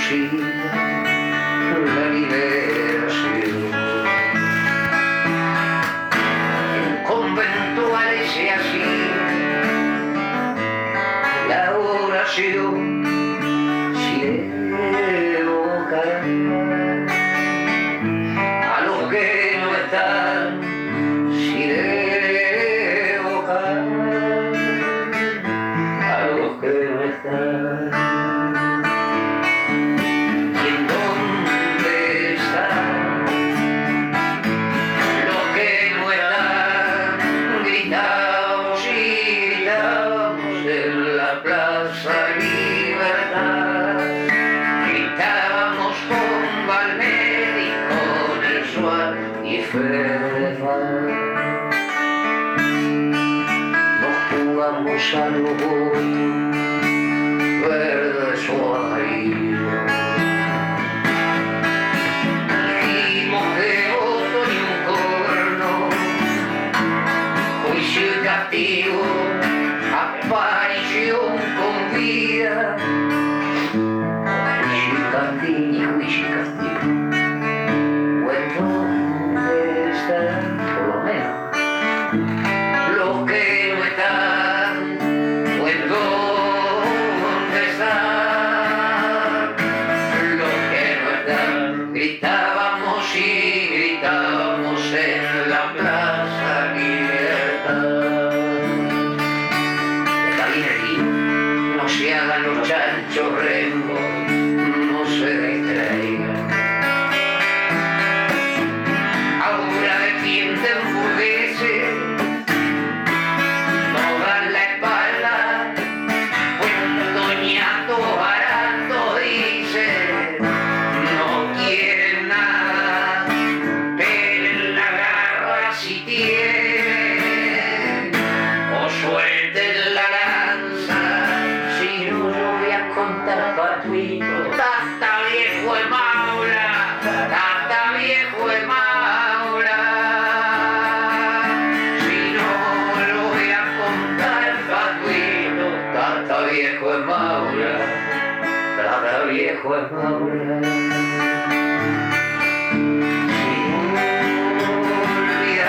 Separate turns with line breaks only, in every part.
conocida la liberación. El convento parece así, la oración si evoca a los que no están, si evoca a los que no están. Nos jugamos a los votos verdes o amarillos. Dijimos de voto y un corno, juicio y castigo, aparición con vida. Juicio y castigo, juicio y castigo. Por lo menos los que no están, pues dónde están los que no están. Gritábamos y gritábamos en la Plaza Libertad. Está bien aquí, no se hagan los chanchos rengos, no se distraigan. Te enfurece, no dan la espalda, pues doñato barato dice, no quieren nada, pero la garra si tienen, o suelten la lanza, si no lo voy a contar patuito, tata viejo de maula, tata viejo de maula. Viejo es Maura, cada viejo es Maura. Sin olvidar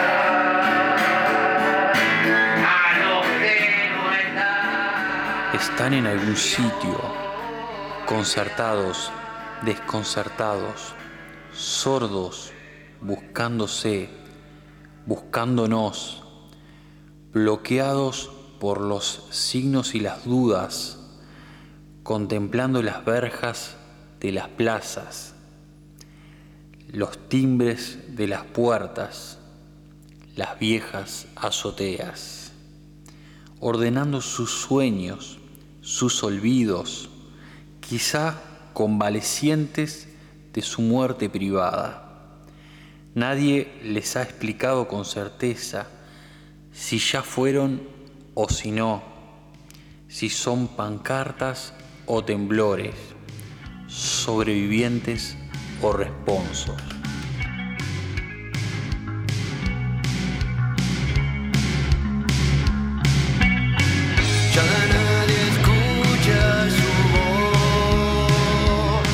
a los que no están.
Están en algún sitio, concertados, desconcertados, sordos, buscándose, buscándonos, bloqueados por los signos y las dudas, contemplando las verjas de las plazas, los timbres de las puertas, las viejas azoteas, ordenando sus sueños, sus olvidos, quizá convalecientes de su muerte privada. Nadie les ha explicado con certeza si ya fueron o si no, si son pancartas o temblores, sobrevivientes o responsos.
Ya nadie escucha su voz,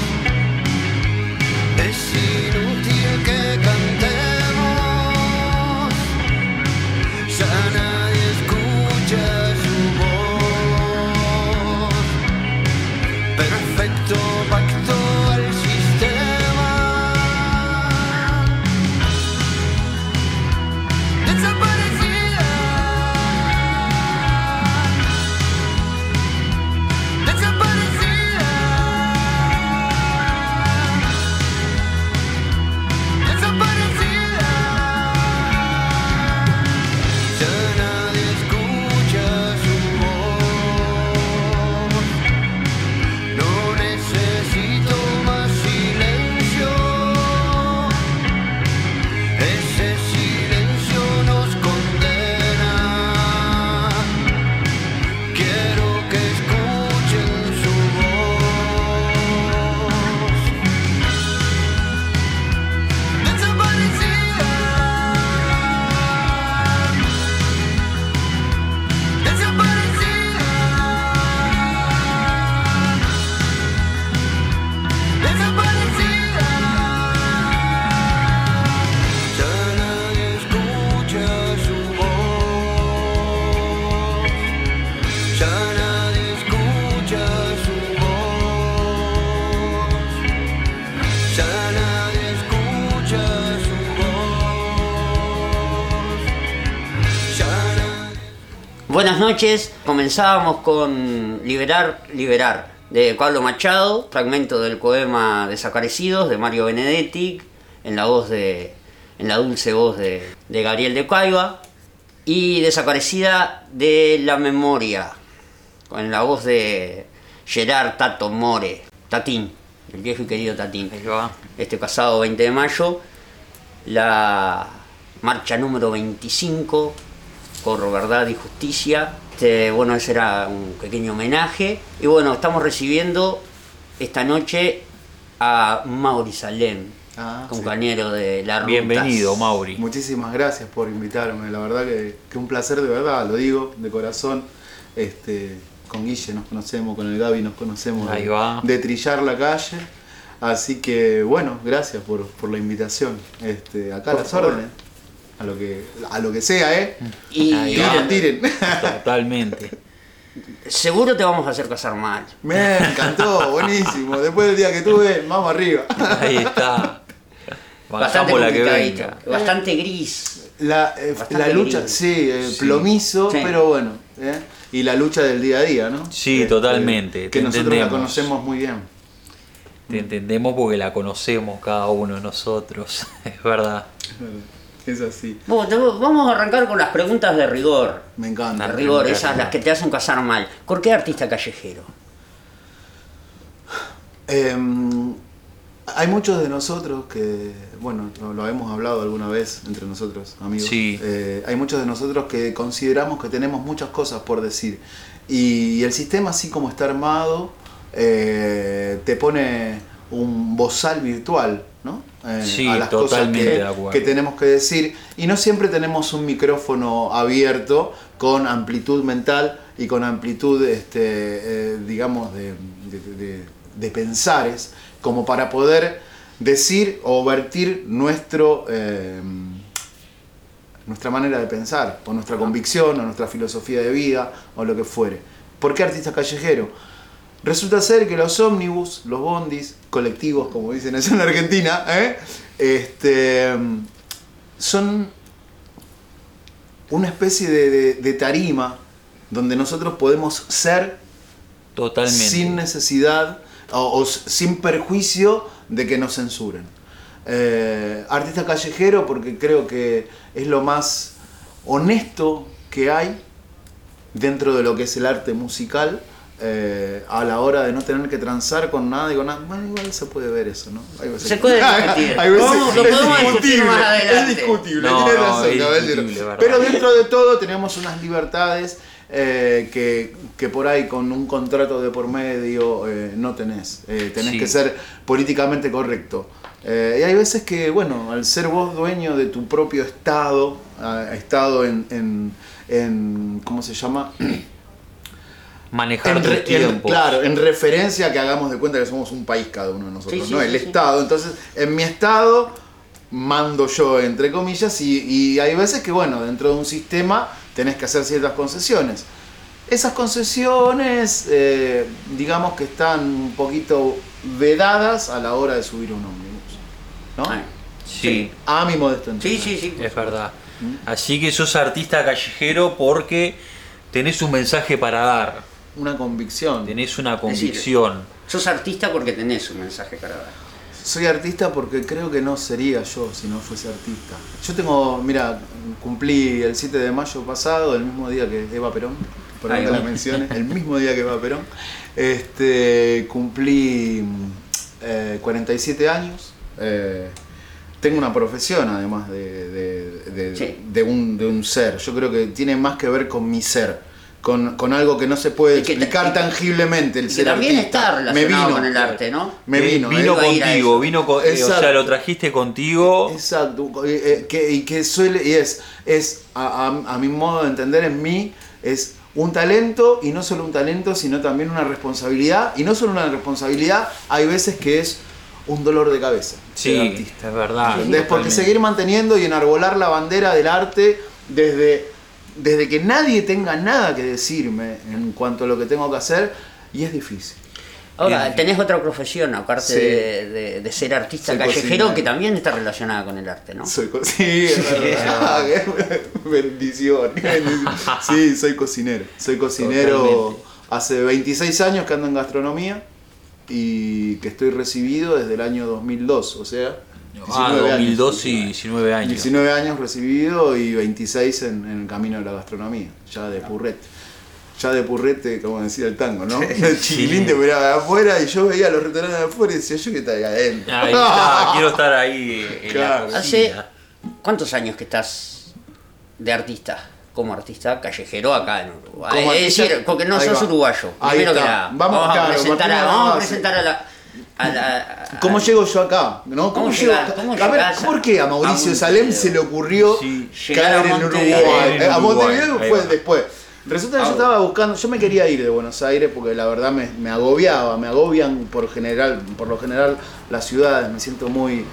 es inútil que cantemos, ya nadie escucha su voz, perfecto pacto al sistema.
Buenas noches. Comenzábamos con Liberar, Liberar, de Pablo Machado, fragmento del poema Desaparecidos, de Mario Benedetti, en la dulce voz de Gabriel de Paiva, y Desaparecida de la Memoria, con la voz de Gerard Tato More, Tatín, el viejo y querido Tatín.
Ahí va.
Este pasado 20 de mayo, la marcha número 25, Corro Verdad y Justicia. Bueno, ese era un pequeño homenaje. Y bueno, estamos recibiendo esta noche a Mauri Salem, compañero de la Rutas.
Bienvenido, Mauri.
Muchísimas gracias por invitarme, la verdad que un placer de verdad, lo digo de corazón. Con Guille nos conocemos, con el Gaby nos conocemos
Ahí va.
de trillar la calle, así que bueno, gracias por la invitación. Acá a las órdenes, a lo que sea,
Y
Ahí va.
tiren.
Totalmente.
seguro te vamos a hacer pasar mal.
Me encantó, buenísimo. Después del día que tuve, vamos arriba.
Ahí está.
Bastante
Bajamos la que
complicadito,
venga.
bastante gris.
La
Bastante
lucha,
gris.
sí,
Sí.
plomizo,
Sí.
pero bueno. Y la lucha del día a día, ¿no?
Sí, totalmente,
Que
te
nosotros
entendemos.
la conocemos muy bien.
Te entendemos porque la conocemos cada uno de nosotros. Es verdad.
Es así.
Bueno, vamos a arrancar con las preguntas de rigor.
Me encanta.
De rigor,
me
esas
encanta.
las que te hacen pasar mal. ¿Por qué artista callejero?
Hay muchos de nosotros que, bueno, lo hemos hablado alguna vez entre nosotros, amigos.
Sí.
Hay muchos de nosotros que consideramos que tenemos muchas cosas por decir. Y el sistema, así como está armado, te pone un bozal virtual, ¿no?
Sí,
a las
totalmente
cosas
de acuerdo.
que tenemos que decir. Y no siempre tenemos un micrófono abierto con amplitud mental y con amplitud, digamos, de pensares, como para poder decir o vertir nuestra manera de pensar, o nuestra convicción, o nuestra filosofía de vida, o lo que fuere. ¿Por qué artista callejero? Resulta ser que los ómnibus, los bondis, colectivos, como dicen eso en Argentina, son una especie de tarima donde nosotros podemos ser
Totalmente.
sin necesidad o sin perjuicio de que nos censuren. Artista callejero porque creo que es lo más honesto que hay dentro de lo que es el arte musical, a la hora de no tener que transar con nada y con nada. Bueno, igual se puede ver eso, ¿no? Hay veces
Se puede discutir.
hay veces
Lo
es
podemos discutir
discutible,
más adelante.
es discutible,
No,
tiene
no,
razón,
es
caballero.
discutible, ¿verdad?
Pero dentro de todo tenemos unas libertades que por ahí con un contrato de por medio no tenés. Tenés
Sí.
que ser políticamente correcto. Y hay veces que, bueno, al ser vos dueño de tu propio estado en ¿cómo se llama?
Manejar tus tiempos.
Claro, en referencia a que hagamos de cuenta que somos un país cada uno de nosotros,
Sí, sí,
¿no?
sí,
El
sí.
estado. Entonces, en mi estado mando yo, entre comillas, y hay veces que, bueno, dentro de un sistema tenés que hacer ciertas concesiones. Esas concesiones, digamos que están un poquito vedadas a la hora de subir un ómnibus, ¿no?
Ay,
Sí,
A mi modesto entender.
sí.
es verdad. Así que sos artista callejero porque tenés un mensaje para dar.
Una convicción.
Tenés una
decir,
convicción.
Sos artista porque tenés un mensaje para dar.
Soy artista porque creo que no sería yo si no fuese artista. Yo tengo, mira, cumplí el 7 de mayo pasado, el mismo día que Eva Perón, por
Ahí
que
va.
la menciones, el mismo día que Eva Perón. Cumplí 47 años. Tengo una profesión además
Sí.
de un ser. Yo creo que tiene más que ver con mi ser. Con algo que no se puede
Y que
explicar tangiblemente, el
Que
ser
también
artista.
está relacionado con el arte, ¿no?
Me vino,
vino
iba a ir a
contigo,
eso.
vino con, o sea,
Exacto.
lo trajiste contigo.
Exacto, que suele, y es a mi modo de entender, en mí, es un talento, y no solo un talento, sino también una responsabilidad, y no solo una responsabilidad, hay veces que es un dolor de cabeza.
Sí,
ser artista.
es verdad.
¿Entendés? Porque
totalmente.
seguir manteniendo y enarbolar la bandera del arte desde que nadie tenga nada que decirme en cuanto a lo que tengo que hacer, y es difícil.
Ahora, tenés otra profesión, aparte
Sí.
de ser artista
Soy
callejero,
cocinero.
que también está relacionada con el arte, ¿no?
Sí, es verdad. Bendición. Sí, soy cocinero. Soy cocinero
Totalmente.
hace 26 años que ando en gastronomía y que estoy recibido desde el año 2002, o sea, 19
2002 y
años.
19 años.
19 años recibido y 26 en el camino de la gastronomía, ya de purrete. Ya de purrete, como decía el tango, ¿no? El chiquilín te miraba de afuera y yo veía los restaurantes de afuera y decía, yo que estoy ahí adentro.
Ahí está, quiero estar ahí en
Claro.
la
Hace
cocina.
¿cuántos años que estás de artista? Como artista callejero acá en Uruguay.
Como
Es
artista-
decir, porque no
ahí
sos
va.
uruguayo.
Ahí
Primero que
está.
nada.
Vamos, claro,
presentar
Martín,
vamos a
no,
presentar a la
¿Cómo llego yo acá? ¿No?
¿Cómo
llego
llegás?
acá?
¿Cómo
A ver,
llegás
¿por qué a Mauricio
a
Salem
Montevideo?
se le ocurrió
Sí,
llegar a
caer en
Montevideo?
Uruguay?
En
A Montevideo
Uruguay, ahí
fue
va.
después. Resulta que yo estaba buscando, yo me quería ir de Buenos Aires porque la verdad me agobiaba, me agobian por lo general las ciudades, me siento muy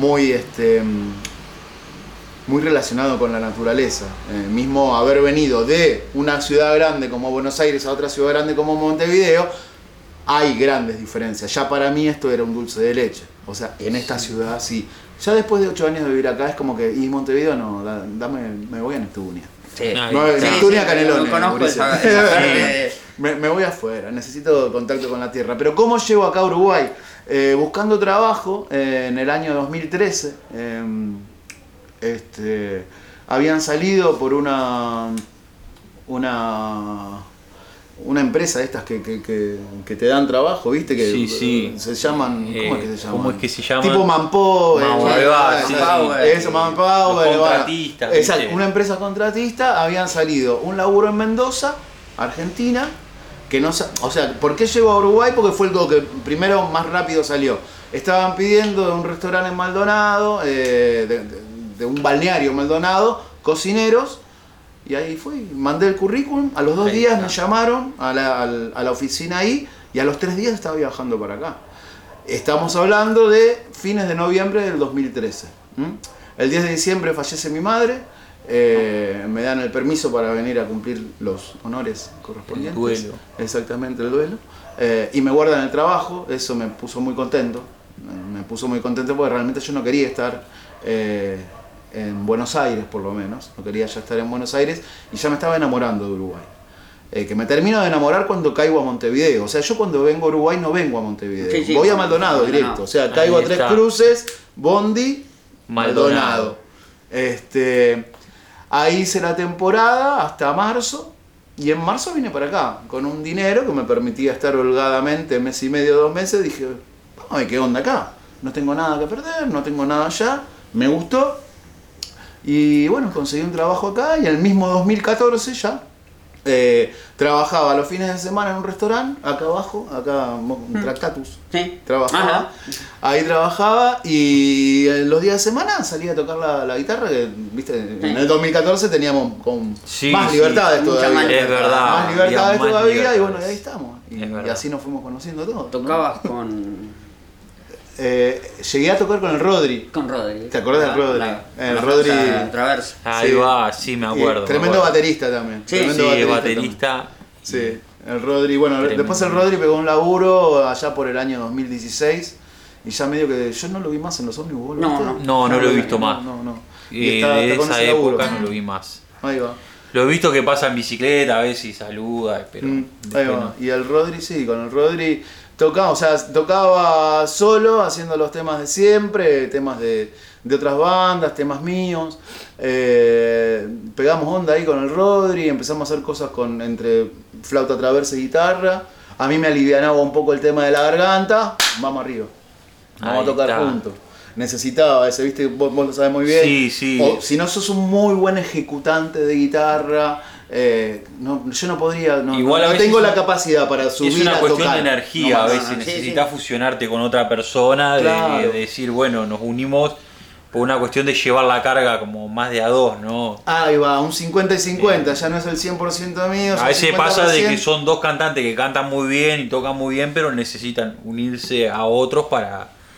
relacionado con la naturaleza. Mismo haber venido de una ciudad grande como Buenos Aires a otra ciudad grande como Montevideo, hay grandes diferencias. Ya para mí esto era un dulce de leche. O sea, en esta ciudad sí. Ya después de 8 años de vivir acá es como que, y Montevideo no, me voy a Nestunia.
Sí.
Ahí
No,
está.
Nestunia Canelones.
Conozco
Mauricio.
esa parte.
Me voy afuera, necesito contacto con la tierra. Pero ¿cómo llego acá a Uruguay? Buscando trabajo en el año 2013. Habían salido por una empresa de estas que te dan trabajo, ¿viste? Que
Sí, sí.
se llaman, ¿cómo es que se llaman?
¿Cómo es que se llaman?
Tipo Manpower.
Ahí va, sí,
sí.
Eso, Manpower.
Los
bueno.
contratistas,
Exacto,
¿viste?
una empresa contratista, habían salido un laburo en Mendoza, Argentina, que no, o sea, ¿por qué llegó a Uruguay? Porque fue el que primero más rápido salió. Estaban pidiendo de un restaurante en Maldonado, de un balneario Maldonado, cocineros, y ahí fui, mandé el currículum, a los 2
Ahí
días
está.
me llamaron a la oficina ahí, y a los 3 días estaba viajando para acá. Estamos hablando de fines de noviembre del 2013. El 10 de diciembre fallece mi madre, me dan el permiso para venir a cumplir los honores correspondientes.
El duelo.
Exactamente, el duelo. Y me guardan el trabajo, eso me puso muy contento. Me puso muy contento porque realmente yo no quería estar en Buenos Aires, por lo menos. No quería ya estar en Buenos Aires y ya me estaba enamorando de Uruguay. Que me termino de enamorar cuando caigo a Montevideo. O sea, yo cuando vengo a Uruguay no vengo a Montevideo.
Sí, sí,
voy a
sí,
Maldonado
Maldonado.
directo. O sea, caigo
Ahí
a Tres
está.
Cruces, Bondi,
Maldonado.
Ahí hice la temporada hasta marzo. Y en marzo vine para acá, con un dinero que me permitía estar holgadamente mes y medio, 2 meses. Dije, vamos a ver qué onda acá. No tengo nada que perder, no tengo nada allá. Me gustó. Y bueno, conseguí un trabajo acá y el mismo 2014 ya trabajaba los fines de semana en un restaurante, acá abajo, acá en Tractatus.
Sí.
Trabajaba,
Ajá.
ahí trabajaba y en los días de semana salía a tocar la guitarra, que viste, en el 2014 teníamos con
Sí,
más
sí,
libertades
mucha
todavía.
más
Es verdad.
Más libertades
había más
todavía y
libertades.
bueno, ahí estamos. Y
Es verdad.
así nos fuimos conociendo todos. ¿no?
Tocabas con
Llegué a tocar con el Rodri.
Rodri.
¿Te acordás del Rodri? El
la
Rodri-
Franza Traversa.
Ahí
Sí.
va, sí, me acuerdo.
Tremendo
me acuerdo.
baterista también.
Sí,
tremendo
Sí,
baterista también.
baterista.
Sí, el Rodri, bueno,
Tremendo.
después el Rodri pegó un laburo allá por el año 2016 y ya medio que yo no lo vi más en los ómnibus. ¿vos lo
No,
viste?
no lo he visto más.
No.
De
con
esa
ese laburo.
época no lo vi más.
Ahí va.
Lo he visto que pasa en bicicleta a veces y saluda, pero
Ahí
después
va.
no.
Y el Rodri, sí, con el Rodri tocaba solo, haciendo los temas de siempre, temas de otras bandas, temas míos. Pegamos onda ahí con el Rodri, empezamos a hacer cosas entre flauta traversa y guitarra. A mí me alivianaba un poco el tema de la garganta. Vamos arriba. Vamos
Ahí
a tocar
está.
juntos. Necesitaba ese, viste, vos lo sabés muy bien.
Sí, sí.
O si no sos un muy buen ejecutante de guitarra, yo no podría,
Igual a
no
veces
tengo
es-
la capacidad para subir
Es una
a
cuestión
tocar.
de energía,
No
a
más.
veces
sí,
necesitas
sí.
fusionarte con otra persona,
Claro.
de decir, bueno, nos unimos por una cuestión de llevar la carga como más de a dos, ¿no?
Ahí va, un 50 y 50, ya no es el 100% mío. es
A
un
veces pasa de que
50%.
son dos cantantes que cantan muy bien y tocan muy bien, pero necesitan unirse a otros para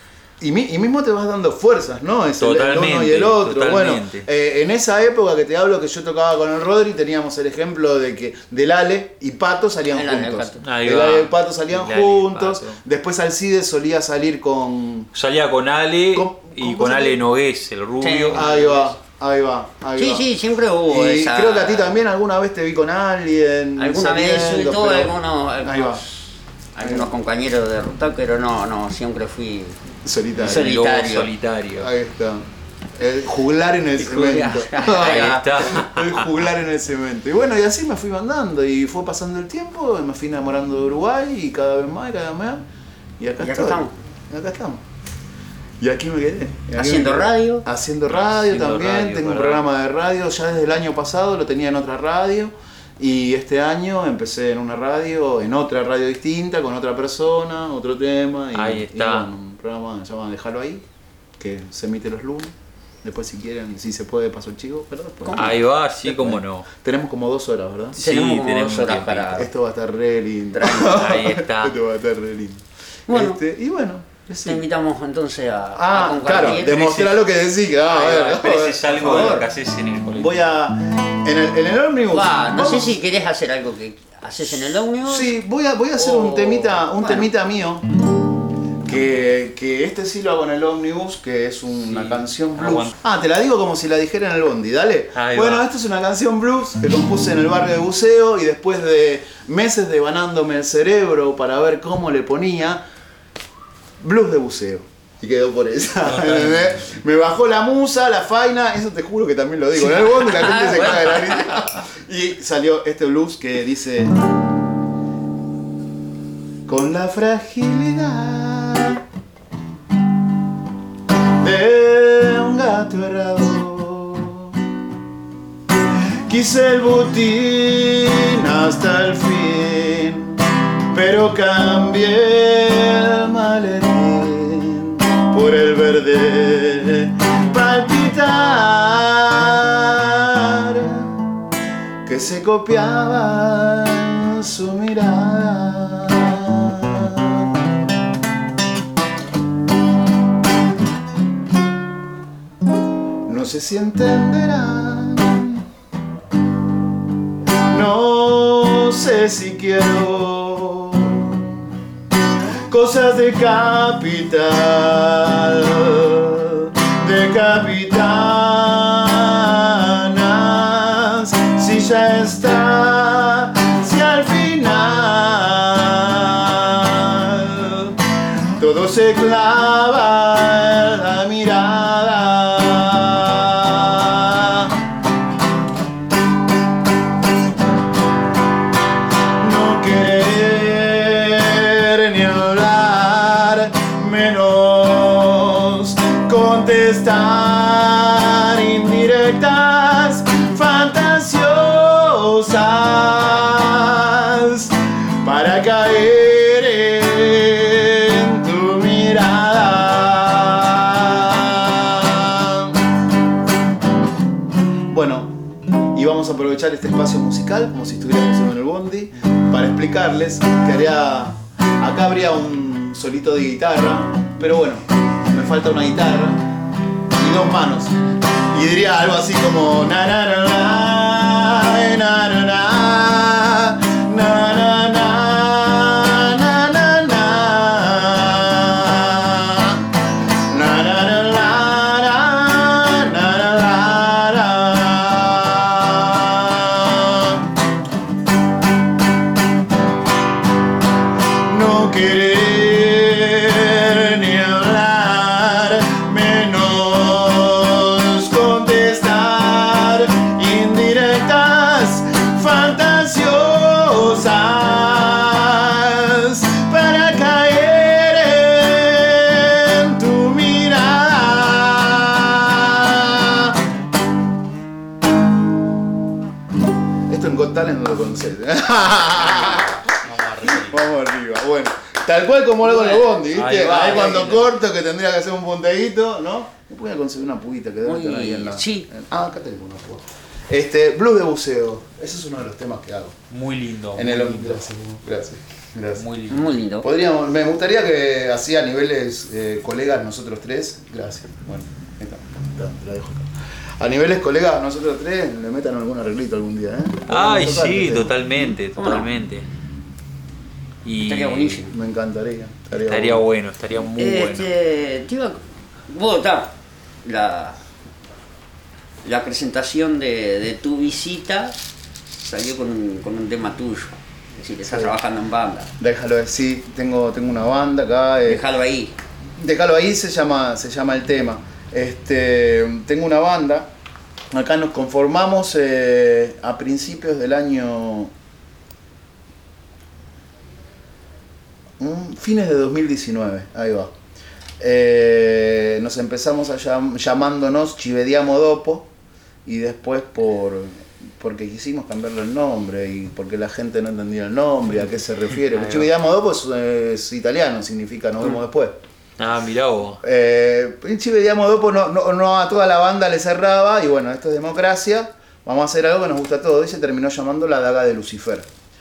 Y mismo te vas dando fuerzas, ¿no? Es el uno y
Totalmente,
el otro.
totalmente.
Bueno, en esa época que te hablo que yo tocaba con el Rodri, teníamos el ejemplo de que del Ale y Pato salían
El Ale y
juntos.
Pato.
Ahí
El
va.
Ale y Pato salían
El Ale y
juntos.
Pato.
Después Alcides solía salir con...
Salía con Ale
¿Cómo
y con
se
Ale
llama?
Nogués, el rubio.
Sí.
Ahí va, ahí va, ahí
Sí,
va.
sí, siempre hubo
Y
esa...
creo que a ti también alguna vez te vi con alguien.
Alguna vez
saliendo,
tuve
pero-
algunos compañeros de ruta, pero no, siempre fui...
Solitario.
Solitario.
Lobo solitario.
Ahí está. El juglar en el cemento.
Ahí está.
El juglar en el cemento. Y bueno, y así me fui mandando. Y fue pasando el tiempo, me fui enamorando de Uruguay y cada vez más, y cada vez más. Y acá
Y acá
estoy.
estamos.
Y acá estamos. Y aquí me quedé. Y aquí
Haciendo
me quedé.
radio.
Haciendo radio
Haciendo
también.
radio,
Tengo un
¿verdad?
programa de radio. Ya desde el año pasado lo tenía en otra radio. Y este año empecé en una radio, en otra radio distinta, con otra persona, otro tema. Y,
Ahí está.
y bueno, un programa que se llama Déjalo Ahí, que se emite los lunes. Después si quieren, si se puede, paso el chico, pero después.
Ahí va, sí, cómo no.
Tenemos como 2 horas, ¿verdad?
Sí,
Tenemos como
tenemos
2 horas
un
para...
Esto va a estar re lindo.
Ahí está.
Esto va a estar re lindo.
Bueno.
Y bueno, sí.
Te invitamos entonces a
Ah, claro,
compartir.
demostrar lo que decís. Ah,
Ahí
a
va,
ver,
pero ese es algo
por
de lo
favor.
que haces en el colegio.
Voy a. En el ómnibus.
No sé
vamos-
si querés hacer algo que haces en el ómnibus.
Sí, voy a hacer
O-
un temita
bueno.
mío. Que este sí lo hago en el ómnibus, que es una
Sí.
canción blues.
Aguanta.
Ah, te la digo como si la dijera en el bondi, dale.
Ahí
Bueno,
va.
esto es una canción blues que compuse en el barrio de Buceo y después de meses devanándome el cerebro para ver cómo le ponía, blues de buceo. Y quedó por esa. Me bajó la musa, la faina, eso te juro que también lo digo. En el bondi la gente se caga de la risa. Y salió este blues que dice: con la fragilidad de un gato errado, quise el botín hasta el fin, pero cambié el maletín por el verde palpitar que se copiaba en su mirada. No sé si entenderán, no sé si quiero cosas de capital, de capitanas, si ya está, si al final todo se clava en la mirada. No querer ni hablar, menos contestar indirectas fantasiosas para caer en tu mirada. Bueno, y vamos a aprovechar este espacio musical como si estuviéramos en el bondi para explicarles que acá habría un solito de guitarra, pero bueno, me falta una guitarra y 2 manos. Y diría algo así como na na na na na na na na na na na na na na na na na. No querer ni hablar, menos contestar indirectas fantasiosas para caer en tu mirada. Esto en Got Talent no lo conocés. Vamos arriba, bueno. Tal cual como lo hago en los bondi, ¿viste?
Ahí va,
Ahí cuando
ahí.
corto que tendría que hacer un punteíto, ¿no? Me voy a conseguir una puguita que debe
Muy-
estar ahí en la...
sí.
Ah, acá tengo una puga. Blues de buceo. Ese es uno de los temas que hago.
Muy lindo.
En
muy
el
lindo.
Gracias.
Muy lindo.
Muy lindo.
Me gustaría que así a niveles colegas nosotros tres. Gracias. Bueno, ahí está, te la dejo acá. A niveles colegas nosotros tres le metan algún arreglito algún día, ¿eh?
Ay,
Podemos tocar
sí,
este tema.
totalmente,
¿Cómo no?
totalmente. Y
Estaría buenísimo.
Me encantaría.
estaría bueno, estaría muy bueno.
Te iba. Vos, la presentación de tu visita salió con un tema tuyo. Es decir, estás
Sí.
trabajando en banda.
Déjalo decir, tengo una banda acá.
Déjalo ahí.
Déjalo ahí se llama el tema. Tengo una banda. Acá nos conformamos a principios del año. Fines de 2019, ahí va. Nos empezamos llamándonos Chivediamo Dopo y después porque quisimos cambiarle el nombre y porque la gente no entendía el nombre, a qué se refiere.
Ahí va.
Chivediamo Dopo es italiano, significa nos vemos después.
Ah, mirá vos.
Chivediamo Dopo no a toda la banda le cerraba y bueno, esto es democracia, vamos a hacer algo que nos gusta a todos y se terminó llamando La Daga de Lucifer.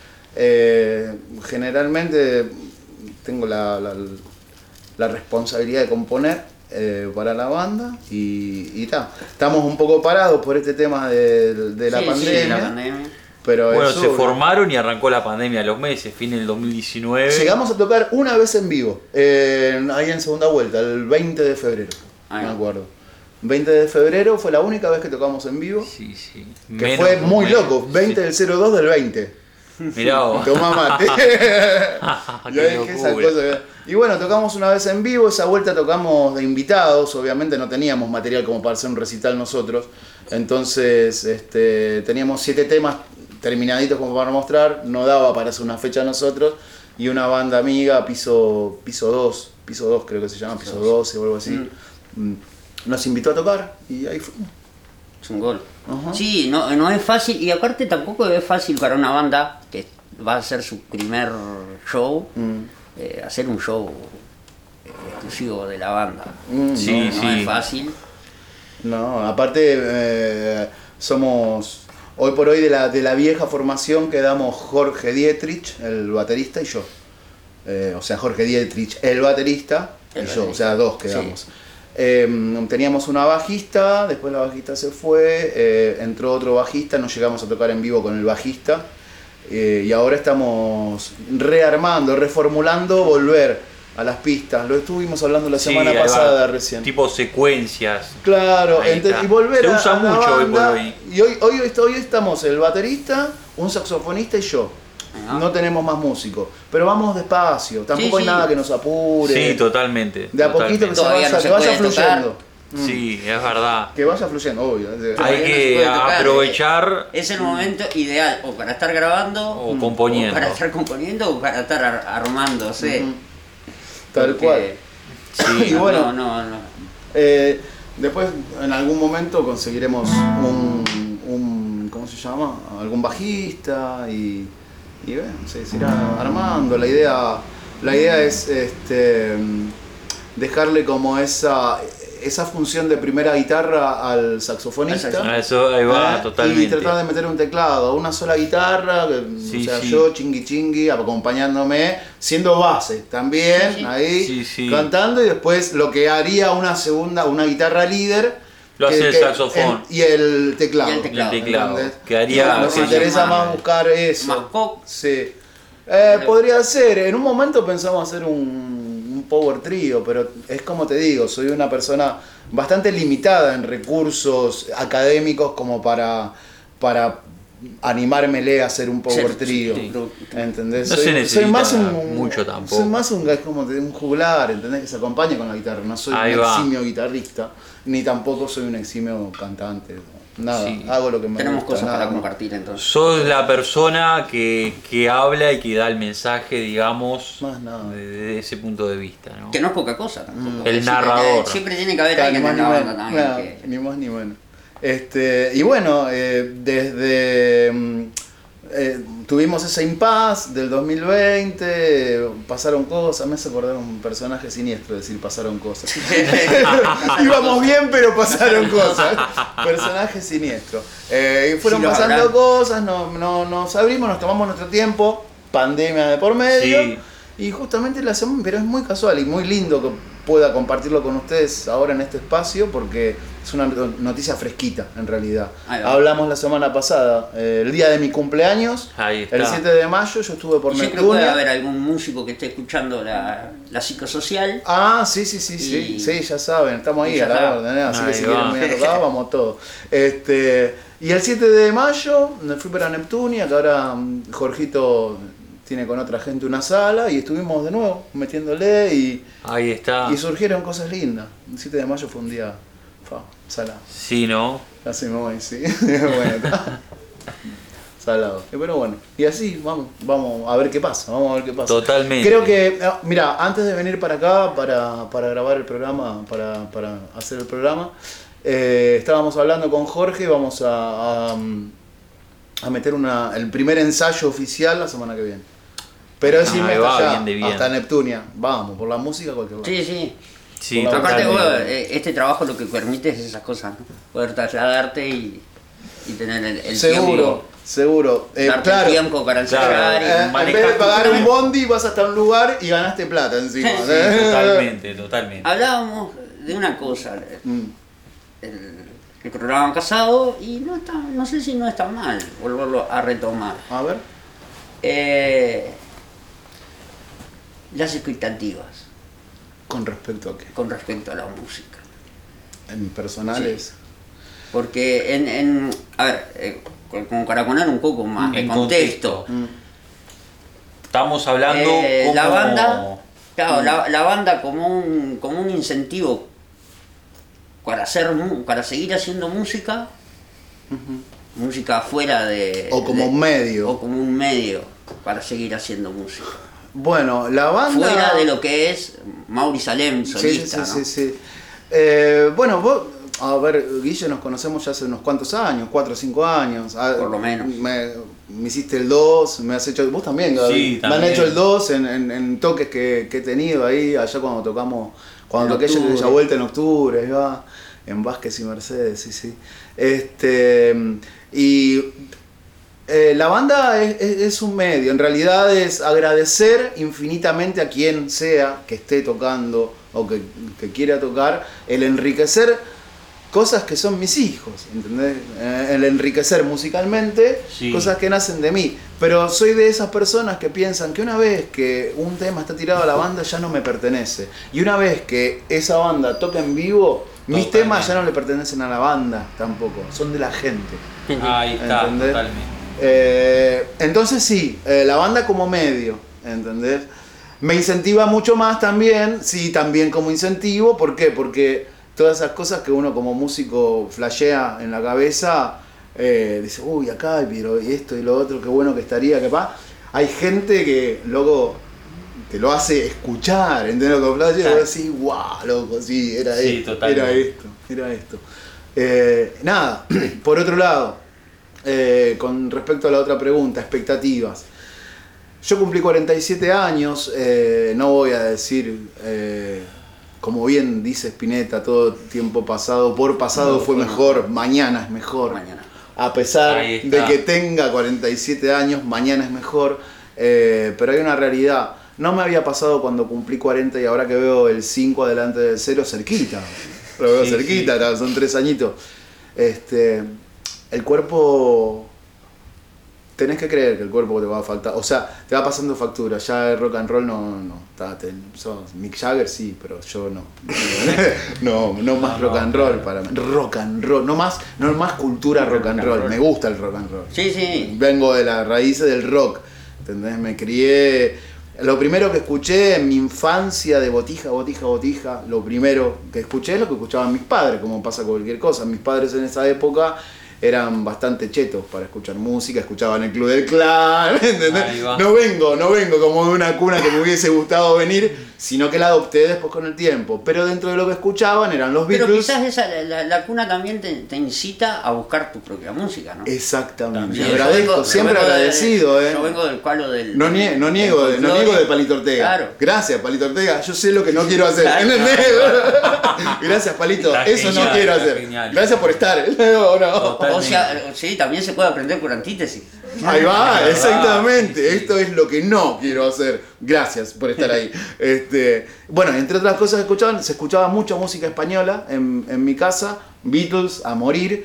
Generalmente tengo la responsabilidad de componer para la banda y ta. Estamos un poco parados por este tema de la
Sí,
pandemia,
sí, la pandemia.
pero
Bueno,
eso,
se formaron y arrancó la pandemia a los meses, fin del 2019.
llegamos a tocar una vez en vivo, ahí en segunda vuelta, el 20 de febrero,
Ahí
me
va.
acuerdo. 20 de febrero fue la única vez que tocamos en vivo,
Sí, sí.
que
Menos
fue
de un
muy
mes.
loco, 20 del 02 del 20.
Mirá vos.
Tomá mate. Y
Qué
ahí dije esa
locura.
cosa. Y bueno, tocamos una vez en vivo, esa vuelta tocamos de invitados, obviamente no teníamos material como para hacer un recital nosotros, entonces teníamos 7 temas terminaditos como para mostrar, no daba para hacer una fecha nosotros, y una banda amiga, Piso 2 creo que se llama, Piso 12 o algo así, nos invitó a tocar y ahí fuimos.
Es un gol.
Ajá.
Sí, no es fácil y aparte tampoco es fácil para una banda que va a hacer su primer show, hacer un show exclusivo de la banda.
Sí,
no
sí.
es fácil.
No, aparte somos, hoy por hoy de la vieja formación quedamos Jorge Dietrich, el baterista, y yo. O sea, Jorge Dietrich, el baterista, y yo, o sea, dos quedamos. Teníamos una bajista, después la bajista se fue, entró otro bajista, no llegamos a tocar en vivo con el bajista, y ahora estamos rearmando, reformulando, volver a las pistas. Lo estuvimos hablando la
Sí,
semana
ahí va.
pasada recién.
Tipo secuencias.
Claro,
Ahí está.
y volver
Se
a
usa
la
mucho hoy por
banda.
hoy.
Y hoy estamos el baterista, un saxofonista y yo.
Ajá.
No tenemos más músicos, pero vamos despacio, tampoco
Sí,
hay
sí.
nada que nos apure.
Sí, totalmente.
De a poquito que,
totalmente.
Todavía no se
que vaya
puede tocar.
fluyendo.
Sí, es verdad.
Que vaya fluyendo, obvio.
Hay
Todavía no se
que
puede tocar,
aprovechar
Es el momento ideal o para estar grabando,
o componiendo.
o para estar componiendo o para estar armándose.
Tal
Porque-
cual.
Sí,
Y bueno,
no.
después en algún momento conseguiremos un ¿cómo se llama? Algún bajista y bueno, se irá armando. La idea es dejarle como esa función de primera guitarra al saxofonista.
Ah, eso ahí va,
Y
totalmente.
tratar de meter un teclado, una sola guitarra,
Sí,
o sea,
sí.
yo chingui acompañándome, siendo base también,
Sí, sí.
ahí
Sí, sí.
cantando, y después lo que haría una guitarra líder.
Lo hace el saxofón.
Y el teclado.
Y el teclado.
El teclado.
¿entendés?
Quedaría-
Nos
sí,
interesa
más-
más buscar eso.
más pop.
Sí. Podría ser, en un momento pensamos hacer un power trio, pero es como te digo, soy una persona bastante limitada en recursos académicos como para animármele a hacer un power
Sí,
trio.
sí.
¿Entendés?
No se necesita mucho tampoco.
Soy más un juglar, ¿entendés? Que se acompaña con la guitarra. No soy
Ahí
un
va.
eximio guitarrista, ni tampoco soy un eximio cantante. Nada,
Sí.
hago lo que me
Tenemos
gusta.
cosas
nada
para
más.
compartir entonces.
Sos la persona que habla y que da el mensaje, digamos,
Más nada.
desde ese punto de vista, ¿no?
Que no es poca cosa tampoco.
El
Siempre-
narrador.
Siempre tiene que haber
Claro,
alguien
ni
en
más
la
ni
banda
menos.
también.
Nada,
que-
ni más ni menos. Y bueno, desde tuvimos ese impasse del 2020, pasaron cosas, me hace acordar un personaje siniestro decir pasaron cosas. Íbamos bien, pero pasaron cosas. Personaje siniestro. Y fueron
Sí, lo
pasando
habrán.
cosas, nos abrimos, nos tomamos nuestro tiempo, pandemia de por medio.
Sí.
Y justamente la hacemos, pero es muy casual y muy lindo que pueda compartirlo con ustedes ahora en este espacio porque es una noticia fresquita en realidad.
Ahí va.
Hablamos la semana pasada, el día de mi cumpleaños,
Ahí está.
el 7 de mayo, yo estuve por
Siempre puede
Neptunia.
haber algún músico que esté escuchando la psicosocial.
Ah, sí, sí,
Y-
ya saben, estamos ahí
Ya
a la
está.
orden, así que
Ahí
si
va.
quieren venir a tocar, vamos todos. Y el 7 de mayo me fui para Neptunia, que ahora Jorgito tiene con otra gente una sala y estuvimos de nuevo metiéndole
Ahí está.
y surgieron cosas lindas. El 7 de mayo fue un día salado.
Sí, ¿no?
Casi me voy, sí. Bueno, está. Salado. Pero bueno, y así vamos a ver qué pasa, vamos a ver qué pasa.
Totalmente.
Creo que, mira, antes de venir para acá, para grabar el programa, para hacer el programa, estábamos hablando con Jorge, vamos a meter el primer ensayo oficial la semana que viene. Pero es irme
Ahí
hasta
va,
allá,
bien de bien.
hasta Neptunia. Vamos, por la música cualquier lado.
Sí, sí.
Sí,
Por la-
Aparte,
totalmente.
bueno, este trabajo lo que permite es esas cosas, ¿no? Poder trasladarte y tener el
Seguro, seguro.
tiempo, darte
Claro.
el tiempo para ensayar.
Claro.
y-
En
manejas
vez de pagar
tu
un
tiempo.
bondi, vas hasta un lugar y ganaste plata encima.
Sí,
Sí, totalmente, totalmente.
Hablábamos de una cosa,
Mm.
el programa casado, y no sé si no está mal volverlo a retomar.
A ver.
Las expectativas
¿Con respecto a qué?
con respecto a la música.
En personales.
Porque a ver, como para poner un poco más
En
de contexto,
Mm.
Estamos hablando como...
la banda, claro, la banda como un incentivo para para seguir haciendo música, música fuera de...
O como
de-
un medio.
O como un medio para seguir haciendo música.
Bueno, la banda.
Fuera de lo que es Mauri Salem,
Sí,
solista,
sí,
¿no?
sí, sí. Bueno, vos, a ver, Guille, nos conocemos ya hace unos cuantos años, 4 o 5 años.
Por lo menos.
Me hiciste el 2, me has hecho. Vos también, Gaby.
Sí,
Me han
también.
hecho el 2 en toques que he tenido ahí, allá cuando tocamos. Cuando
En
toqué
octubre.
esa vuelta en octubre, ahí va, en Vázquez y Mercedes, sí, sí. La banda es un medio, en realidad es agradecer infinitamente a quien sea que esté tocando o que quiera tocar, el enriquecer cosas que son mis hijos, ¿entendés? El enriquecer musicalmente
Sí.
cosas que nacen de mí. Pero soy de esas personas que piensan que una vez que un tema está tirado a la banda ya no me pertenece. Y una vez que esa banda toca en vivo, mis
Totalmente.
temas ya no le pertenecen a la banda tampoco, son de la gente.
Ahí está,
¿Entendés?
totalmente.
Entonces sí, la banda como medio, ¿entendés? Me incentiva mucho más también, sí, también como incentivo, ¿por qué? Porque todas esas cosas que uno como músico flashea en la cabeza, dice, uy, acá, pero y esto y lo otro, qué bueno que estaría, que pa. Hay gente que, loco, te lo hace escuchar, ¿entendés? Lo que flashea, y vos decís, guau, loco, sí, era
Sí,
esto,
totalmente.
era esto. Nada, por otro lado, con respecto a la otra pregunta, expectativas. Yo cumplí 47 años, no voy a decir, como bien dice Spinetta, todo tiempo pasado, por pasado fue mejor, mañana es mejor.
Mañana.
A pesar
Ahí
de
está.
que tenga 47 años, mañana es mejor. Pero hay una realidad. No me había pasado cuando cumplí 40 y ahora que veo el 5 adelante del 0 cerquita. Lo veo
Sí,
cerquita, son 3 añitos. El cuerpo... Tenés que creer que el cuerpo te va a faltar. O sea, te va pasando factura. Ya el rock and roll no. Sos Mick Jagger sí, pero yo no. no más
No,
rock and roll para mí. Rock and roll. No más cultura rock and roll. Me gusta el rock and roll.
Sí, sí.
Vengo de las raíces del rock. ¿Entendés? Me crié. Lo primero que escuché en mi infancia de botija, lo primero que escuché es lo que escuchaban mis padres, como pasa con cualquier cosa. Mis padres en esa época eran bastante chetos para escuchar música, escuchaban el Club del Clan, ¿entendés?
Ahí va.
No vengo como de una cuna que me hubiese gustado venir, sino que la adopté después con el tiempo. Pero dentro de lo que escuchaban eran los
Pero
Beatles.
quizás la cuna también te incita a buscar tu propia música, ¿no?
Exactamente.
También.
Agradezco, siempre agradecido,
Yo vengo del palo del...
No niego de Palito Ortega.
Claro.
Gracias, Palito Ortega. Yo sé lo que no quiero hacer.
Claro.
¿Entendés? Gracias, Palito.
Está
Eso no
genial,
quiero
está
hacer.
genial.
Gracias por estar. No, no.
Total.
O sea, sí, también se puede aprender por antítesis.
Ahí va,
Ahí va,
exactamente.
sí, sí.
Esto es lo que no quiero hacer. Gracias por estar ahí. Bueno, entre otras cosas se escuchaba mucha música española en mi casa, Beatles a morir.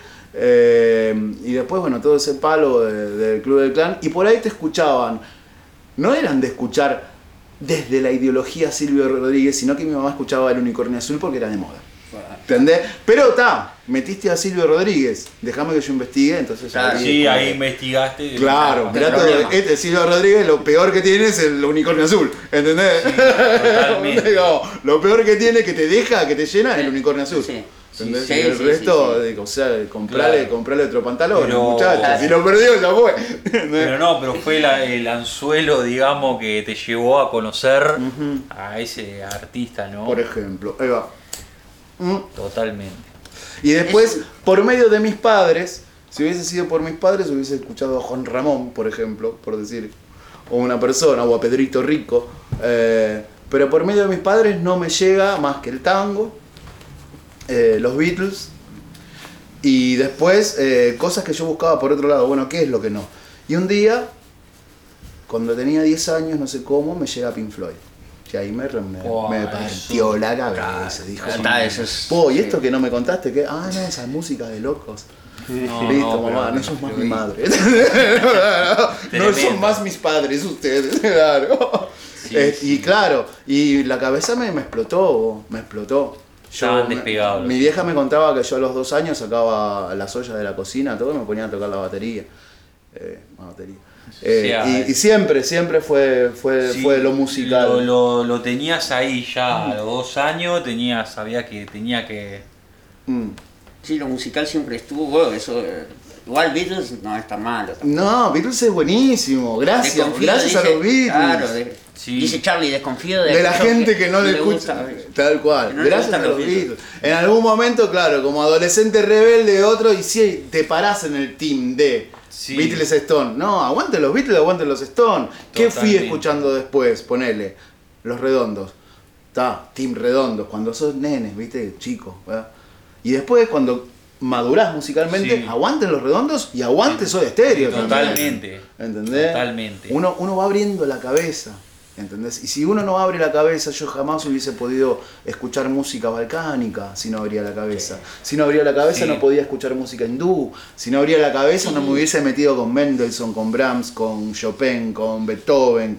Y después, bueno, todo ese palo del Club del Clan. Y por ahí te escuchaban. No eran de escuchar desde la ideología Silvio Rodríguez, sino que mi mamá escuchaba El Unicornio Azul porque era de moda. ¿Entendés? Pero metiste a Silvio Rodríguez, déjame que yo investigue, entonces
Claro.
Sí, ahí investigaste.
Claro, mirá todo,
problema.
Silvio Rodríguez lo peor que tiene es el unicornio azul, ¿entendés?
totalmente.
Digo, lo peor que tiene que te deja, que te llena, es el unicornio azul.
Sí.
¿Entendés?
Sí,
Y el
sí,
resto,
sí, sí.
digo, o sea, comprale otro pantalón,
Pero-
muchachos. Si lo perdió, ya fue.
Pero no, pero fue el anzuelo, digamos, que te llevó a conocer a ese artista, ¿no?
Por ejemplo, ahí va.
Totalmente.
Y después, por medio de mis padres, si hubiese sido por mis padres, hubiese escuchado a Juan Ramón, por ejemplo, por decir, o una persona, o a Pedrito Rico. Pero por medio de mis padres no me llega más que el tango, los Beatles, y después cosas que yo buscaba por otro lado. Bueno, ¿qué es lo que no? Y un día, cuando tenía 10 años, no sé cómo, me llega Pink Floyd. Y ahí me partió
eso.
la cabeza. Dijo,
Está, eso es...
¿y esto que no me contaste? ¿Qué? Ah, no, esa música de locos.
No,
Listo,
no,
mamá,
pero-
no sos más
pero-
mi madre. No
Tremendo.
son más mis padres ustedes, claro.
Sí,
Y
sí.
claro, y la cabeza me explotó, me explotó.
Estaban despegados.
Mi vieja me contaba que yo a los 2 años sacaba las ollas de la cocina, todo, y me ponía a tocar la batería.
sea,
Y siempre fue
Sí,
lo musical.
Lo tenías ahí ya a los 2 años, sabía que tenía que...
Mm.
Sí, lo musical siempre estuvo, bueno, eso... Igual Beatles no está malo.
No, Beatles es buenísimo, gracias
Desconfío,
a
dice-
los Beatles.
Claro,
Sí.
dice Charlie, desconfío
De la gente que no le escucha.
gusta.
Tal cual.
Que no le
Gracias a
gustan
los
los
Beatles. En algún momento, claro, como adolescente rebelde, otro, y si te parás en el team de
Sí.
Beatles Stone. No, aguanten los Beatles, aguanten los Stone. ¿Qué fui
Totalmente.
escuchando después? Ponele. Los Redondos. Team Redondos. Cuando sos nenes, viste, chico. ¿verdad? Y después, cuando madurás musicalmente,
Sí.
aguanten los Redondos y aguante Soda Stereo. también.
Totalmente.
¿Entendés?
Totalmente.
Uno va abriendo la cabeza, ¿entendés? Y si uno no abre la cabeza, yo jamás hubiese podido escuchar música balcánica si no abría la cabeza. Si no abría la cabeza
Sí.
no podía escuchar música hindú. Si no abría la cabeza no me hubiese metido con Mendelssohn, con Brahms, con Chopin, con Beethoven,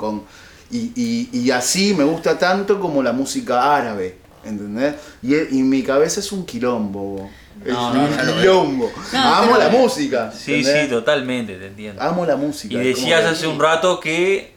y así me gusta tanto como la música árabe, ¿entendés? Y mi cabeza es un quilombo. Es
No,
un
ya lo veo.
quilombo.
No,
Amo
pero-
la música.
Sí,
¿entendés?
sí, totalmente, te entiendo.
Amo la música.
Y
es como
decías
que-
hace un rato que,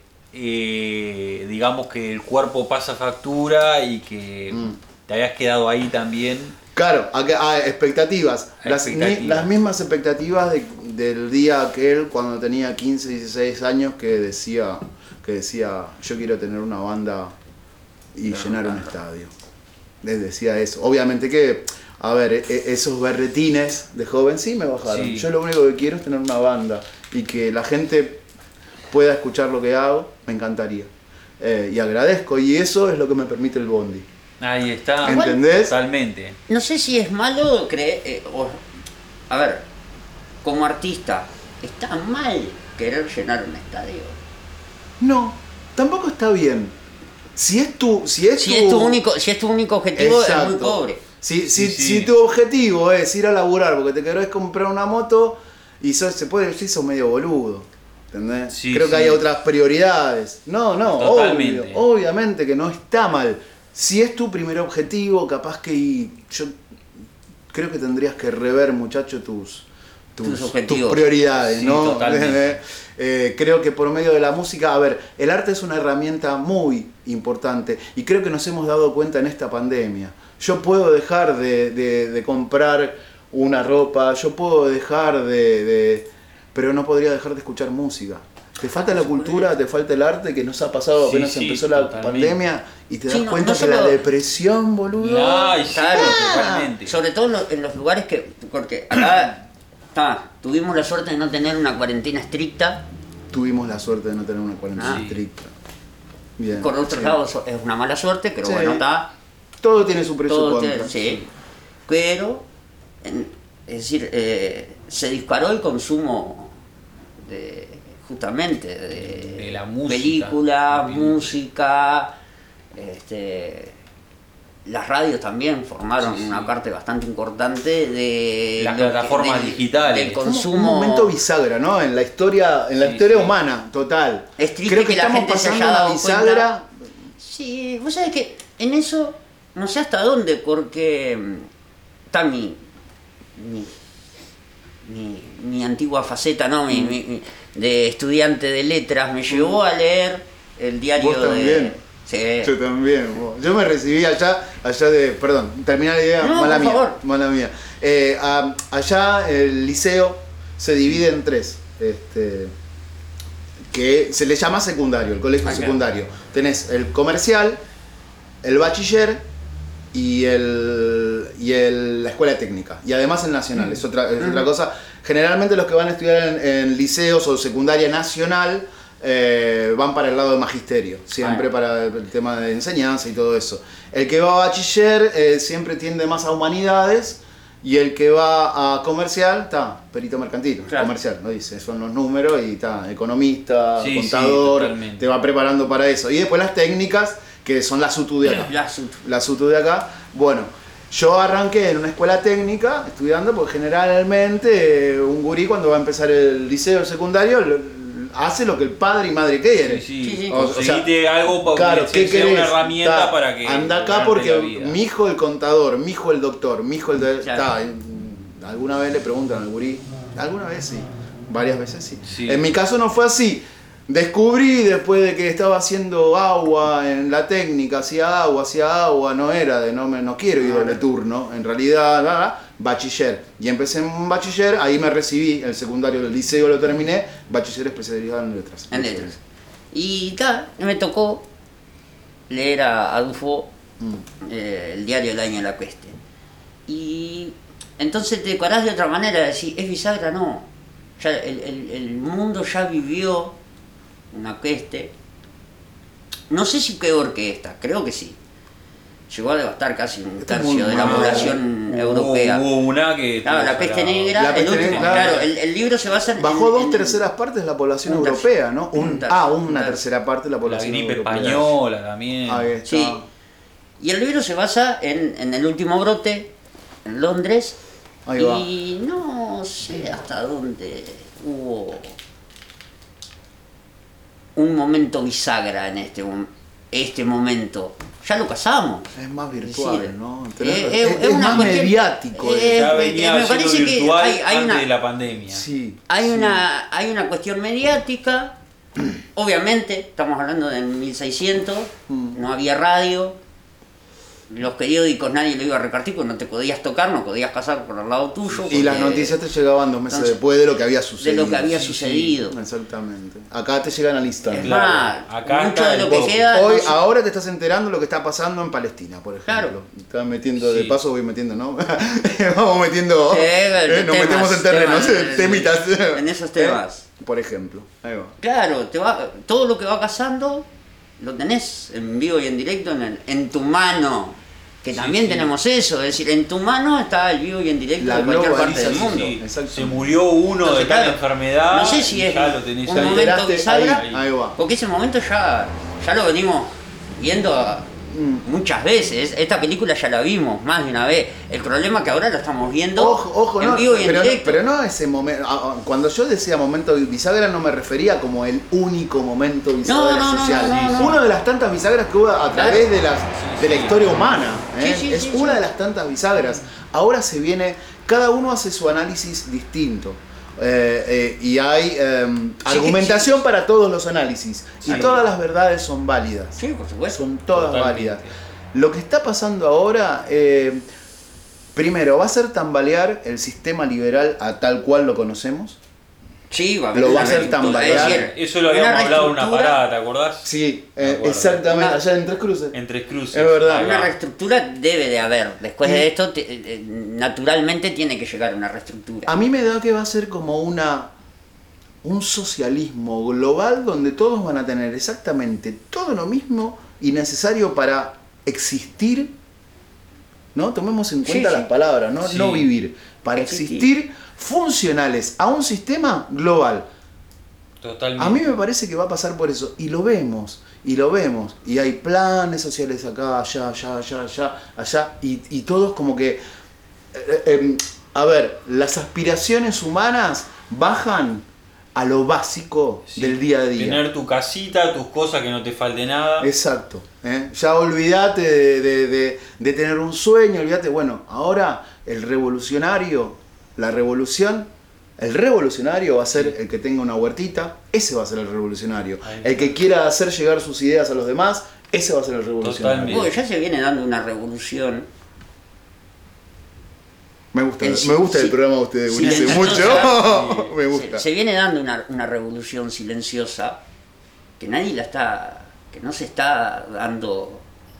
digamos que el cuerpo pasa factura y que te habías quedado ahí también.
Claro, expectativas.
Expectativas.
Las mismas expectativas del día aquel cuando tenía 15, 16 años que decía, yo quiero tener una banda y llenar un estadio. Les decía eso. Obviamente que, a ver, esos berretines de joven sí me bajaron.
Sí.
Yo lo único que quiero es tener una banda y que la gente pueda escuchar lo que hago, me encantaría. Y agradezco, y eso es lo que me permite el Bondi.
Ahí está.
¿Entendés?
Totalmente.
No sé si es malo creer... a ver, como artista, ¿está mal querer llenar un estadio?
No, tampoco está bien. Si es tu
Si es tu único objetivo, es muy
Exacto.
pobre.
Si tu objetivo es ir a laburar porque te querés comprar una moto y se puede decir sos medio boludo. ¿Entendés?
Sí,
Creo que
sí.
hay otras prioridades. No,
Totalmente.
obviamente que no está mal. Si es tu primer objetivo, capaz que yo creo que tendrías que rever, muchacho, tus
objetivos.
prioridades,
Sí,
¿no?
totalmente.
Creo que por medio de la música, a ver, el arte es una herramienta muy importante y creo que nos hemos dado cuenta en esta pandemia. Yo puedo dejar de comprar una ropa, yo puedo dejar pero no podría dejar de escuchar música. Te falta la cultura, te falta el arte, que nos ha pasado
Sí,
apenas
sí,
empezó la
totalmente.
pandemia y te das
Sí, no-
cuenta
no
que la
solo-
depresión, boludo.
Ay, sí,
Claro.
totalmente.
Sobre todo en los lugares que. Porque acá tuvimos la suerte de no tener una cuarentena estricta.
Tuvimos la suerte de no tener una cuarentena
Ah.
estricta. Bien.
Por otro
sí.
lado, es una mala suerte, pero
Sí.
bueno, está.
Todo tiene su precio
Todo
contra.
sí. Pero, es decir, se disparó el consumo justamente
De la música.
película,
De
música, las radios también formaron
Sí, sí.
una parte bastante importante de
Las
lo que-
plataformas digitales.
del
Fue
consumo.
un momento bisagra, ¿no? En la historia,
Sí,
historia
sí.
humana, total.
Es triste
Creo que
que la
estamos
gente se
pasando
haya
una
dado
bisagra.
Sí, vos sabés que en eso no sé hasta dónde, porque está mi antigua faceta, ¿no? De estudiante de letras, me llevó a leer el diario
¿Vos también?
Sí.
Yo también. Yo me recibí allá de. Perdón, terminá la idea,
No,
mala
por
mía.
favor.
Mala mía. Allá el liceo se divide en tres. Que se le llama secundario, el colegio
Ah, claro.
secundario. Tenés el comercial, el bachiller y la escuela técnica. Y además el nacional, es otra cosa. Generalmente los que van a estudiar en liceos o secundaria nacional van para el lado de magisterio, siempre para el tema de enseñanza y todo eso. El que va a bachiller siempre tiende más a humanidades. Y el que va a comercial, está, perito mercantil,
Claro.
comercial, ¿no? Dice, son los números y está, economista,
Sí,
contador,
sí, totalmente.
te va preparando para eso. Y después las técnicas, que son las SUTU de acá. Las SUTU de acá. Bueno, yo arranqué en una escuela técnica estudiando, porque generalmente un gurí cuando va a empezar el liceo, el secundario, hace lo que el padre y madre quieren.
Sí,
Sí, sí.
Conseguite algo para
Claro,
que
¿qué
sea una
querés?
herramienta
Ta,
para que
anda acá
ganarte
porque
la vida.
mi hijo el contador, mi hijo el doctor, mi hijo el de,
Claro.
alguna vez le preguntan al gurí, alguna vez sí, varias veces sí.
Sí.
En mi caso no fue así. Descubrí después de que estaba haciendo agua en la técnica, hacía agua, no era de no quiero ir doble turno, en realidad bachiller. Y empecé en bachiller, ahí me recibí, el secundario del liceo lo terminé, bachiller especializado en letras.
En letras. Y me tocó leer a Dufo el diario del año de la peste. Y entonces te decorás de otra manera, decir, es bisagra, no. Ya el mundo ya vivió una peste. No sé si peor que esta, creo que sí. Llegó a devastar casi un
Está
tercio
muy
de la
mal.
población europea.
Hubo una que...
Claro, la peste negra,
La
el
peste
último,
negra,
claro,
claro.
el libro se basa en...
Bajó
en-
dos
en-
terceras partes de la población
un tercio.
europea, ¿no?
Un tercio. Un
Una
tercio.
tercera parte de la
La
población
gripe
europea.
española también.
Ahí está.
Sí. Y el libro se basa en el último brote en Londres.
Ahí va.
Y no sé hasta dónde hubo un momento bisagra en este momento. Ya lo pasamos.
Es más virtual,
decir,
¿no?
es
Es
una
más
cuestión-
mediático.
Ya
me
venía siendo
parece que
virtual
hay
antes
una-
de la pandemia.
Sí.
Hay
sí.
hay una cuestión mediática. Obviamente, estamos hablando de 1600, no había radio. Los periódicos nadie lo iba a repartir porque no te podías tocar, no podías pasar por al lado tuyo.
Y las
porque-
noticias te llegaban 2 meses
Entonces,
después de lo que había sucedido.
de lo que había
Sí, sí.
sucedido.
Exactamente. Acá te llegan al instante.
Es
Claro,
más,
acá
mucho
está
de lo
el
que
poco.
queda.
Hoy,
no se-
ahora te estás enterando lo que está pasando en Palestina, por ejemplo.
Claro.
Estás metiendo, de
Sí.
paso voy metiendo, ¿no? Vamos metiendo.
Sí,
nos
temas,
metemos en terrenos,
temas,
temitas.
en esos temas.
Por ejemplo. Ahí va.
Claro, todo lo que va pasando lo tenés en vivo y en directo en tu mano. Que
Sí,
también
sí.
tenemos eso, es decir, en tu mano está el vivo y en directo
La
de cualquier parte del
globalización,
mundo.
Sí,
Exacto.
se murió uno
Entonces,
de tal
claro,
enfermedad.
no sé si
y
es
ya lo tenés
un
ahí.
momento
Enteraste,
bisagra,
ahí va.
porque ese momento ya lo venimos viendo muchas veces. Esta película ya la vimos más de una vez. El problema es que ahora la estamos viendo
Ojo,
en
no,
vivo y en
pero,
directo.
pero no ese momento. Cuando yo decía momento bisagra no me refería como el único momento bisagra
No, no,
social.
no, no.
Una de las tantas bisagras que hubo a través de la historia humana. ¿eh?
Sí, sí,
es
sí,
una
sí.
de las tantas bisagras. Ahora se viene, cada uno hace su análisis distinto. Y hay argumentación para todos los análisis. Y
Sí.
todas las verdades son válidas.
Sí, por supuesto.
Son todas
Totalmente.
válidas. Lo que está pasando ahora, primero, ¿va a ser tambalear el sistema liberal a tal cual lo conocemos?
Sí, va a haber
lo va a
una
hacer
reestructura,
tambalear.
es decir,
Eso lo habíamos
una
hablado en una
reestructura-
parada, ¿te acordás?
Sí,
Me acuerdo.
exactamente, allá en Tres Cruces.
En Tres Cruces.
Es verdad.
Ahí
Una
va.
reestructura debe de haber. Después de esto, naturalmente tiene que llegar una reestructura.
A mí me da que va a ser como un socialismo global donde todos van a tener exactamente todo lo mismo y necesario para existir, ¿no? Tomemos en cuenta
Sí,
las
sí.
palabras, ¿no?
Sí.
No vivir. Para existir funcionales a un sistema global.
Totalmente.
A mí me parece que va a pasar por eso. Y lo vemos. Y hay planes sociales acá, allá, allá. Y todos como que... a ver, las aspiraciones humanas bajan a lo básico
Sí.
del día a día.
Tener tu casita, tus cosas, que no te falte nada.
Exacto. Ya olvídate de tener un sueño, olvídate. Bueno, ahora el revolucionario, el revolucionario va a ser el que tenga una huertita, ese va a ser el revolucionario.
Ahí.
El que quiera hacer llegar sus ideas a los demás, ese va a ser el revolucionario.
Totalmente.
Bueno, ya se viene dando una revolución.
Me gusta,
El
me gusta el
sí-
programa de ustedes, Ulises,
silenciosa.
mucho. Me gusta.
Se viene dando una revolución silenciosa que nadie que no se está dando,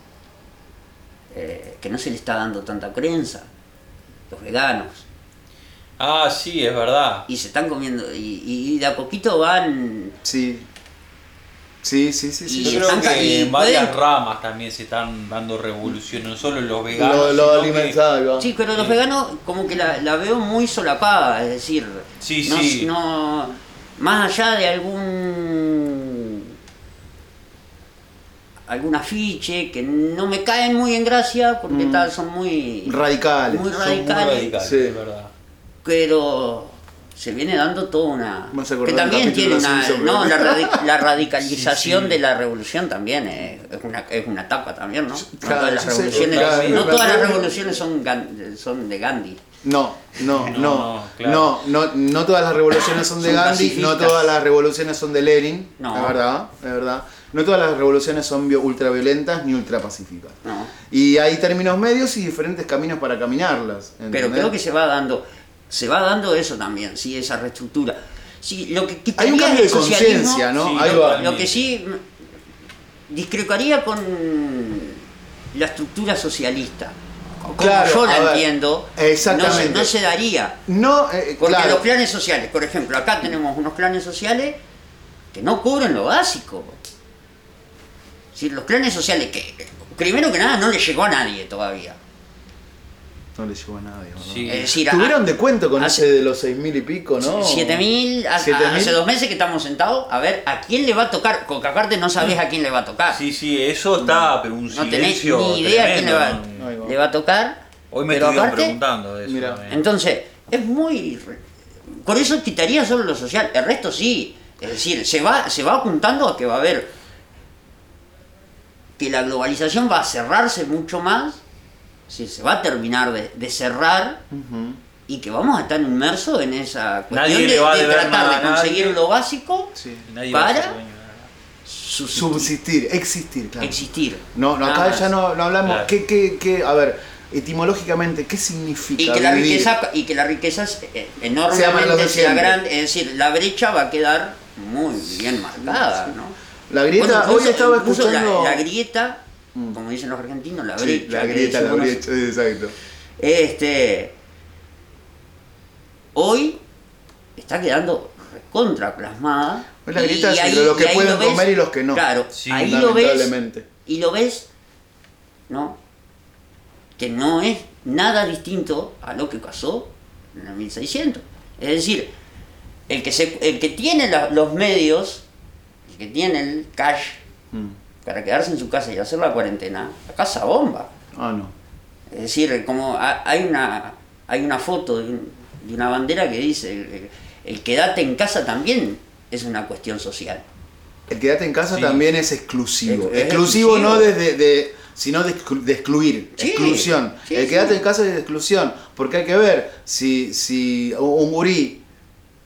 que no se le está dando tanta prensa. Los veganos.
Ah, sí, es verdad.
Y se están comiendo, y de a poquito van.
Sí. Sí.
Y
Yo creo
están ca-
que
y
en varias
pueden-
ramas también se están dando revoluciones, no solo los veganos.
Lo
sino que-
alimentado.
Sí, pero los veganos como que la veo muy solapada, es decir,
Sí,
no,
sí.
no- más allá de algún afiche que no me caen muy en gracia porque son muy
Radicales.
muy
Son
Son muy
radicales,
radicales,
Sí.
es verdad.
pero se viene dando toda una
Me hace acordar
que
del
también
capítulo
tiene
de
una
Los Simpsons,
no
pero-
la radicalización
Sí, sí.
de la revolución también es una etapa también, ¿no?
Claro,
todas las
yo sé,
revoluciones
claro,
no
me
todas las
acuerdo.
revoluciones son de Gandhi.
No,
claro.
no todas las revoluciones son de
Son
Gandhi, no
pacifistas.
todas las revoluciones son de Lenin,
No.
es verdad. No todas las revoluciones son ultraviolentas ni ultrapacíficas.
No.
Y hay términos medios y diferentes caminos para caminarlas.
Pero
¿entendés?
creo que se va dando eso también, sí, esa reestructura. Sí, lo que
Hay un
quitaría
cambio de
el socialismo,
conciencia, ¿no?
sí,
Ahí
lo-
va.
Lo que sí discreparía con la estructura socialista. Como
Claro,
yo
a
la
ver,
entiendo,
exactamente.
no se daría.
No,
Porque
claro.
los planes sociales, por ejemplo, acá tenemos unos planes sociales que no cubren lo básico. Es decir, los planes sociales que, primero que nada, no le llegó a nadie todavía.
No le llegó a nadie, ¿verdad?
Sí.
Es decir,
Tuvieron de cuento con
hace-
ese de los 6.000 y pico, ¿no?
7.000,
7.000.
hace 2 meses que estamos sentados a ver a quién le va a tocar, porque aparte no sabés a quién le va a tocar.
Sí, eso está, pero un
No tenés
silencio
ni idea a quién
tremendo.
Ahí va.
le va a tocar.
Hoy me
pero
estuvieron
aparte,
preguntando de eso.
Mira.
también.
entonces, es muy... Por eso quitaría solo lo social, el resto sí. Es decir, se va apuntando a que va a haber... que la globalización va a cerrarse mucho más, es decir, se va a terminar de cerrar
Ujú.
y que vamos a estar inmersos en esa cuestión
Nadie
de,
le va a
de
deber
tratar
nada
de
a
conseguir
nadie.
lo básico
Sí.
Nadie va a ser
para
dueño de nada.
Subsistir, existir, claro.
existir.
No,
Nada
acá
más.
ya no hablamos.
Claro.
¿Qué? A ver, etimológicamente, ¿qué significa
Y que la
vivir?
riqueza es
Se llaman los de
enormemente sea
siempre.
grande, es decir, la brecha va a quedar muy bien marcada, ¿no?
La grieta,
Bueno,
hoy estaba
incluso
escuchando...
la grieta, como dicen los argentinos, la
Sí,
brecha.
la
que
grieta,
decimos
la
nosotros.
brecha, exacto.
Hoy está quedando recontra plasmada.
Pues la grieta es entre los que pueden comer y los que no.
Claro,
Sí,
ahí lo ves
lamentablemente.
y lo ves, ¿no? Que no es nada distinto a lo que pasó en el 1600. Es decir, el que tiene los medios, el que tiene el cash para quedarse en su casa y hacer la cuarentena, la casa bomba.
Ah, no.
Es decir, como hay una foto de una bandera que dice el quedate en casa también es una cuestión social.
El quedate en casa
Sí.
también es exclusivo.
Es
exclusivo no
exclusivo.
sino de excluir,
Sí,
exclusión.
sí,
el
sí.
quedate en casa es de exclusión, porque hay que ver si un gurí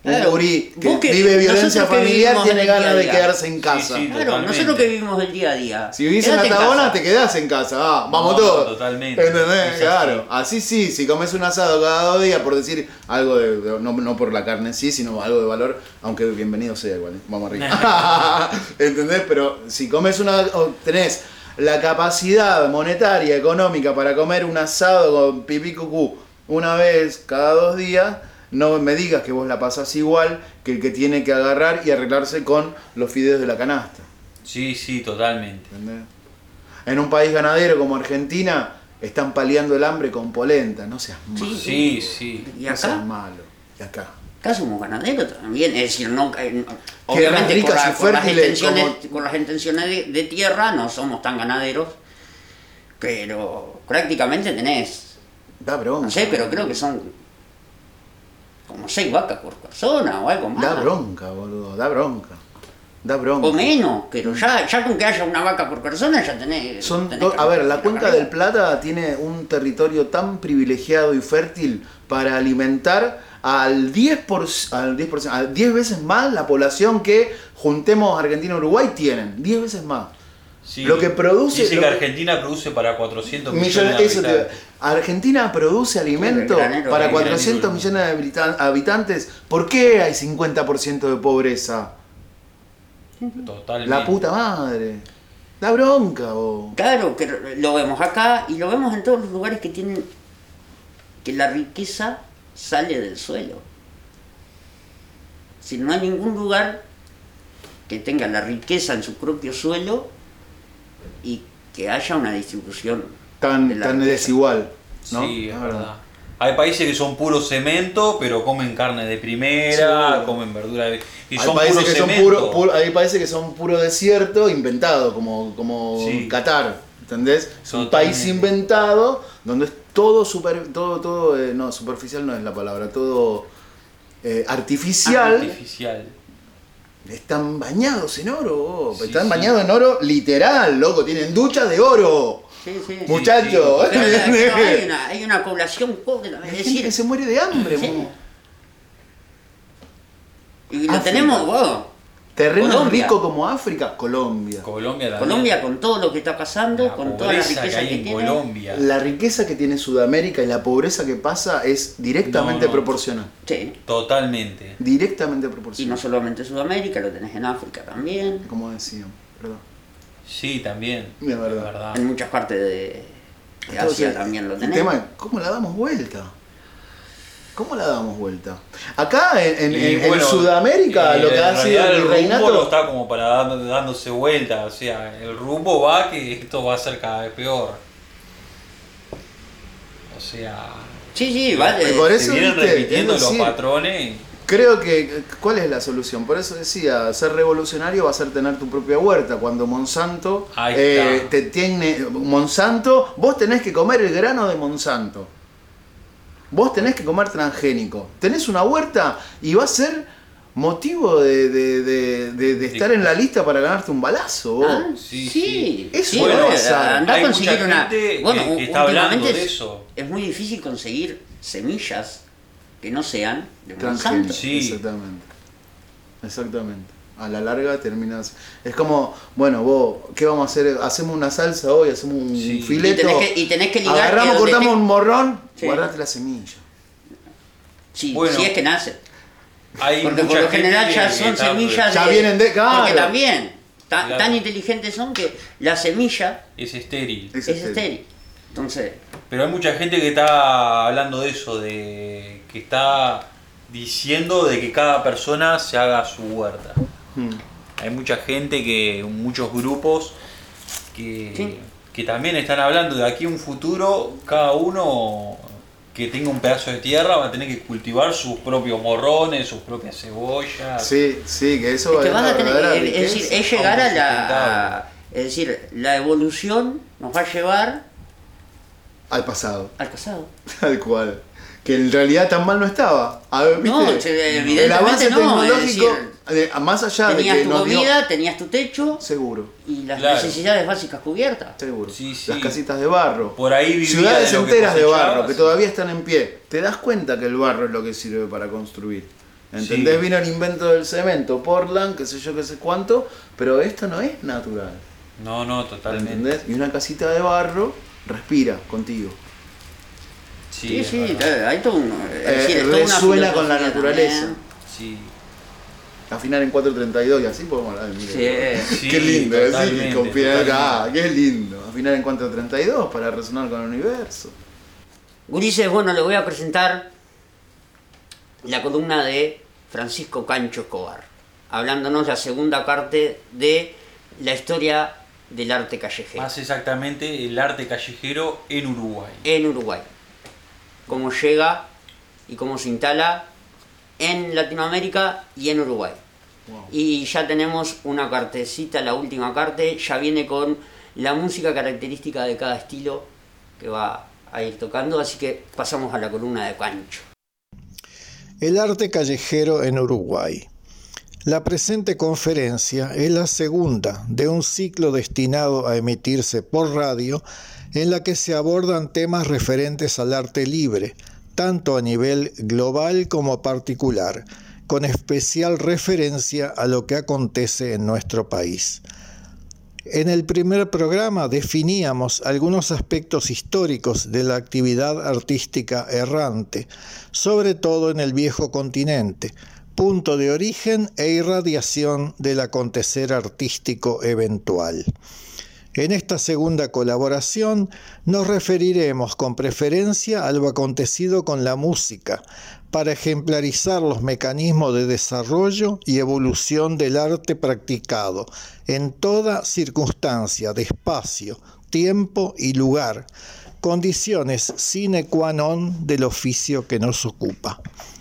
Claro,
gurí que
vos que-
vive violencia
nosotros que
familiar
vivimos
tiene
el día
ganas
a
de
día.
quedarse en casa.
sí.
Claro,
Totalmente.
nosotros que vivimos el día a día.
Si vivís en
quédate
la Tabona,
casa.
te quedás en casa. Ah, vamos
No,
todos.
totalmente.
¿Entendés?
Es así.
Claro. Así sí, si comes un asado cada 2 días, por decir algo no por la carne en sí, sino algo de valor, aunque bienvenido sea igual. Vamos arriba. ¿Entendés? Pero si comes o tenés la capacidad monetaria, económica para comer un asado con pipí cucú una vez cada 2 días, no me digas que vos la pasás igual que el que tiene que agarrar y arreglarse con los fideos de la canasta.
Sí, totalmente.
¿Entendés? En un país ganadero como Argentina están paliando el hambre con polenta, no seas malo.
Sí.
Y
No seas
acá,
malo. Y acá.
acá somos ganaderos también, es decir, no, obviamente
ricas y
con las
fértiles
intenciones,
como-
con las intenciones de tierra no somos tan ganaderos, pero prácticamente tenés,
Da bronca.
no sé, pero creo que son como 6 vacas por persona o algo más.
Da bronca, boludo, da bronca. Da bronca.
O menos, pero ya con que haya una vaca por persona ya tenés... tenés que
A ver, la
repartir
Cuenca
carga.
del Plata tiene un territorio tan privilegiado y fértil para alimentar al 10 veces más la población que juntemos Argentina y Uruguay tienen. 10 veces más.
Sí.
Lo que produce-
Dice
lo
que
que-
Argentina produce para 400
Millones,
millones de
eso te-
habitantes.
Argentina produce alimento
el granero
para
del
400 millones de habitantes. ¿Por qué hay 50% de pobreza?
Totalmente.
La puta madre. Da bronca, vos.
Claro, que lo vemos acá y lo vemos en todos los lugares que tienen... que la riqueza sale del suelo. Si no hay ningún lugar que tenga la riqueza en su propio suelo y que haya una distribución de
Tan
la riqueza.
desigual. ¿no?
Sí, es
La
verdad. Hay países que son puro cemento, pero comen carne de primera,
Sí.
comen verdura de... Y
Hay
son
países
puro
que son
cemento.
hay países que son puro desierto inventado, como
Sí.
Qatar, ¿entendés? Es un
Totalmente.
país inventado donde es todo no, superficial no es la palabra, todo artificial.
Artificial.
Están bañados en oro, vos.
Sí,
Están
sí.
bañados en oro literal, loco, tienen duchas de oro.
Sí, sí.
Muchachos.
Pero hay una población pobre también.
Hay
Es
gente que
decir,
se muere de hambre,
sí.
mo.
y lo
África.
tenemos, wow,
Terreno
Colombia.
rico como África, Colombia.
Colombia también.
Colombia con todo lo que está pasando,
La
con toda la
pobreza
riqueza
que hay
que
en
tiene.
Colombia.
La riqueza que tiene Sudamérica y la pobreza que pasa es directamente
No.
proporcional.
Sí.
Totalmente.
Directamente
Y
proporcional.
no solamente Sudamérica, lo tenés en África también,
Como decían, perdón.
Sí, también.
De verdad.
en muchas partes de Asia
Entonces,
también lo
el
tenés.
tema es, ¿cómo la damos vuelta? ¿Cómo la damos vuelta? Acá en
Y bueno,
Sudamérica
y
lo que
en
ha sido
realidad
el
rumbo no
virreinato.
está como para dándose vuelta, o sea, el rumbo va que esto va a ser cada vez peor. O sea,
Sí, vale.
Por eso,
se vienen
viste,
repitiendo
es
los
decir,
patrones.
Creo que, ¿cuál es la solución? Por eso decía, ser revolucionario va a ser tener tu propia huerta. Cuando Monsanto
Ahí está.
te tiene. Monsanto, vos tenés que comer el grano de Monsanto. Vos tenés que comer transgénico. Tenés una huerta y va a ser motivo de estar en la lista para ganarte un balazo. Vos.
Ah,
Sí,
sí,
Eso
sí,
va a
bueno,
pasar.
andá a
Hay
conseguir
mucha
una.
gente
Bueno,
que está hablando
últimamente
de
es-
eso.
Es muy difícil conseguir semillas que no sean de
Transgénico.
Monsanto.
Sí.
Exactamente. A la larga terminas. Es como, bueno, vos, ¿qué vamos a hacer? Hacemos una salsa hoy, hacemos un
Sí.
fileto.
Y tenés que ligar.
Agarramos,
que donde
cortamos
te-
un morrón,
Sí.
guardate la semilla.
Sí,
Bueno.
si es que nace.
Hay
Porque por
mucha
lo general
gente
ya
que
son
está-
semillas
Ya vienen de- claro.
Porque también,
Claro.
tan inteligentes son que la semilla
Es estéril.
Es
es estéril. Entonces,
Pero hay mucha gente que está hablando de eso, de que está diciendo de que cada persona se haga su huerta.
Hmm.
Hay mucha gente muchos grupos
Sí.
que también están hablando de aquí a un futuro, cada uno que tenga un pedazo de tierra va a tener que cultivar sus propios morrones, sus propias cebollas.
Sí, sí, que eso
es que
es
vas
la
a tener,
verdadera
es decir,
riqueza.
es llegar a
autosustentable.
es decir, la evolución nos va a llevar
Al pasado,
al pasado.
tal cual. Que en realidad tan mal no estaba. A ver, ¿viste?
No,
el avance
evidentemente no, es
tecnológico,
decir,
más allá de
tenías
que
tu
nos dio...
comida, tenías tu techo
Seguro,
y las
Claro.
necesidades básicas cubiertas.
seguro.
Sí, sí.
Las casitas de barro.
Por ahí vivía
Ciudades
de lo que
enteras de
cosechaba,
barro que
sí.
todavía están en pie. Te das cuenta que el barro es lo que sirve para construir. ¿Entendés?
Sí.
Vino el invento del cemento, Portland, qué sé yo, qué sé cuánto, pero esto no es natural.
No, totalmente.
¿Entendés? Y una casita de barro respira contigo.
Sí,
es
sí,
verdad.
hay todo un... es decir, es toda una
resuena con la
filosofía
naturaleza.
también.
Sí.
Afinar en 432 y así podemos hablar. Mire,
Sí.
qué lindo,
totalmente,
sí, confiar,
totalmente.
qué lindo. Afinar en 432 para resonar con el universo.
Gurises, bueno, les voy a presentar la columna de Francisco Cancho Escobar, hablándonos la segunda parte de la historia del arte callejero
Más exactamente el arte callejero en Uruguay.
en Uruguay. Cómo llega y cómo se instala en Latinoamérica y en Uruguay.
Wow.
Y ya tenemos una cartecita, la última carte, ya viene con la música característica de cada estilo que va a ir tocando, así que pasamos a la columna de Cancho.
El arte callejero en Uruguay. La presente conferencia es la segunda de un ciclo destinado a emitirse por radio en la que se abordan temas referentes al arte libre, tanto a nivel global como particular, con especial referencia a lo que acontece en nuestro país. En el primer programa definíamos algunos aspectos históricos de la actividad artística errante, sobre todo en el viejo continente, punto de origen e irradiación del acontecer artístico eventual. En esta segunda colaboración nos referiremos con preferencia a lo acontecido con la música, para ejemplarizar los mecanismos de desarrollo y evolución del arte practicado en toda circunstancia de espacio, tiempo y lugar, condiciones sine qua non del oficio que nos ocupa.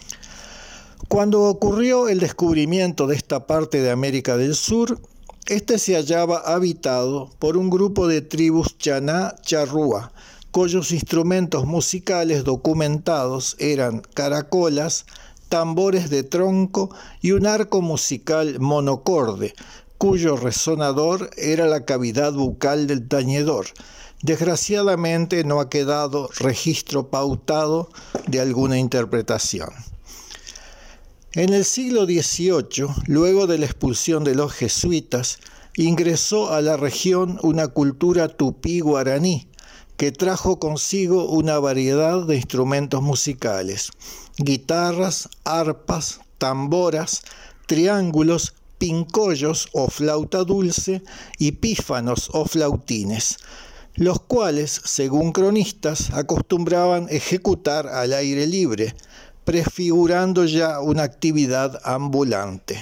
Cuando ocurrió el descubrimiento de esta parte de América del Sur, este se hallaba habitado por un grupo de tribus chaná charrúa, cuyos instrumentos musicales documentados eran caracolas, tambores de tronco y un arco musical monocorde, cuyo resonador era la cavidad bucal del tañedor. Desgraciadamente no ha quedado registro pautado de alguna interpretación. En el siglo XVIII, luego de la expulsión de los jesuitas, ingresó a la región una cultura tupí-guaraní, que trajo consigo una variedad de instrumentos musicales: guitarras, arpas, tamboras, triángulos, pincollos o flauta dulce y pífanos o flautines, los cuales, según cronistas, acostumbraban ejecutar al aire libre, prefigurando ya una actividad ambulante.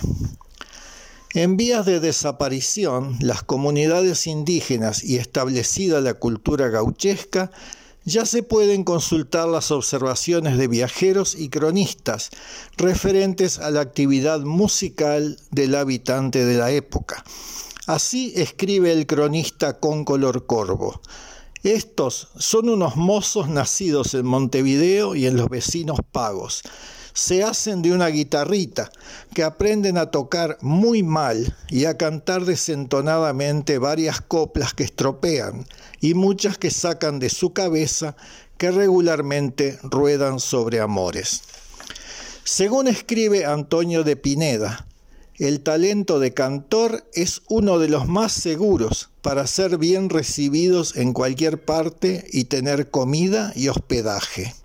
En vías de desaparición, las comunidades indígenas y establecida la cultura gauchesca, ya se pueden consultar las observaciones de viajeros y cronistas referentes a la actividad musical del habitante de la época. Así escribe el cronista Cóncolor Corvo: estos son unos mozos nacidos en Montevideo y en los vecinos pagos. Se hacen de una guitarrita, que aprenden a tocar muy mal y a cantar desentonadamente varias coplas que estropean y muchas que sacan de su cabeza, que regularmente ruedan sobre amores. Según escribe Antonio de Pineda, el talento de cantor es uno de los más seguros para ser bien recibidos en cualquier parte y tener comida y hospedaje.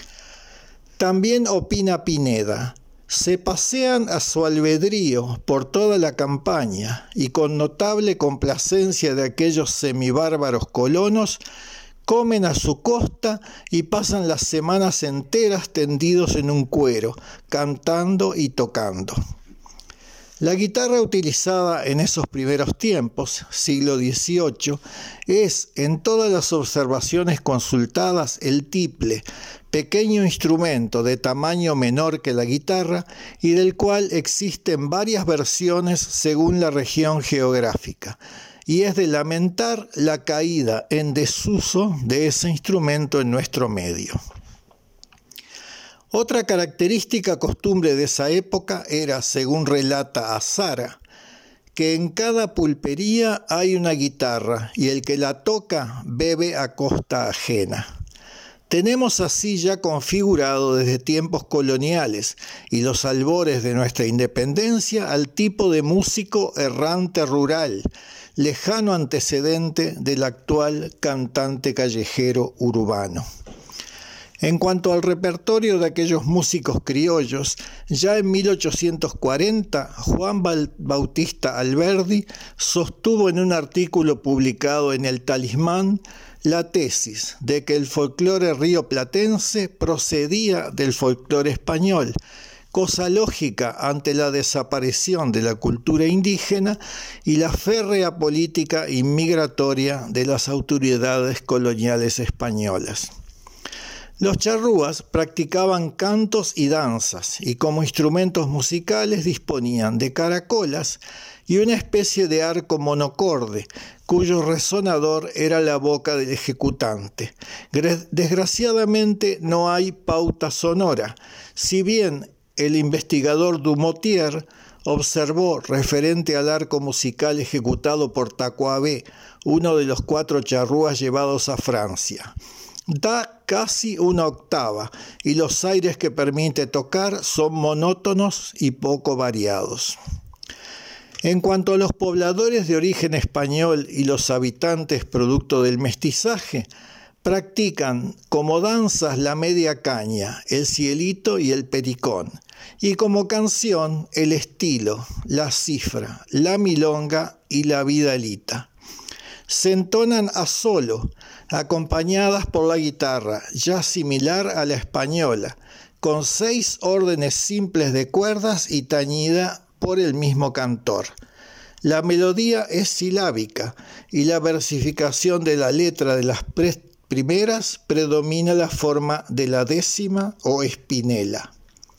También opina Pineda: se pasean a su albedrío por toda la campaña y con notable complacencia de aquellos semibárbaros colonos, comen a su costa y pasan las semanas enteras tendidos en un cuero, cantando y tocando. La guitarra utilizada en esos primeros tiempos, siglo XVIII, es, en todas las observaciones consultadas, el tiple, pequeño instrumento de tamaño menor que la guitarra y del cual existen varias versiones según la región geográfica, y es de lamentar la caída en desuso de ese instrumento en nuestro medio. Otra característica costumbre de esa época era, según relata Azara, que en cada pulpería hay una guitarra y el que la toca bebe a costa ajena. Tenemos así ya configurado desde tiempos coloniales y los albores de nuestra independencia al tipo de músico errante rural, lejano antecedente del actual cantante callejero urbano. En cuanto al repertorio de aquellos músicos criollos, ya en 1840 Juan Bautista Alberdi sostuvo en un artículo publicado en El Talismán la tesis de que el folclore rioplatense procedía del folclore español, cosa lógica ante la desaparición de la cultura indígena y la férrea política inmigratoria de las autoridades coloniales españolas. Los charrúas practicaban cantos y danzas y como instrumentos musicales disponían de caracolas y una especie de arco monocorde, cuyo resonador era la boca del ejecutante. Desgraciadamente no hay pauta sonora, si bien el investigador Dumotier observó, referente al arco musical ejecutado por Tacuabé, uno de los 4 charrúas llevados a Francia. Da casi una octava y los aires que permite tocar son monótonos y poco variados. En cuanto a los pobladores de origen español y los habitantes producto del mestizaje, practican como danzas la media caña, el cielito y el pericón, y como canción el estilo, la cifra, la milonga y la vidalita. Se entonan a solo, acompañadas por la guitarra, ya similar a la española, con 6 órdenes simples de cuerdas y tañida por el mismo cantor. La melodía es silábica y la versificación de la letra de las primeras predomina la forma de la décima o espinela.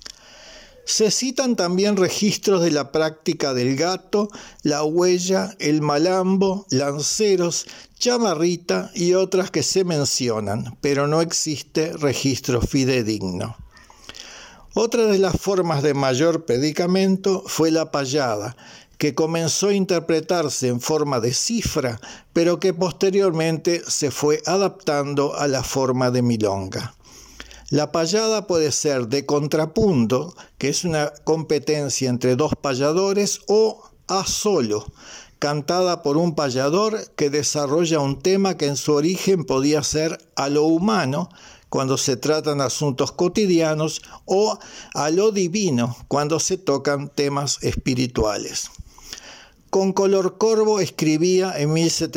Se citan también registros de la práctica del gato, la huella, el malambo, lanceros, chamarrita y otras que se mencionan, pero no existe registro fidedigno. Otra de las formas de mayor predicamento fue la payada, que comenzó a interpretarse en forma de cifra, pero que posteriormente se fue adaptando a la forma de milonga. La payada puede ser de contrapunto, que es una competencia entre 2 payadores, o a solo, cantada por un payador que desarrolla un tema que en su origen podía ser a lo humano, cuando se tratan asuntos cotidianos, o a lo divino, cuando se tocan temas espirituales. Con Color Corvo escribía en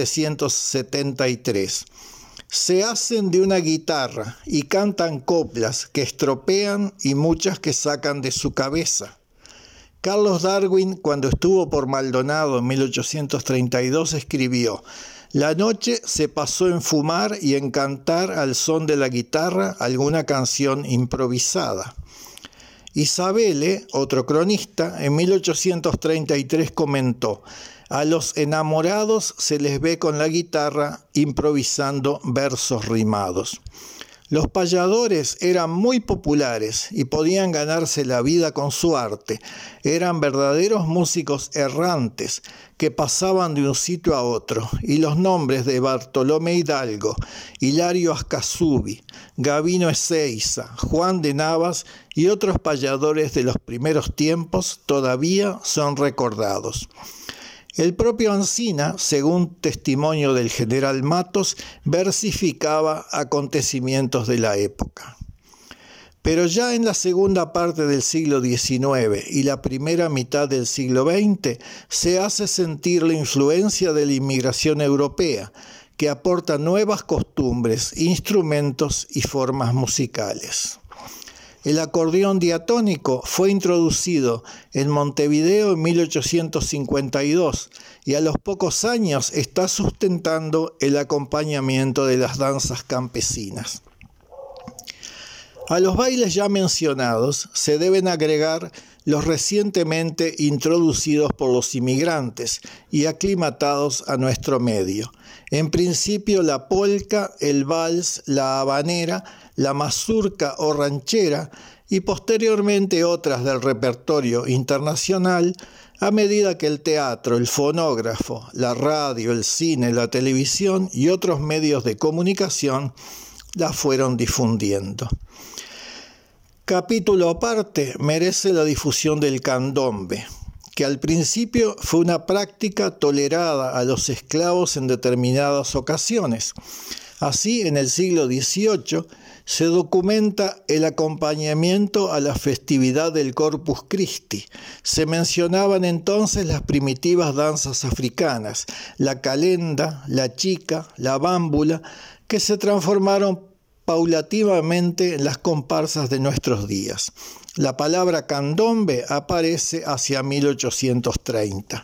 1773. Se hacen de una guitarra y cantan coplas que estropean y muchas que sacan de su cabeza. Carlos Darwin, cuando estuvo por Maldonado en 1832, escribió: la noche se pasó en fumar y en cantar al son de la guitarra alguna canción improvisada. Isabelle, otro cronista, en 1833 comentó: a los enamorados se les ve con la guitarra improvisando versos rimados. Los payadores eran muy populares y podían ganarse la vida con su arte. Eran verdaderos músicos errantes que pasaban de un sitio a otro, y los nombres de Bartolomé Hidalgo, Hilario Ascasubi, Gavino Ezeiza, Juan de Navas y otros payadores de los primeros tiempos todavía son recordados. El propio Ancina, según testimonio del general Matos, versificaba acontecimientos de la época. Pero ya en la segunda parte del siglo XIX y la primera mitad del siglo XX se hace sentir la influencia de la inmigración europea, que aporta nuevas costumbres, instrumentos y formas musicales. El acordeón diatónico fue introducido en Montevideo en 1852 y a los pocos años está sustentando el acompañamiento de las danzas campesinas. A los bailes ya mencionados se deben agregar los recientemente introducidos por los inmigrantes y aclimatados a nuestro medio. En principio la polca, el vals, la habanera, la mazurca o ranchera y posteriormente otras del repertorio internacional, a medida que el teatro, el fonógrafo, la radio, el cine, la televisión y otros medios de comunicación la fueron difundiendo. Capítulo aparte merece la difusión del candombe, que al principio fue una práctica tolerada a los esclavos en determinadas ocasiones. Así, en el siglo XVIII se documenta el acompañamiento a la festividad del Corpus Christi. Se mencionaban entonces las primitivas danzas africanas, la calenda, la chica, la bámbula, que se transformaron paulativamente en las comparsas de nuestros días. La palabra candombe aparece hacia 1830.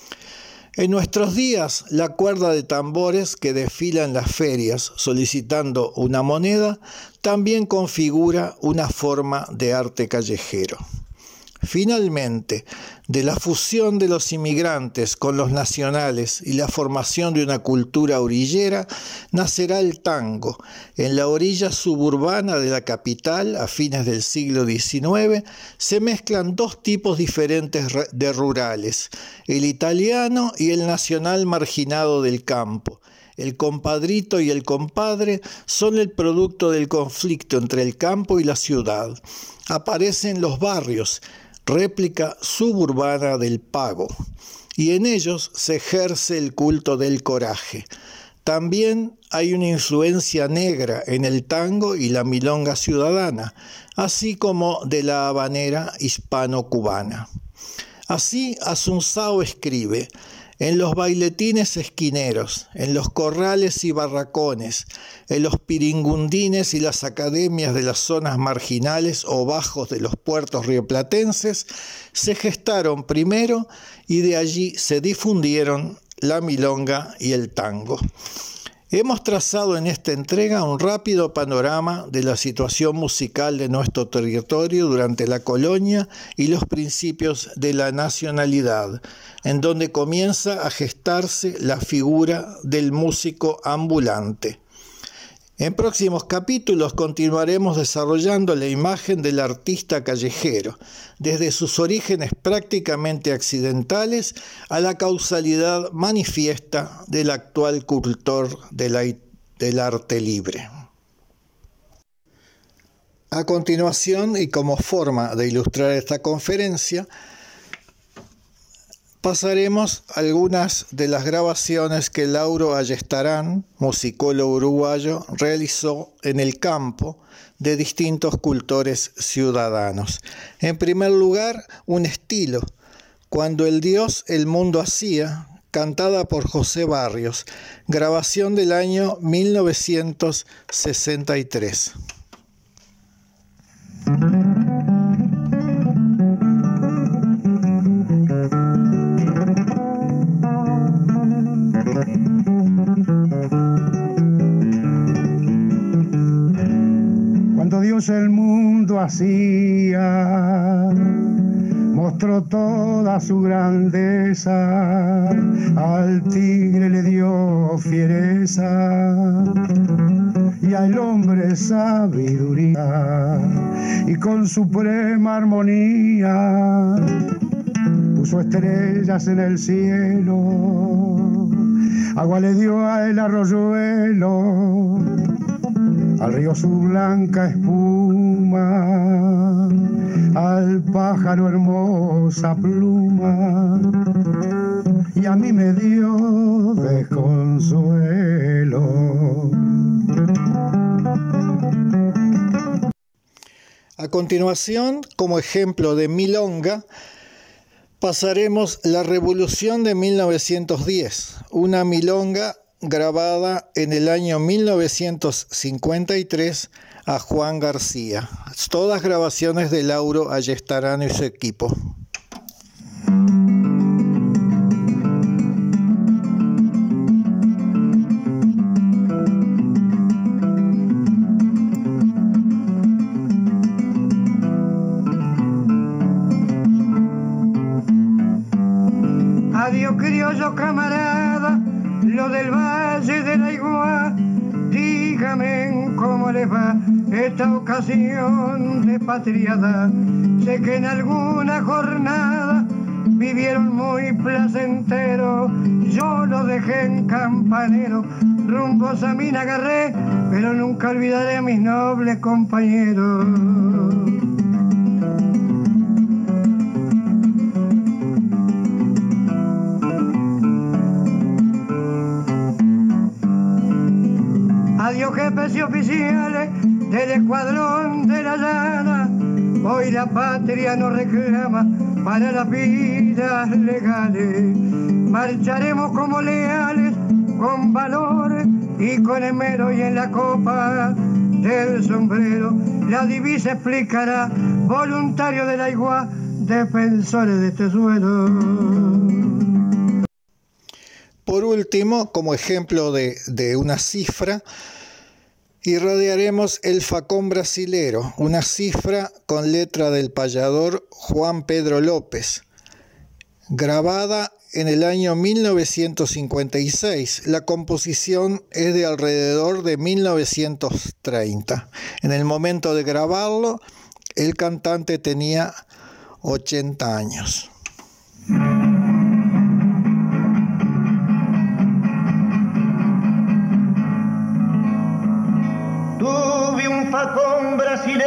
En nuestros días, la cuerda de tambores que desfila en las ferias solicitando una moneda también configura una forma de arte callejero. Finalmente, de la fusión de los inmigrantes con los nacionales y la formación de una cultura orillera, nacerá el tango. En la orilla suburbana de la capital, a fines del siglo XIX, se mezclan dos tipos diferentes de rurales, el italiano y el nacional marginado del campo. El compadrito y el compadre son el producto del conflicto entre el campo y la ciudad. Aparecen los barrios, réplica suburbana del pago, y en ellos se ejerce el culto del coraje. También hay una influencia negra en el tango y la milonga ciudadana, así como de la habanera hispano-cubana. Así Asunzao escribe: en los bailetines esquineros, en los corrales y barracones, en los piringundines y las academias de las zonas marginales o bajos de los puertos rioplatenses, se gestaron primero y de allí se difundieron la milonga y el tango. Hemos trazado en esta entrega un rápido panorama de la situación musical de nuestro territorio durante la colonia y los principios de la nacionalidad, en donde comienza a gestarse la figura del músico ambulante. En próximos capítulos continuaremos desarrollando la imagen del artista callejero, desde sus orígenes prácticamente accidentales a la causalidad manifiesta del actual cultor del arte libre. A continuación, y como forma de ilustrar esta conferencia, pasaremos algunas de las grabaciones que Lauro Ayestarán, musicólogo uruguayo, realizó en el campo de distintos cultores ciudadanos. En primer lugar, un estilo, Cuando el Dios el mundo hacía, cantada por José Barrios, grabación del año 1963.
Cuando Dios el mundo hacía, mostró toda su grandeza, al tigre le dio fiereza y al hombre sabiduría, y con suprema armonía puso estrellas en el cielo, agua le dio al arroyuelo, al río su blanca espuma, al pájaro hermosa pluma, y a mí me dio desconsuelo.
A continuación, como ejemplo de milonga, pasaremos La Revolución de 1910, una milonga grabada en el año 1953 a Juan García. Todas grabaciones de Lauro Ayestarán y su equipo.
Adiós criollo camarada, lo del Valle de la Iguá, dígame cómo les va esta ocasión de patriada. Sé que en alguna jornada vivieron muy placentero, yo lo dejé margen campanero, rumbo a Samín agarré, pero nunca olvidaré a mis nobles compañeros. Adiós jefes y oficiales del escuadrón de la llana, hoy la patria nos reclama para las vidas legales. Marcharemos como leales, con valor y con esmero, y en la copa del sombrero la divisa explicará: voluntarios de la Aigua, defensores de este suelo.
Por último, como ejemplo de una cifra, irradiaremos el facón brasilero, una cifra con letra del payador Juan Pedro López, grabada en el año 1956. La composición es de alrededor de 1930. En el momento de grabarlo, el cantante tenía 80 años.
Tuve un facón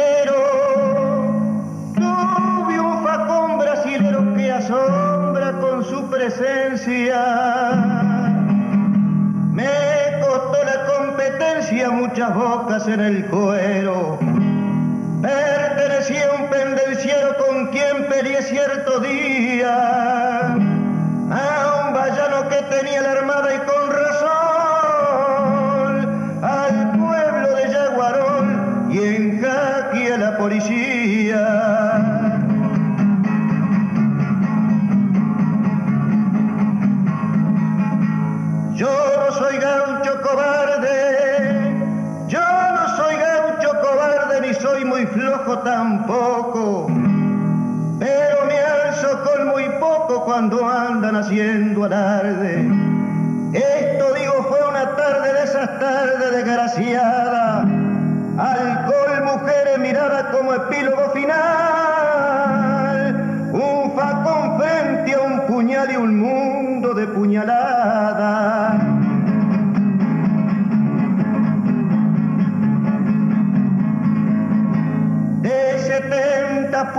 brasilero que asombra con su presencia. Me costó la competencia muchas bocas en el cuero. Pertenecía a un pendenciero con quien peleé cierto día, a un vallano que tenía la armada y con razón, al pueblo de Yaguarón y en Jaqui a la policía. Yo no soy gaucho cobarde, ni soy muy flojo tampoco, pero me alzo con muy poco cuando andan haciendo alarde. Esto digo fue una tarde de esas tardes desgraciadas, alcohol, mujeres, mirada como epílogo final, un facón frente a un puñal y un mundo de puñaladas. De 70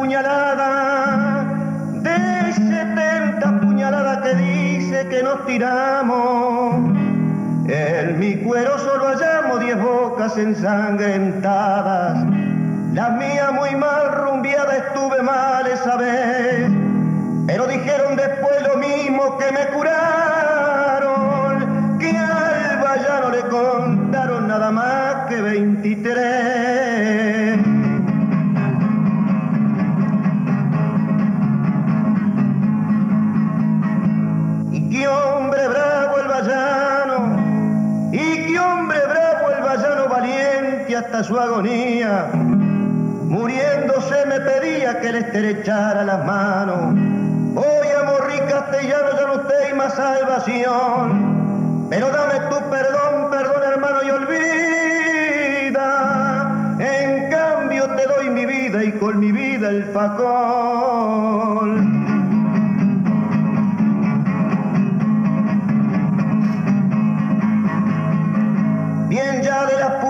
puñaladas que dice que nos tiramos, en mi cuero solo hallamos 10 bocas ensangrentadas. La mía muy mal rumbiada, estuve mal esa vez, pero dijeron después lo mismo que me curaron, que al vallano le contaron nada más que 23. ¡Qué hombre bravo el vallano! ¡Y qué hombre bravo el vallano, valiente hasta su agonía! Muriéndose me pedía que le estrechara las manos. Hoy amorrí castellano, ya no tengo más salvación. Pero dame tu perdón, hermano, y olvida. En cambio te doy mi vida y con mi vida el facón. Bien ya de las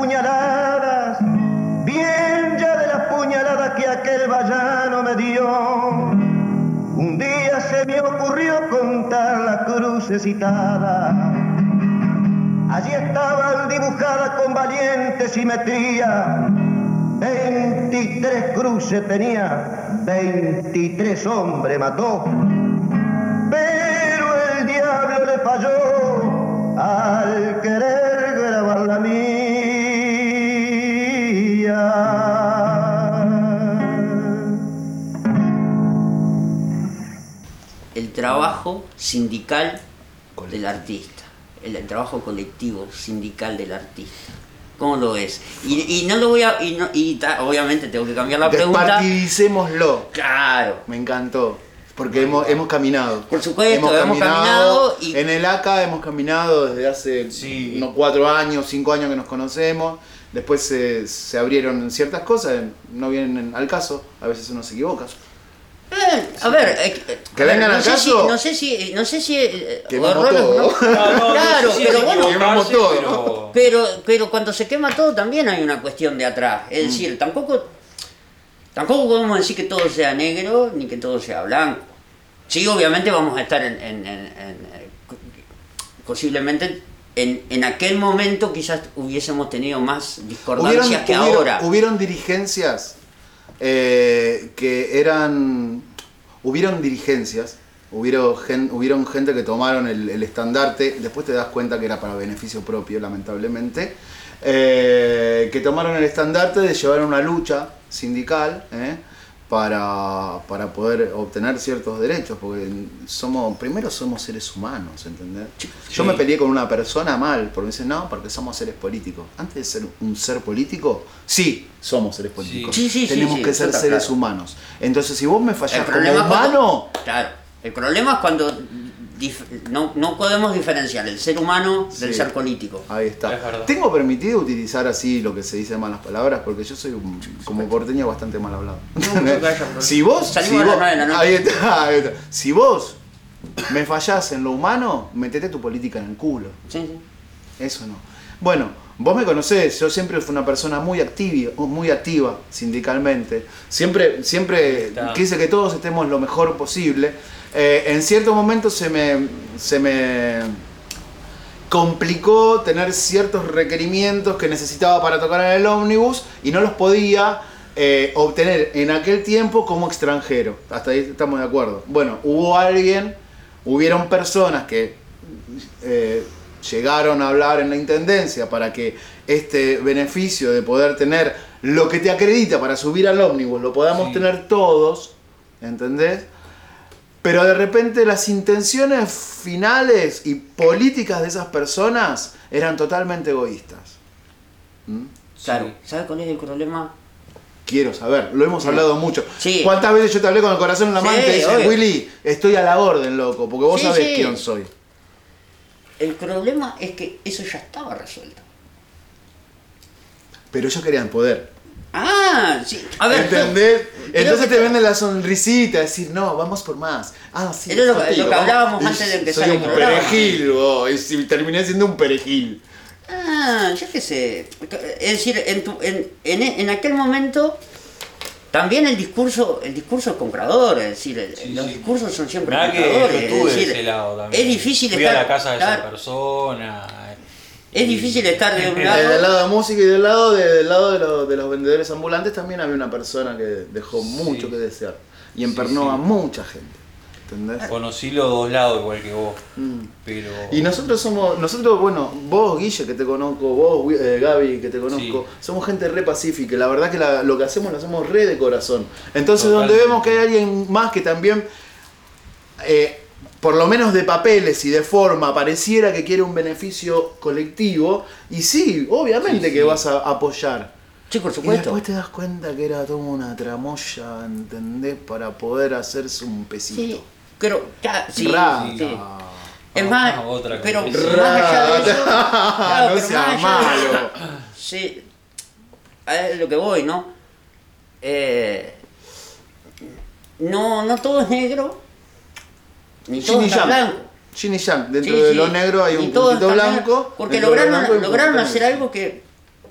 puñaladas que aquel vallano me dio. Un día se me ocurrió contar la cruces citadas. Allí estaban dibujadas con valiente simetría. 23 cruces tenía, 23 hombres mató. Pero el diablo le falló al querer grabar la mía.
El trabajo sindical del artista, el trabajo colectivo sindical del artista. ¿Cómo lo ves? Y no lo voy a... obviamente tengo que cambiar la pregunta.
Despartidicémoslo.
Claro.
Me encantó. Porque hemos caminado.
Por supuesto, hemos caminado y...
En el ACA hemos caminado desde hace unos 4 años, 5 años que nos conocemos. Después se abrieron ciertas cosas, no vienen al caso, a veces uno se equivoca.
A ver,
Que vengan al caso.
No sé si
Quemamos
horrores,
todo.
¿no? Claro,
no sé si
pero
es
bueno,
quemamos
equivocarse,
todo.
pero cuando se quema todo también hay una cuestión de atrás. Es decir, tampoco podemos decir que todo sea negro ni que todo sea blanco. Sí, obviamente vamos a estar posiblemente en aquel momento quizás hubiésemos tenido más discordancias que ahora.
Hubieron dirigencias que eran... Hubieron dirigencias, hubieron gente que tomaron el estandarte, después te das cuenta que era para beneficio propio, lamentablemente, que tomaron el estandarte de llevar una lucha sindical para poder obtener ciertos derechos, porque primero somos seres humanos, ¿entendés? Yo me peleé con una persona mal, porque me dicen, no, porque somos seres políticos. Antes de ser un ser político, sí, somos seres políticos.
Sí,
Tenemos que ser
está
seres
claro.
humanos. Entonces, si vos me fallás como
es
humano...
Claro, el problema es cuando no podemos diferenciar el ser humano del
Sí.
ser político.
Ahí está.
Es verdad.
Tengo permitido utilizar así lo que se dice en malas palabras porque yo soy como porteño bastante mal hablado.
creo que haya problema.
Si vos,
Salimos a las 9 de la noche.
ahí está. Si vos me fallás en lo humano, metete tu política en el culo.
Sí.
Eso no. Bueno, vos me conocés, yo siempre fui una persona muy activa sindicalmente. Siempre
Está.
quise que todos estemos lo mejor posible. En cierto momento se me complicó tener ciertos requerimientos que necesitaba para tocar en el ómnibus y no los podía obtener en aquel tiempo como extranjero. Hasta ahí estamos de acuerdo. Bueno, hubieron personas que llegaron a hablar en la intendencia para que este beneficio de poder tener lo que te acredita para subir al ómnibus lo podamos
Sí.
tener todos, ¿entendés? Pero de repente las intenciones finales y políticas de esas personas eran totalmente egoístas. ¿Mm?
Claro,
Sí.
¿sabes cuál es el problema?
Quiero saber, lo hemos hablado mucho.
Sí.
¿Cuántas veces yo te hablé con el corazón en la mano y te
Sí,
dije,
obvio.
Willy, estoy a la orden, loco, porque vos
Sí,
sabés
sí.
quién soy?
El problema es que eso ya estaba resuelto.
Pero ellos querían poder.
Ah, sí. A ver,
¿Entendés?
creo
Entonces
que-
te venden la sonrisita, decir, no, vamos por más. Ah, sí.
Era lo que
contigo,
hablábamos
vamos.
antes de empezar
Soy
el
un
programa.
perejil, vos, y terminé siendo un perejil.
yo qué sé. Es decir, en aquel momento también el discurso es comprador, es decir,
Sí,
los
sí.
discursos son siempre
Mirá que yo
compradores.
estuve
es
de
decir,
ese lado también.
es difícil
Fui
estar.
a la casa de esa
claro,
persona.
es difícil estar de un
Del
lado.
lado de música y del lado de los vendedores ambulantes también había una persona que dejó mucho
Sí.
que desear. Y empernó
Sí, sí.
a mucha gente. ¿Entendés?
Conocí los dos lados igual que vos.
Mm.
Pero.
Y nosotros, bueno, vos Guille que te conozco, vos Gaby que te conozco, somos gente re pacífica, la verdad que lo que hacemos lo hacemos re de corazón. Entonces donde
Totalmente.
vemos que hay alguien más que también, por lo menos de papeles y de forma, pareciera que quiere un beneficio colectivo, y sí, obviamente
Sí,
que
sí.
vas a apoyar.
Sí, por
Y
supuesto.
después te das cuenta que era toda una tramoya, ¿entendés? Para poder hacerse un pesito.
Sí, pero sí,
Rata.
sí. Es más,
Otra
pero
cosa.
más allá de eso, claro,
No
pero
sea
más allá de eso,
malo.
sí, a lo que voy, ¿no? No todo es negro, ni todo
Yin y
está
yang.
blanco.
Yin y yang. Dentro
Sí,
de
sí.
lo negro hay
Ni
un
todo
puntito
está
blanco.
negro, porque
dentro de lo blanco hay un
lograron
puntito
hacer
negro.
algo que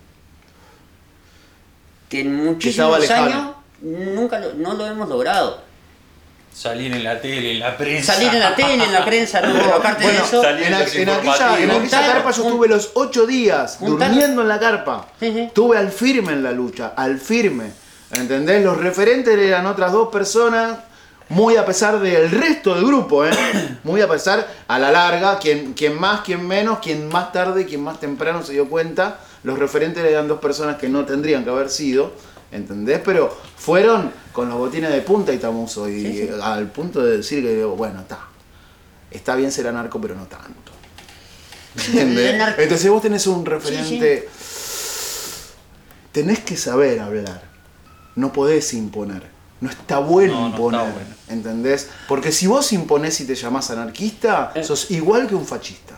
en
estaba
muchísimos
lejano.
años no lo hemos logrado.
Salir en la tele, en la prensa.
Salir en la tele, en la prensa, no, pero aparte
Bueno,
de eso,
salir
en,
en los
en aquella
informativos.
carpa yo estuve los 8 días
Juntar-
durmiendo en la carpa.
Sí, sí.
Estuve al firme en la lucha, al firme. ¿Entendés? Los referentes eran otras dos personas, muy a pesar del resto del grupo, ¿eh? Muy a pesar, a la larga, quien más, quien menos, quien más tarde, quien más temprano se dio cuenta. Los referentes eran dos personas que no tendrían que haber sido, ¿entendés? Pero fueron con los botines de punta y tamuzo, y
Sí, sí.
al punto de decir que, bueno, está bien ser anarco, pero no tanto. ¿Entendés?
El anarco-
Entonces vos tenés un referente, tenés que saber hablar, no podés imponer. No está bueno
No, no
imponer,
está bueno.
¿entendés? Porque si vos imponés y te llamás anarquista, sos igual que un fascista.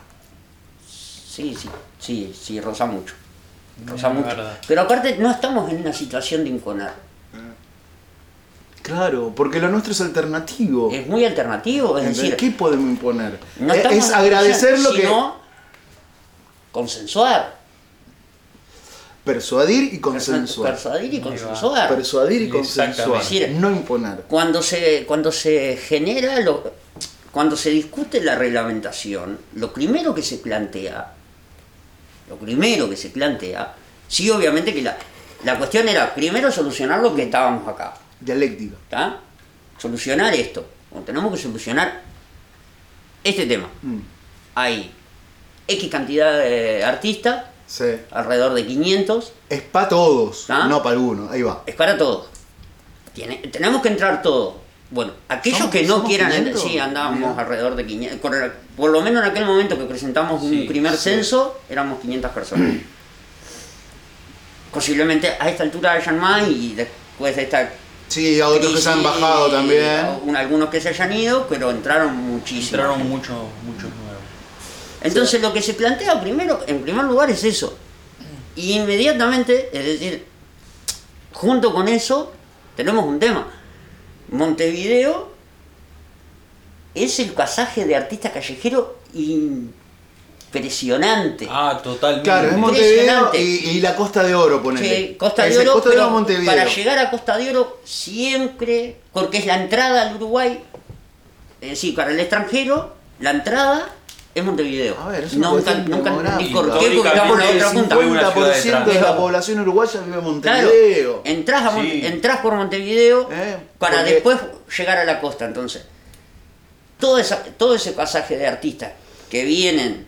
Sí, roza mucho. Roza
Es
mucho.
verdad.
Pero aparte no estamos en una situación de imponer.
Claro, porque lo nuestro es alternativo.
Es muy alternativo, es
Entonces,
decir,
¿qué podemos imponer?
no
Es
estamos
agradecer lo que...
sino consensuar.
Persuadir y consensuar.
Persuadir y consensuar.
Persuadir y
Exactamente.
consensuar.
Es decir,
No imponer.
Cuando se genera, cuando se discute la reglamentación, lo primero que se plantea, sí, obviamente que la cuestión era primero solucionar lo que estábamos acá,
Dialéctica.
¿está? Solucionar esto. Bueno, tenemos que solucionar este tema. Hay X cantidad de artistas,
Sí.
alrededor de 500,
Es para todos,
¿Ah?
no para algunos. Ahí va.
es para todos. Tenemos que entrar todos. Bueno, aquellos que no
¿Somos
quieran,
500?
sí, andábamos
Mirá.
alrededor de 500. Por lo menos en aquel momento que presentamos
Sí,
un primer
sí.
censo, éramos 500 personas. Posiblemente a esta altura hayan más y después de esta
Sí, a otros que se han
crisis,
bajado también.
algunos que se hayan ido, pero entraron muchísimos.
Entraron muchos nuevos.
Entonces lo que se plantea primero, en primer lugar, es eso. Y inmediatamente, es decir, junto con eso, tenemos un tema. Montevideo es el pasaje de artista callejero impresionante.
Ah, totalmente.
Claro, es Montevideo
Impresionante.
y la Costa de Oro, ponele.
Sí, Costa de
Ese,
Oro,
Costa de Oro,
pero
Montevideo.
para llegar a Costa de Oro siempre, porque es la entrada al Uruguay, es decir, para el extranjero, la entrada es Montevideo.
A ver, es una cuestión
Ni
demográfica.
por qué, porque estamos en la
Porque
otra
el
punta.
fue una ciudad de
50% de la
tránsito.
población uruguaya vive en
Claro,
Montevideo.
Sí.
entrás por Montevideo para
Porque-
después llegar a la costa. Entonces, todo ese pasaje de artistas que vienen,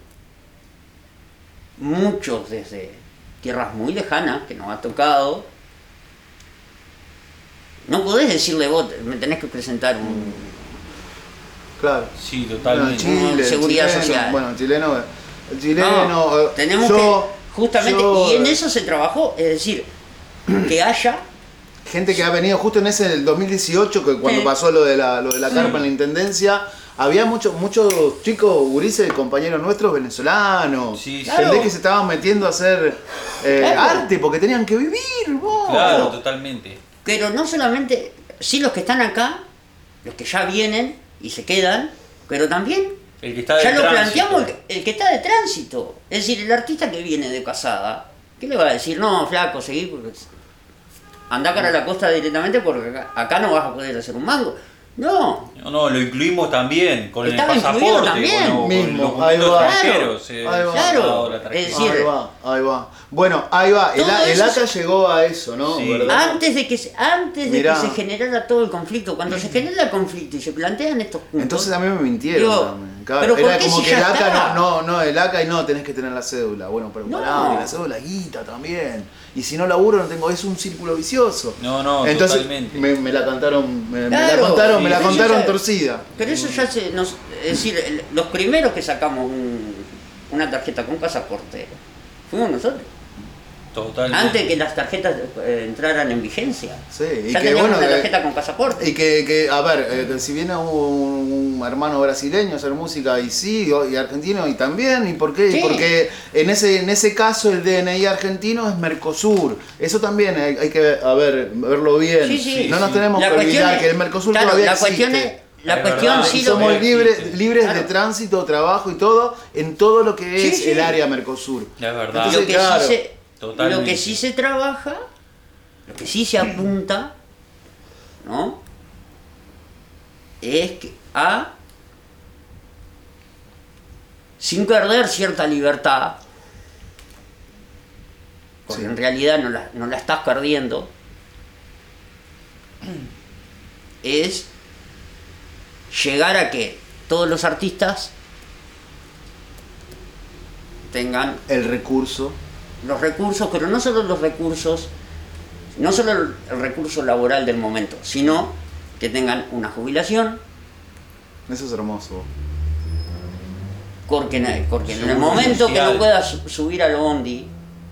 muchos desde tierras muy lejanas, que nos ha tocado, no podés decirle vos, me tenés que presentar un...
Claro.
Sí,
Bueno,
totalmente.
Chile,
Seguridad
chileno,
social.
Bueno, el chileno.
No, tenemos
yo-
que, justamente,
yo-
y en eso se trabajó, es decir, que haya...
Gente que ha venido justo en ese del 2018, que cuando
Sí.
pasó lo de la carpa en la intendencia, había muchos chicos, gurises, compañeros nuestros venezolanos.
Sí, sí.
Gente que se estaban metiendo a hacer
Claro.
arte porque tenían que vivir, vos.
Claro, totalmente.
Pero no solamente, sí los que están acá, los que ya vienen y se quedan, pero también
El que está de
ya lo
tránsito.
planteamos el que está de tránsito. Es decir, el artista que viene de Casada, ¿qué le va a decir? No, flaco, seguí porque anda cara a la costa directamente porque acá no vas a poder hacer un mango. No,
No, lo incluimos también con
Estaba
el
incluido
pasaporte.
también.
Con
Mismo,
el
ahí va.
extranjero.
Ahí va.
Claro.
La tarjeta.
Es decir,
Ahí va. Bueno, ahí va.
Todo
El
eso
ACA llegó a eso, ¿no?
Sí.
¿Verdad?
antes de que se
Mirá.
generara todo el conflicto, cuando se genera el conflicto y se plantean estos puntos,
Entonces a mí me mintieron
Digo,
también. Claro,
pero ¿por
era
qué
como
si
que
ya
el ACA
está?
no, el ACA y no tenés que tener la cédula. Bueno, pero
No.
pará, y la cédula guita también. Y si no laburo no tengo, es un círculo vicioso.
No,
Entonces
totalmente.
me la cantaron, me
Claro,
la contaron,
sí,
me la
sí,
contaron
ya-
torcida.
pero eso ya es decir, los primeros que sacamos una tarjeta con pasaporte fuimos nosotros.
Totalmente.
Antes que las tarjetas entraran en vigencia.
Sí, y
Ya
que
teníamos
bueno,
una
que-
tarjeta con pasaporte.
Y que a ver, que si viene un hermano brasileño a hacer música y sí, y argentino y también, ¿y por qué?
Sí.
Porque en ese caso el DNI argentino es Mercosur. Eso también hay que verlo bien.
Sí, sí.
No nos
Sí.
tenemos
La
que
cuestión
olvidar
es-
que el Mercosur
claro,
todavía
la
existe.
cuestión es, la
Es
cuestión
verdad,
sí
Y
lo
somos
ve.
libres
existe.
de
Claro.
tránsito, trabajo y todo en todo lo que
Sí,
es
sí.
el área Mercosur.
Es verdad.
Entonces,
lo que
claro,
sí se,
totalmente.
lo que sí se trabaja, lo que sí se apunta, ¿no? Es que sin perder cierta libertad, porque
Sí.
en realidad no la estás perdiendo, es llegar a que todos los artistas tengan
el recurso.
los recursos, pero no solo los recursos, no solo el recurso laboral del momento, sino que tengan una jubilación,
Eso es hermoso.
porque en el
Seguro
momento que
social.
no puedas subir al bondi,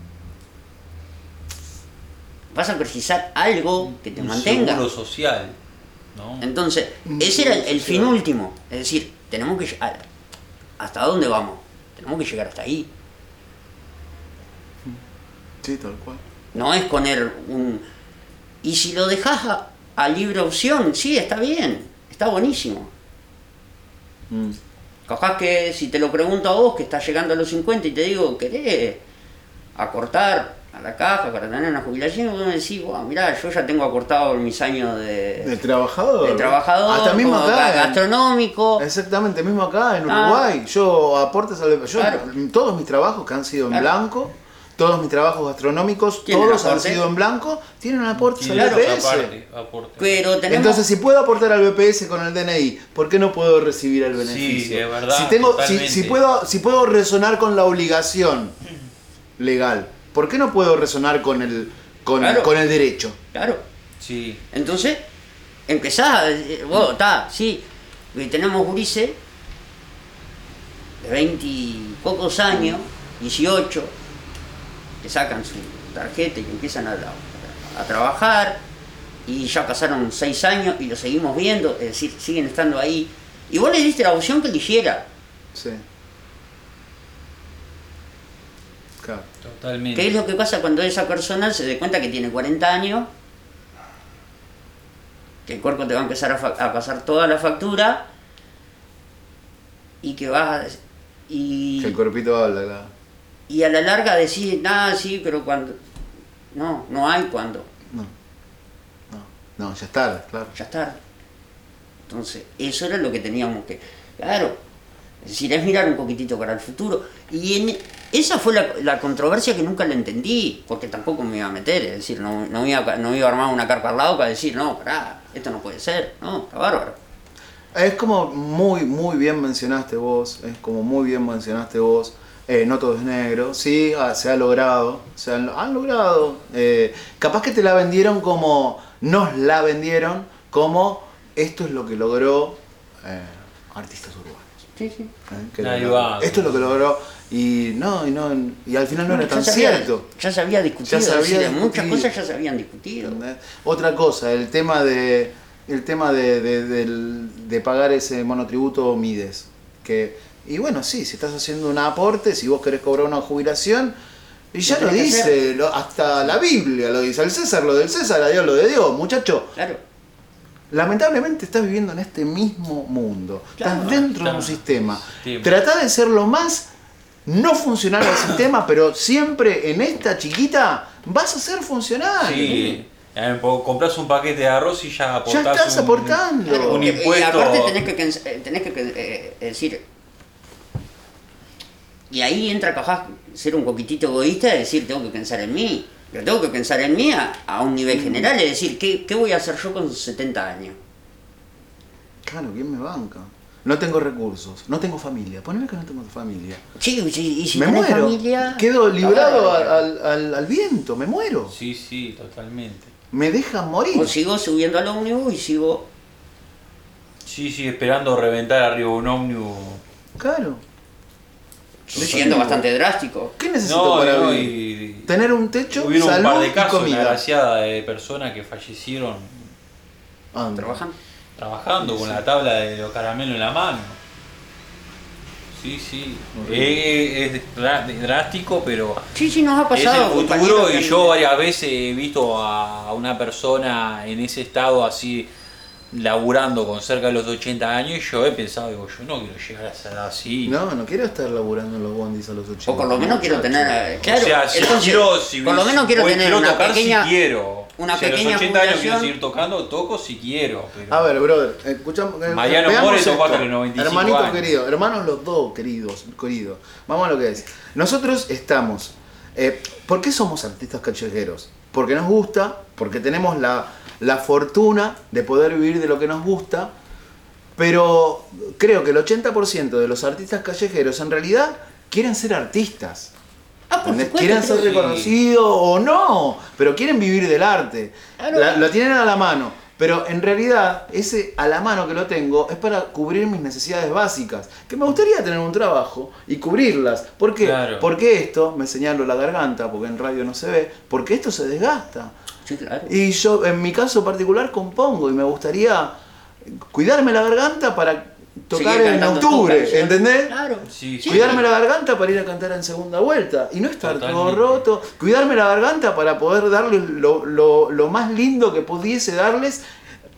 vas a precisar algo que te
Un
mantenga.
seguro social, ¿no?
Entonces, ese era el fin último, es decir, tenemos que llegar, ¿hasta dónde vamos? Tenemos que llegar hasta ahí.
Sí, tal cual.
No es poner un... Y si lo dejás a libre opción, sí, está bien, está buenísimo.
Mm.
Capaz que si te lo pregunto a vos, que estás llegando a los 50 y te digo, ¿querés acortar a la caja para tener una jubilación? Y vos me decís, bueno, mirá, yo ya tengo acortado mis años
¿De trabajador?
de trabajador,
Hasta mismo
como
acá.
gastronómico.
Exactamente, mismo acá en
Ah.
Uruguay. Yo aportes al. Yo,
Claro.
todos mis trabajos que han sido en
Claro.
blanco, todos mis trabajos gastronómicos,
Tienen
todos han
aporte.
sido en blanco, tienen aportes al
Claro,
BPS.
aparte.
Pero tenemos...
Entonces, si puedo aportar al BPS con el DNI, ¿por qué no puedo recibir el beneficio?
Sí, es verdad,
Si, tengo,
totalmente.
si puedo resonar con la obligación legal, ¿por qué no puedo resonar con el
Claro.
con el derecho?
Claro.
Sí.
Entonces, empezás, vos, está, sí, y tenemos gurises de 20 y pocos años, 18, que sacan su tarjeta y que empiezan a trabajar, y ya pasaron 6 años y lo seguimos viendo, es decir, siguen estando ahí. Y vos le diste la opción que eligiera.
Sí. Claro.
Totalmente.
¿Qué es lo que pasa cuando esa persona se dé cuenta que tiene 40 años? Que el cuerpo te va a empezar a pasar toda la factura y que vas a... Y,
Que el cuerpito habla, claro.
y a la larga decís, nada, sí, pero cuando... No, no hay cuando.
No, ya está, claro.
Ya está. Entonces, eso era lo que teníamos que... Claro, es decir, es mirar un poquitito para el futuro. Y esa fue la controversia que nunca la entendí, porque tampoco me iba a meter, es decir, no iba a armar una carpa al lado para decir, no, pará, esto no puede ser, no, está bárbaro.
Es como muy bien mencionaste vos, no todo es negro, sí, se ha logrado, han logrado, capaz que te la vendieron como, nos la vendieron como, esto es lo que logró artistas urbanos.
Sí, sí.
Que
Ahí
logró.
va.
Esto es lo que logró, y al final no era tan cierto.
Ya se había discutido,
Ya se había
es decir, muchas
discutido.
cosas ya se habían discutido.
¿Entendés? Otra cosa, el tema de pagar ese monotributo Mides. Y bueno, sí, si estás haciendo un aporte, si vos querés cobrar una jubilación, y ya
Lo
lo
tenés que
dice, hasta la Biblia lo dice, al César lo del César, a Dios lo de Dios, muchacho.
Claro.
Lamentablemente estás viviendo en este mismo mundo,
Claro,
estás dentro de un
claro.
sistema.
Sí.
Tratá de ser lo más no funcional al sistema, pero siempre en esta chiquita vas a ser funcional.
Sí. Compras un paquete de arroz y ya aportás.
Ya estás aportando.
Claro,
Un
y
impuesto.
aparte tenés que decir, y ahí entra capaz ser un poquitito egoísta, de decir, tengo que pensar en mí, pero tengo que pensar en mí a un nivel general, es decir, ¿qué voy a hacer yo con 70 años?
Claro, ¿quién me banca? No tengo recursos, no tengo familia. Poneme que no tengo familia.
Sí, y si
Me
tenés
muero.
familia...
Quedo librado
Ah,
al viento, me muero.
Sí, sí, totalmente.
Me dejan morir.
o sigo subiendo al ómnibus y sigo...
Sí, esperando reventar arriba un ómnibus.
Claro.
siendo bastante drástico.
¿Qué necesito para vivir? Tener un techo,
hubieron
salud
un par de
y
casos, una
comida.
graciada de personas que fallecieron
Anda.
Trabajando.
con la tabla de los caramelos en la mano. Sí. Es drástico, pero
Sí, nos ha
es
pasado.
el futuro
compañeros,
y
que-
yo varias veces he visto a una persona en ese estado así laburando con cerca de los 80 años y yo he pensado, digo, yo no quiero llegar a ser así.
No quiero estar laburando en los bondis a los 80.
O por lo menos quiero tener... Claro,
o sea, si
entonces,
quiero, si
por lo menos quiero tener
quiero
una
tocar
pequeña...
si quiero.
una
Si a los
pequeña
80 años quiero
jubilación.
seguir tocando, toco si quiero. Pero...
A ver, brother, escuchamos.
Mariano
veamos
More tocó
esto.
hasta los 95
Hermanito
años.
querido, hermanos los dos queridos. Vamos a lo que es. Nosotros estamos. ¿Por qué somos artistas callejeros? Porque nos gusta, porque tenemos la fortuna de poder vivir de lo que nos gusta, pero creo que el 80% de los artistas callejeros en realidad quieren ser artistas.
Ah, por supuesto,
Quieren ser
creo que-
reconocidos o no, pero quieren vivir del arte.
Claro.
Lo tienen a la mano, pero en realidad ese a la mano que lo tengo es para cubrir mis necesidades básicas. Que me gustaría tener un trabajo y cubrirlas. ¿Por qué?
Claro.
Porque esto, me señalo la garganta, porque en radio no se ve, porque esto se desgasta.
Sí, claro.
Y yo, en mi caso particular, compongo y me gustaría cuidarme la garganta para tocar
Seguir
en
cantando tu
octubre,
canción.
¿entendés?
Claro.
Sí,
Cuidarme la garganta para ir a cantar en segunda vuelta y no estar todo
Totalmente.
roto. Cuidarme la garganta para poder darles lo más lindo que pudiese darles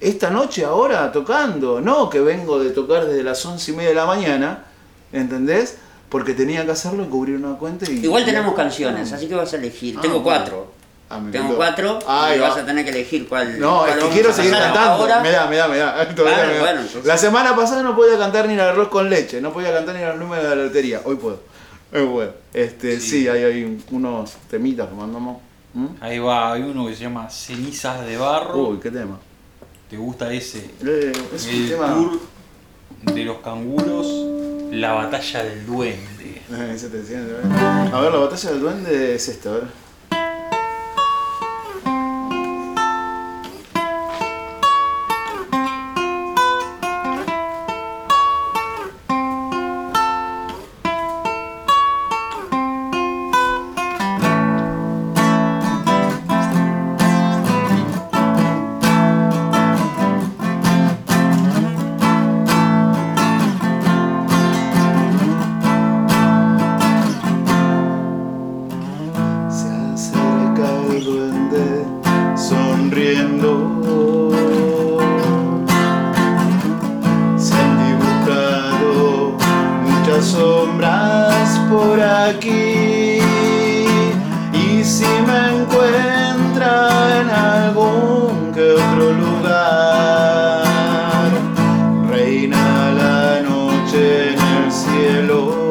esta noche ahora tocando, no que vengo de tocar desde las 11:30 de la mañana, ¿entendés? Porque tenía que hacerlo y cubrir una cuenta y...
Igual tenemos canciones, así que vas a elegir. Tengo
bueno.
4.
Me
Tengo
encantó.
4
Ahí
y
va.
vas a tener que elegir cuál.
No,
cuál
es que
vamos
quiero
a
seguir
pasar
cantando.
ahora.
Me da. Todavía me da.
Bueno, entonces-
La semana pasada no podía cantar ni el arroz con leche, no podía cantar ni los números de la lotería. Hoy puedo. Sí, hay unos temitas que mandamos. ¿Mm?
Ahí va, hay uno que se llama Cenizas de Barro.
Uy, qué tema.
¿Te gusta ese?
Es un
El
tema.
tour de los canguros, la batalla del duende.
Ese te decía, a ver, la batalla del duende es esta, a ver. Se acerca el duende sonriendo. Se han dibujado muchas sombras por aquí. Y si me encuentra en algún que otro lugar, reina la noche en el cielo.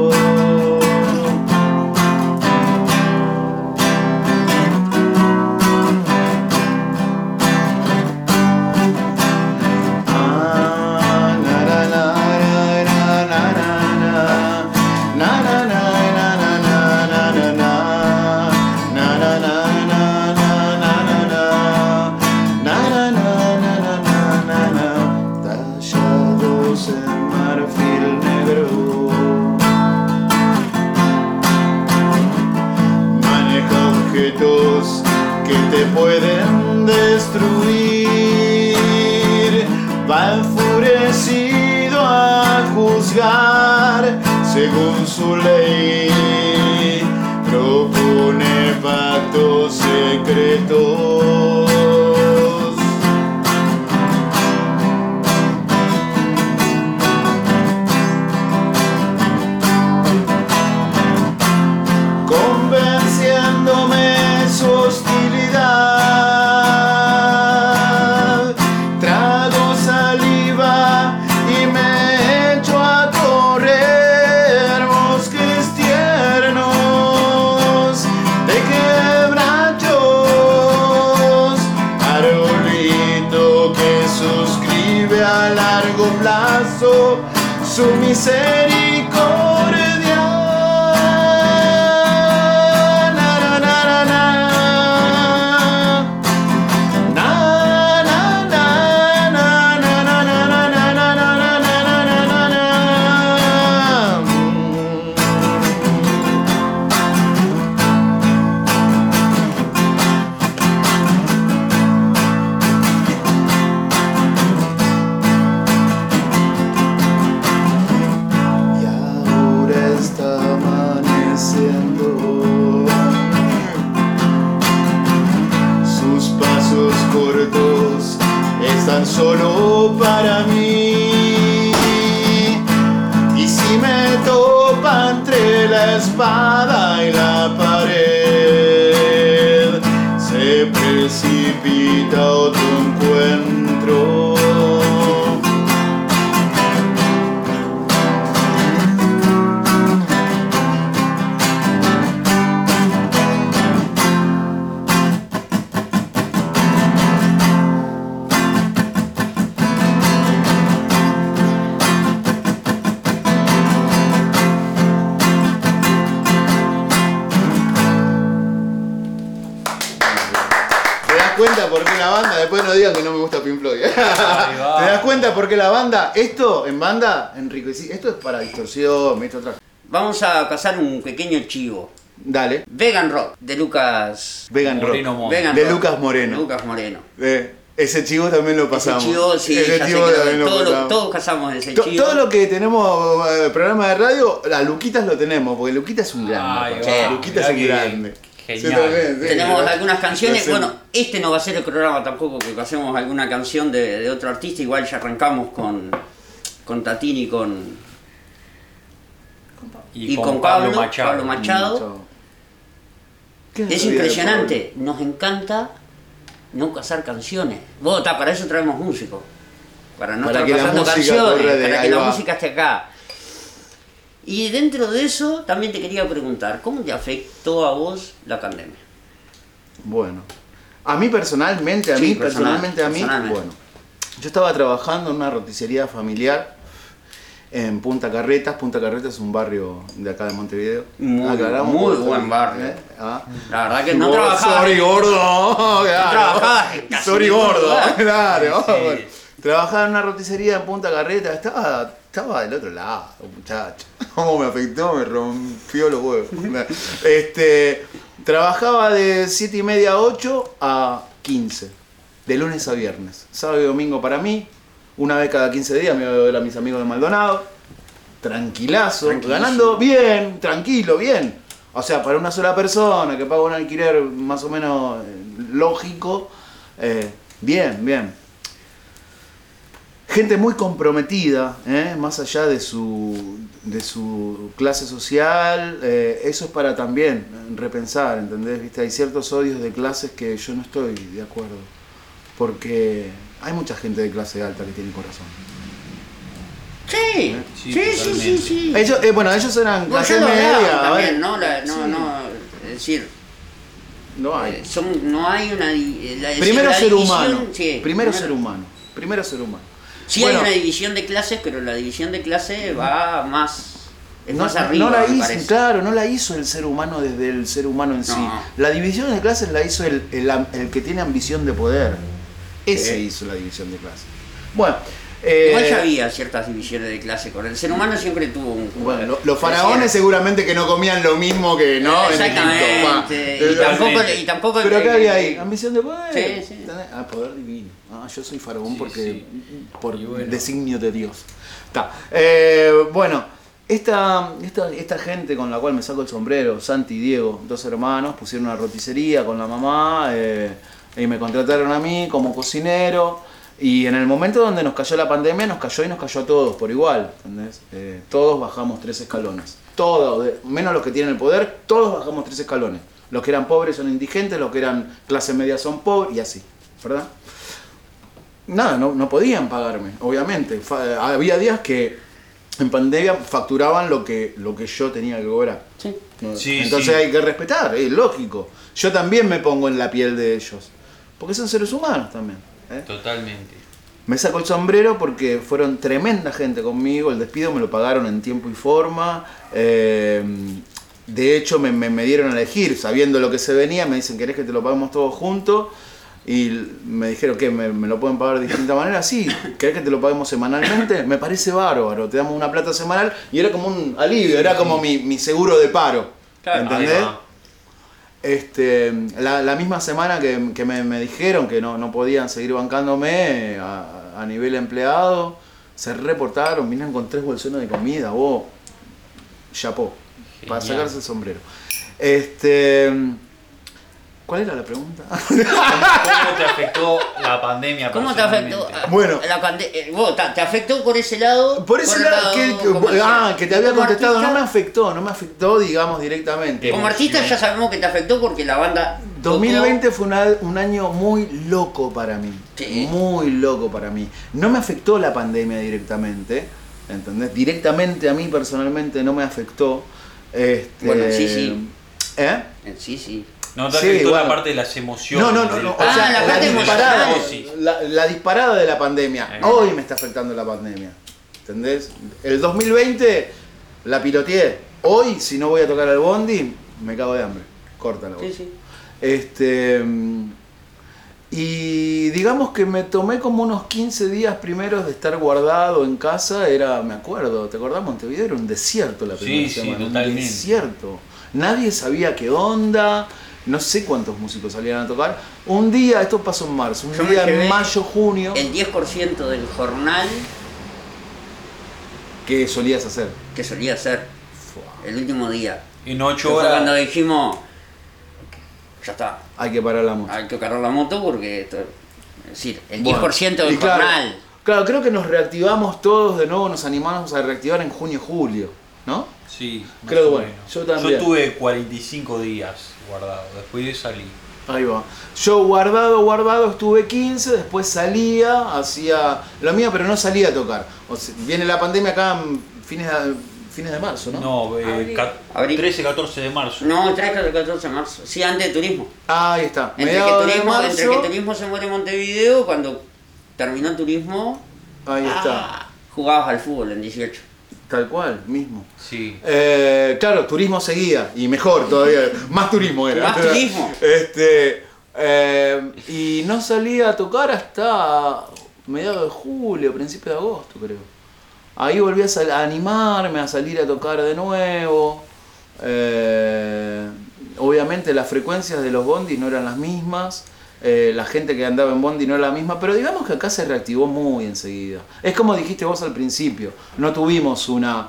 Tallados en marfil negro, maneja objetos que te pueden destruir. Va enfurecido a juzgar según su ley. Propone pactos secretos. Convenciéndome su hostilidad, trago saliva y me echo a correr bosques tiernos de quebrachos, arbolito que suscribe a largo plazo su misericordia. Y ahora está amaneciendo. Sus pasos cortos están solo para mí. Y si me topa entre la espada y la pared, se precipita otro encuentro. ¿Te das cuenta por qué la banda? Después no digan que no me gusta Pink Floyd. ¿Te
va.
das cuenta por qué la banda? Esto en banda, Enrique, sí, esto es para distorsión, esto otra.
Vamos a cazar un pequeño chivo.
Dale.
Vegan Rock, de Lucas.
Vegan
Moreno
Rock.
Mon.
Vegan
De
Rock,
Lucas Moreno.
Lucas Moreno.
Ese chivo también lo pasamos.
Ese chivo, sí,
Ese
ya sé
chivo
que
también lo pasamos.
todos cazamos ese chivo.
Todo lo que tenemos programa de radio, a Luquitas lo tenemos, porque Luquita es un grande.
Ay,
papá.
va,
Luquita es
mirá
un
que-
grande.
Genial.
Tenemos algunas canciones,
Hacemos-
bueno, este no va a ser el programa tampoco que pasemos alguna canción de otro artista, igual ya arrancamos con Tatini y con Pablo Machado.
Chao. ¿Qué
Es
la vida de
impresionante, nos encanta no cazar canciones. Vos, para eso traemos músicos, para no
Para
estar
que la
cazando
música
canciones,
corra de
para
ahí
que la
va.
música esté acá. Y dentro de eso también te quería preguntar, ¿cómo te afectó a vos la pandemia?
Bueno, a mí personalmente,
Sí,
personalmente,
personalmente.
bueno, yo estaba trabajando en una roticería familiar en Punta Carretas. Punta Carretas es un barrio de acá de Montevideo.
Muy
Aclaramos,
buen barrio.
Ah.
La verdad que no
Gordo,
trabajaba.
Sorry, gordo. Claro.
trabajabas en casi
Sorry,
ningún
gordo.
lugar.
Claro.
Sí.
Bueno, trabajaba en una roticería en Punta Carretas. Estaba del otro lado, muchacho. Cómo me afectó, me rompió los huevos. Trabajaba de 7:30 a 8 a 15. De lunes a viernes. Sábado y domingo para mí. Una vez cada 15 días me iba a ver a mis amigos de Maldonado. Tranquilazo.
Tranquilísimo.
Ganando bien, tranquilo, bien. O sea, para una sola persona que paga un alquiler más o menos lógico. Bien, bien. Gente muy comprometida, más allá de su clase social. Eso es para también repensar, ¿entendés? ¿Viste? Hay ciertos odios de clases que yo no estoy de acuerdo. Porque hay mucha gente de clase alta que tiene corazón.
Sí,
Sí,
sí,
totalmente.
sí.
Ellos, ellos eran
Bueno,
clase
ya lo hablaban
media. A
también,
ver,
¿no? Es decir,
no hay.
no hay una...
Primero
la
ser
división,
humano.
sí,
Primero ser humano. Primero ser humano.
Sí
Bueno,
hay una división de clases, pero la división de clase va más... Es
no,
más arriba,
no la
me
hizo,
parece.
claro, no la hizo el ser humano desde el ser humano en sí.
No.
La división de clases la hizo el que tiene ambición de poder. Ese hizo la división de clases. Bueno,
Igual ya había ciertas divisiones de clase con el ser humano, siempre tuvo un...
bueno, los faraones seguramente que no comían lo mismo que no en
Exactamente.
Egipto.
Y tampoco
Pero ¿qué había ahí? Ambición de poder.
Sí, sí.
¿Entendés? Ah, poder divino. Ah, yo soy faraón
Sí,
porque
sí.
por
Y bueno.
designio de Dios. Está. Bueno, esta gente con la cual me saco el sombrero, Santi y Diego, dos hermanos, pusieron una roticería con la mamá y me contrataron a mí como cocinero. Y en el momento donde nos cayó la pandemia, nos cayó a todos por igual, ¿entendés? Todos bajamos 3 escalones. Todos, menos los que tienen el poder, todos bajamos 3 escalones. Los que eran pobres son indigentes, los que eran clase media son pobres y así, ¿verdad? Nada, no podían pagarme, obviamente. Había días que en pandemia facturaban lo que yo tenía que cobrar.
Sí.
¿No?
Sí,
Entonces
sí.
hay que respetar, es lógico. Yo también me pongo en la piel de ellos, porque son seres humanos también.
Totalmente.
Me saco el sombrero porque fueron tremenda gente conmigo, el despido me lo pagaron en tiempo y forma. De hecho me dieron a elegir, sabiendo lo que se venía, me dicen, ¿querés que te lo paguemos todos juntos? Y me dijeron que me lo pueden pagar de distinta manera. Sí, ¿querés que te lo paguemos semanalmente? Me parece bárbaro, te damos una plata semanal y era como un alivio, era como mi seguro de paro.
Claro,
¿entendés?
ahí va.
La misma semana que me dijeron que no podían seguir bancándome a nivel empleado, se reportaron, vinieron con 3 bolsones de comida, vos, chapó, para
Genial.
sacarse el sombrero. ¿Cuál era la pregunta?
¿Cómo te afectó la pandemia?
¿Cómo te afectó?
personalmente?
Bueno.
Vos, ¿te afectó por ese lado?
Por ese
el
lado,
comercial?
que te había
Como
contestado,
artista-
no me afectó, digamos, directamente.
Como artista ya sabemos que te afectó porque la banda...
2020 fue un año muy loco para mí,
Sí.
muy loco para mí. No me afectó la pandemia directamente, ¿entendés? Directamente a mí personalmente no me afectó.
Bueno, sí, sí.
¿Eh?
Sí, sí.
No te
Sí,
afectó
bueno.
la parte de las emociones.
No.
del-
O
Ah,
sea,
la parte
disparada,
emocional.
la disparada de la pandemia. Hoy me está afectando la pandemia, ¿entendés? El 2020 la piloteé. Hoy, si no voy a tocar al bondi, me cago de hambre. Córtalo.
Sí, sí.
Y digamos que me tomé como unos 15 días primeros de estar guardado en casa. Me acuerdo, ¿te acordás? Montevideo era un desierto la primera
Sí,
semana.
totalmente.
Un desierto. Nadie sabía qué onda. No sé cuántos músicos salían a tocar. Un día, esto pasó en marzo, un
Yo me
día
llevé
en mayo, junio,
El 10% del jornal
¿qué solías hacer?
que solía ser el último día.
En
Que
8
fue cuando
horas.
dijimos, ya está.
Hay que parar la moto.
Hay que cargar la moto porque, es decir, el
Bueno,
10% del
y claro,
jornal.
Claro, creo que nos reactivamos todos de nuevo, nos animamos a reactivar en junio y julio, ¿no?
Sí, más
Creo que
o
bueno,
menos.
yo también.
tuve 45 días guardado, después salí.
Ahí va. Yo guardado estuve 15, después salía, hacía lo mío, pero no salía a tocar. O sea, viene la pandemia acá en fines de marzo, ¿no?
No,
Abril.
13, 14 de marzo.
No, el 13 al 14 de marzo. Sí, antes de turismo.
Ahí está.
Entre
Mediados de
que
marzo.
turismo se muere en Montevideo, cuando terminó el turismo,
Ahí está.
jugabas al fútbol en 18.
Tal cual, mismo.
Sí.
Claro, turismo seguía, y mejor todavía, más turismo era.
Más turismo.
Y no salía a tocar hasta mediados de julio, principios de agosto, creo. Ahí volví a animarme, a salir a tocar de nuevo. Obviamente las frecuencias de los bondis no eran las mismas. La gente que andaba en bondi no era la misma, pero digamos que acá se reactivó muy enseguida. Es como dijiste vos al principio, no tuvimos una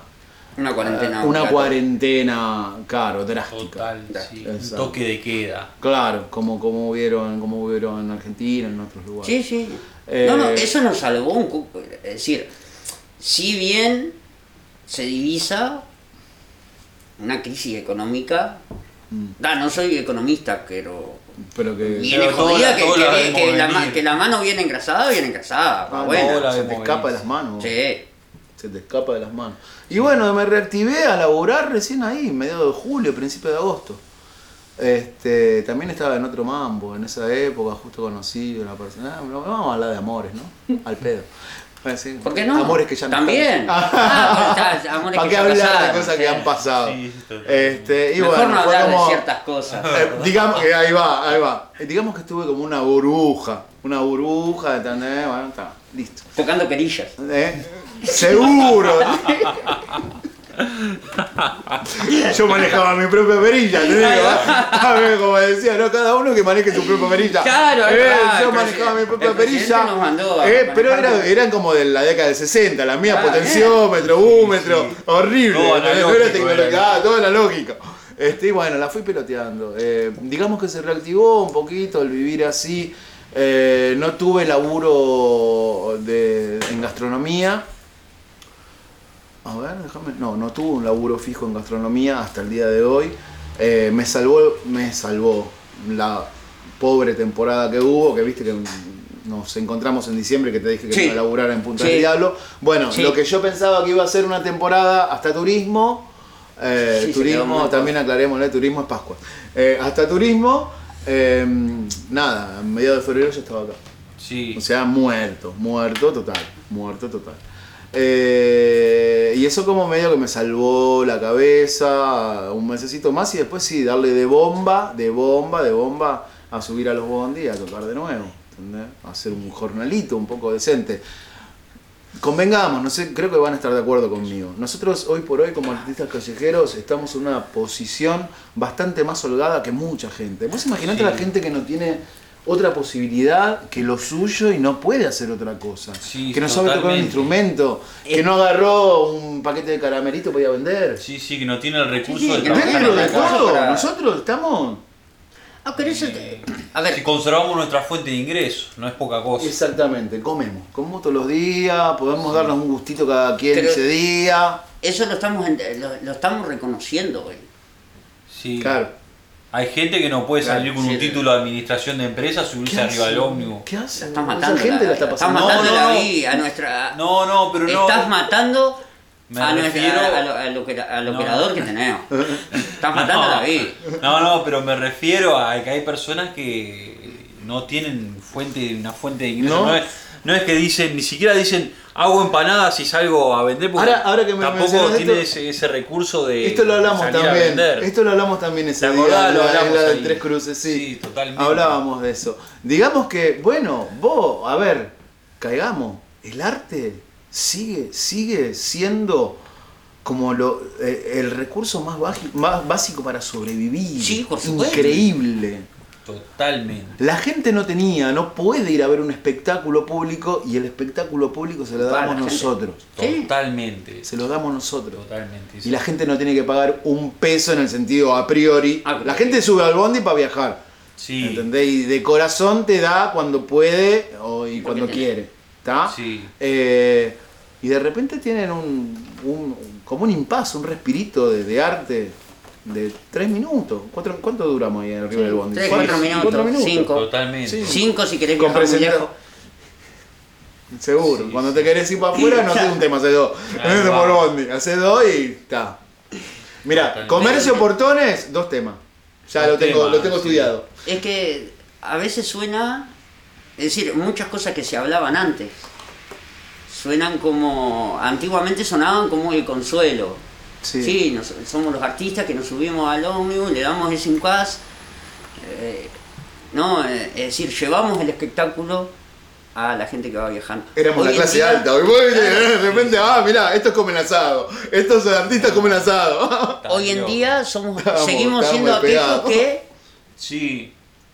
cuarentena, claro, drástica.
Total, sí. Un
Exacto.
toque de queda.
Claro, como hubieron en Argentina, en otros lugares.
Sí, sí. No, eso nos salvó un poco. Es decir, si bien se divisa una crisis económica, no soy economista, pero
que
viene
Pero
jodida,
todos la vemos venir.
que la mano viene engrasada. Bueno,
todos la
se te
vemos
escapa de
venir.
las manos.
sí.
Se te escapa de las manos. Y bueno, me reactivé a laburar recién ahí, mediados de julio, principio de agosto. También estaba en otro mambo, en esa época, justo conocí a una persona. Vamos a hablar de amores, ¿no? Al pedo.
¿Por qué no?
Amores que ya no
También.
están.
Amores
¿Para
que
qué
ya
hablar de
pasaron,
cosas
sí.
que han pasado?
Sí, total.
Y
Mejor
bueno,
no
fue
hablar
como.
de ciertas cosas.
Digamos que ahí va. Digamos que estuve como una burbuja, ¿entendés? Bueno, está, listo.
Tocando perillas.
Seguro. Yo manejaba mi propia perilla, te digo. A ver, como decía, no, cada uno que maneje su propia perilla.
Claro,
yo
el
manejaba mi propia
el presidente
perilla.
nos mandó a
Pero
manejar.
eran como de la década del 60, la mía
Ah,
potenciómetro, búmetro,
sí.
horrible.
Todo
No era
analógico,
tecnología, todo analógico. Y bueno, la fui peloteando. Digamos que se reactivó un poquito el vivir así. No tuve laburo en gastronomía. A ver, déjame. No tuve un laburo fijo en gastronomía hasta el día de hoy. Me salvó la pobre temporada que hubo, que viste que nos encontramos en diciembre, que te dije que
Sí.
iba a laburar en Punta
Sí.
del Diablo. Bueno,
Sí.
lo que yo pensaba que iba a ser una temporada hasta turismo,
Sí, se quedó
turismo,
muy
también aclarémosle, turismo es Pascua. Hasta turismo, nada, a mediados de febrero yo estaba acá.
Sí.
O sea, muerto total. Y eso como medio que me salvó la cabeza un mesecito más y después sí, darle de bomba a subir a los bondi y a tocar de nuevo, ¿entendés? A hacer un jornalito un poco decente. Convengamos, no sé, creo que van a estar de acuerdo conmigo. Nosotros hoy por hoy como artistas callejeros estamos en una posición bastante más holgada que mucha gente. Vos imaginate
Sí.
a la gente que no tiene otra posibilidad que lo suyo y no puede hacer otra cosa.
Sí,
Que no sabe tocar un
totalmente.
instrumento, que no agarró un paquete de caramelito para ir a vender.
Sí, que no tiene el recurso
Sí,
de
que no
trabajar
Dentro
en
de
la calle.
todo,
para-
nosotros estamos...
Pero eso a ver,
Si conservamos nuestra fuente de ingresos, no es poca cosa.
Exactamente, comemos todos los días, podemos darnos un gustito cada quien
Pero-
ese día.
eso lo estamos reconociendo hoy.
Sí.
Claro.
Hay gente que no puede salir
Claro,
con un
sí.
título de administración de empresa, subirse arriba del ómnibus.
¿Qué hace?
La estás
Esa
matando.
gente la está pasando.
No,
matando
no,
la
no.
vida a nuestra.
No, pero no.
Estás matando
Me
al
refiero-
operador que tenemos. Estás matando la vida.
No, pero me refiero a que hay personas que no tienen una fuente de ingresos.
¿No?
No es que dicen, ni siquiera dicen hago empanadas y salgo a vender, porque
Ahora que me
tampoco
mencionas
tiene
esto,
ese recurso de
Esto lo hablamos
salir a
también.
vender.
Esto lo hablamos también ese
¿Te
día.
acordás? Lo
la
hablamos
del
ahí.
Tres Cruces, sí.
Sí, totalmente.
Hablábamos de eso. Digamos que, bueno, vos, a ver, caigamos. El arte sigue siendo como el recurso más básico para sobrevivir.
Sí, por supuesto.
Increíble.
Totalmente.
La gente no puede ir a ver un espectáculo público y el espectáculo público se lo
Para
damos
la gente.
nosotros.
Sí.
Totalmente.
Se lo damos nosotros.
Totalmente.
Y la gente no tiene que pagar un peso en el sentido a priori.
Ah,
La gente sube al bondi para viajar.
Sí.
¿Entendés? Y de corazón te da cuando puede y cuando quiere. ¿Está?
Sí.
Y de repente tienen como un impasse, un respirito de arte de 3 minutos. ¿Cuánto duramos ahí arriba del bondi?
3, 4 minutos, 5.
Totalmente.
Sí.
5 si querés
Con
viajar muy
presenta-
lejos.
Seguro.
Sí,
Cuando
sí.
te querés ir para afuera, no haces un tema, haces 2.
Ahí
Haces
va.
por bondi, haces 2 y está. Mira,
Totalmente.
comercio portones, 2 temas. Ya
Dos
lo tengo
temas, sí.
estudiado.
Es que a veces suena, es decir, muchas cosas que se hablaban antes, suenan como, antiguamente sonaban como el consuelo.
Sí.
Sí, somos los artistas que nos subimos al ómnibus, le damos ese impas, ¿no? Es decir, llevamos el espectáculo a la gente que va viajando.
Éramos
Hoy
la
en
clase
día-
alta. Hoy de repente, mirá, estos comen asado. Estos artistas comen asado.
Hoy en
Loco.
día seguimos
estamos
siendo aquellos
despegados.
que
Sí.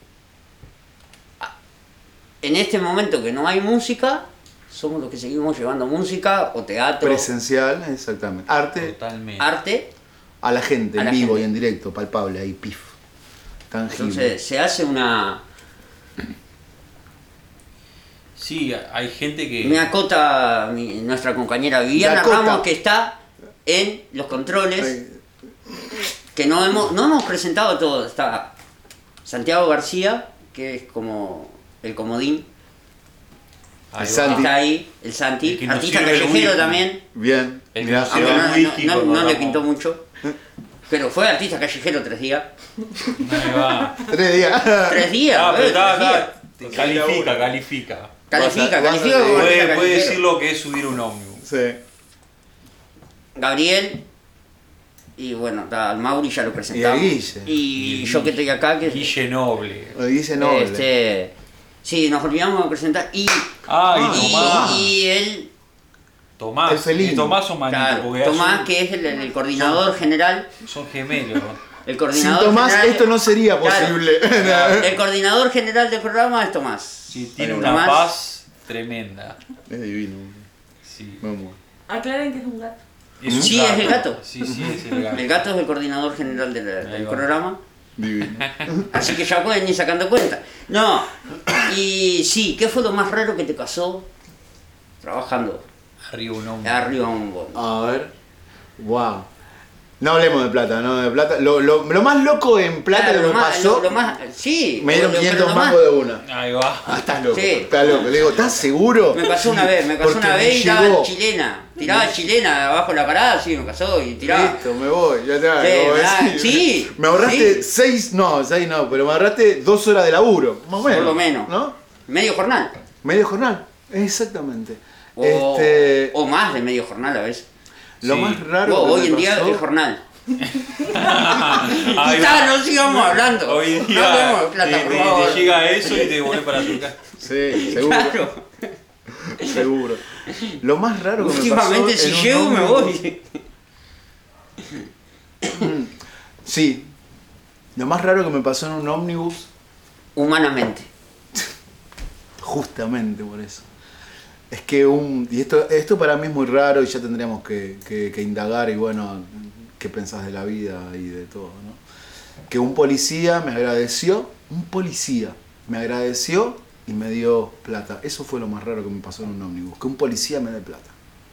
en este momento que no hay música, somos los que seguimos llevando música o teatro,
Presencial, exactamente. Arte
Totalmente.
arte.
a la gente,
A
en
la
vivo
gente.
y en directo, palpable, ahí, pif. Tangible.
Entonces se hace una...
Sí, hay gente que.
Me acota nuestra compañera Viviana
Me acota.
Ramos, que está en los controles,
Ay,
que no hemos presentado todo. Está Santiago García, que es como el comodín,
Ahí va.
Santi.
está ahí, el Santi,
El que nos
artista
sirve el
callejero
whisky.
también,
Bien.
El
Mirá.
que nos
aunque
sirve
no,
el whisky
no
cuando
le
vamos.
pintó mucho, pero fue artista callejero 3 días.
Ahí va.
3 días.
3 días,
Ah, pero
3 días.
Califica, califica.
Califica
Vas a-
como artista
Puede
callejero.
decir lo que es subir un ómnibus.
Sí.
Gabriel, y bueno, al Mauri ya lo presentamos.
Y a Guille.
Y yo que estoy acá, que
Guille Noble.
Lo dice Noble.
Sí, nos olvidamos de presentar. Y
Tomás.
y él,
Tomás.
El felino.
¿Y Tomás o Manito?
claro,
Porque
Tomás,
son-
que es el coordinador general.
son gemelos.
El
Sin
coordinador
Tomás
general,
esto no sería
Claro.
posible.
El coordinador general del programa es Tomás.
Sí, tiene
Tomás.
una paz tremenda.
Es divino.
Sí.
Vamos.
Aclaren que es un gato.
Es un
Sí, es el gato.
Sí, sí, es el gato.
El gato es el coordinador general
Ahí
del
va.
programa.
Divino.
Así que ya pueden ir sacando cuenta. No, y sí, ¿qué fue lo más raro que te pasó trabajando
Arriba un hombre.
arriba de un bondi?
A ver. Wow. No hablemos de plata, no de plata. Lo más loco en plata
Claro,
que me
lo más,
pasó,
lo más, sí,
me dieron
pero
500
lo más-
mangos de una.
Ahí va.
Ah, estás loco.
Sí.
Estás loco. Le digo, ¿estás seguro?
Me pasó una vez,
Porque
una
me
vez y tiraba
llegó.
chilena. Tiraba chilena abajo de la parada, sí, me pasó y tiraba.
Listo, me voy, ya está.
Sí,
como
¿verdad?
decís.
Sí,
Me ahorraste
sí.
6 no, pero me ahorraste 2 horas de laburo, más o menos.
Por lo menos.
¿No?
Medio jornal.
Medio jornal, exactamente.
O más de medio jornal a veces.
Lo
Sí.
más raro que
Hoy
me
en día
pasó-
el jornal.
Ahí
Ya
va.
no sigamos hablando.
Hoy en
No
día
hablemos de plata, por favor.
te llega eso y te volvés para tu casa.
Sí, seguro,
Claro.
seguro. Lo más raro que me pasó
Últimamente si
en un
llego me
ómnibus-
voy.
Sí. Lo más raro que me pasó en un ómnibus,
Humanamente.
justamente por eso. Es que y esto para mí es muy raro y ya tendríamos que indagar y bueno, qué pensás de la vida y de todo, ¿no? Que un policía me agradeció y me dio plata. Eso fue lo más raro que me pasó en un ómnibus, que un policía me dé plata.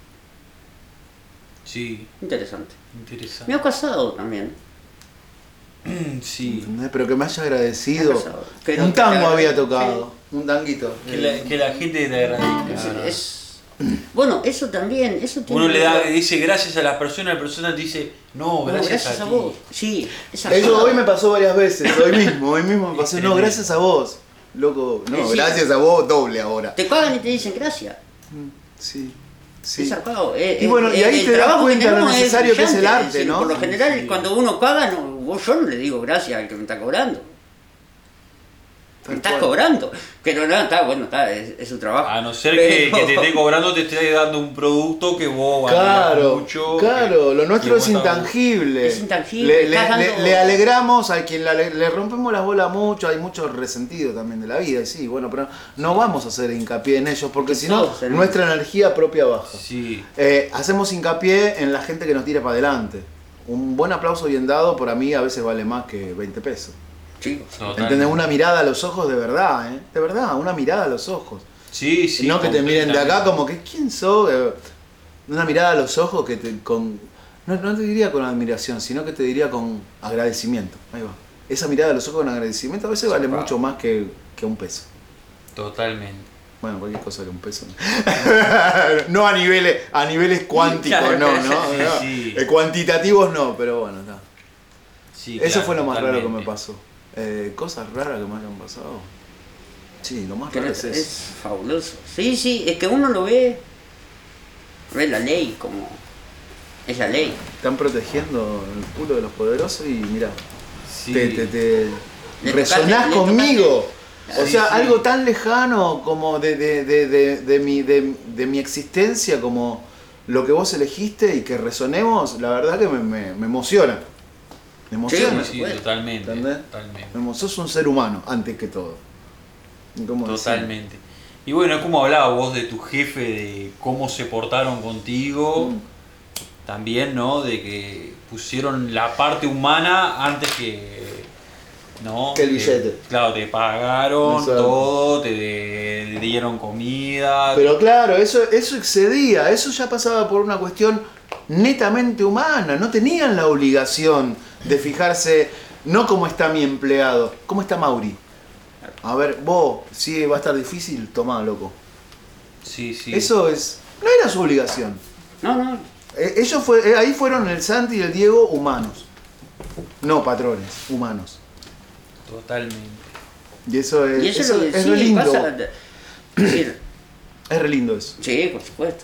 Sí,
Interesante.
interesante.
Me ha pasado también.
Sí.
¿Entendés? Pero que me haya agradecido.
Me ha pasado. Pero
Un
que te
tango había
agradezca.
tocado, un tanguito.
Que la gente te agradezca.
Bueno, eso también, eso tiene
Uno le da,
mucho-
dice gracias a la persona te dice, no,
No,
gracias, a, ti.
vos. Sí, esa
Eso
cosa.
hoy me pasó varias veces, hoy mismo me pasó. No,
Tremendo.
gracias a vos. Loco, no,
Sí.
gracias a vos doble ahora.
Te pagan y te dicen gracias.
Sí,
Es
sí.
zarpado.
Y bueno, y ahí
el
te das
trabajo
cuenta lo
tenemos es
necesario que es el
brillante,
arte,
decir,
¿no?
Por lo general,
Sí.
cuando uno paga, yo no le digo gracias al que me está cobrando. Me
Tal
estás
cual.
cobrando. Pero no, está bueno, es su trabajo.
A no ser
Pero-
que te esté cobrando, te esté dando un producto que vos valorás
Claro,
mucho.
claro, lo nuestro
que
es
vos estás-
intangible.
Es intangible,
Le
estás dando-
le alegramos a quien le rompemos las bolas mucho, hay mucho resentido también de la vida, y sí, bueno, pero no vamos a hacer hincapié en ellos, porque si no,
Todos tenemos.
nuestra energía propia baja.
Sí,
Hacemos hincapié en la gente que nos tira para adelante. Un buen aplauso bien dado, para mí a veces vale más que 20 pesos.
chicos.
Totalmente.
¿Entendés? Una mirada a los ojos de verdad, ¿eh? De verdad, una mirada a los ojos.
Sí, sí.
No que te miren de acá
completamente.
como que ¿quién sos? Una mirada a los ojos que no te diría con admiración, sino que te diría con agradecimiento. Ahí va. Esa mirada a los ojos con agradecimiento a veces vale
Zarpado.
mucho más que un peso.
Totalmente.
Bueno, cualquier cosa que un peso. No a niveles cuánticos,
Claro,
no.
sí.
Cuantitativos no, pero bueno, está.
Sí,
Eso
claro,
fue lo más raro que me
totalmente.
pasó. Cosas raras que me hayan pasado. Sí, lo más
Pero
raro es
es
eso.
fabuloso. Sí, es que uno lo ve la ley como... Es la ley.
Están protegiendo el culo de los poderosos y mira,
Sí.
te
Le
resonás
tocaste- le
conmigo.
tocaste.
O
Sí,
sea,
sí.
algo tan lejano como de mi existencia, como lo que vos elegiste y que resonemos, la verdad que me emociona. Me emociona.
Sí,
Bueno,
totalmente.
¿entendés?
Totalmente.
Sos un ser humano, antes que todo. ¿Cómo decir?
Totalmente. Y bueno, como hablabas vos de tu jefe, de cómo se portaron contigo, también, ¿no? De que pusieron la parte humana antes que, ¿no?
Que el billete.
Claro, te pagaron
Exacto.
todo, te dieron comida.
Pero claro, eso excedía, eso ya pasaba por una cuestión netamente humana. No tenían la obligación de fijarse, no cómo está mi empleado, cómo está Mauri. A ver, vos, si va a estar difícil, tomá, loco.
Sí, sí.
Eso no era su obligación.
No.
Ahí fueron el Santi y el Diego humanos. No patrones, humanos.
Totalmente.
Y eso es,
Y eso es lo que
es
sí
re lindo.
pasa. Es decir,
Es re lindo eso.
sí, por supuesto.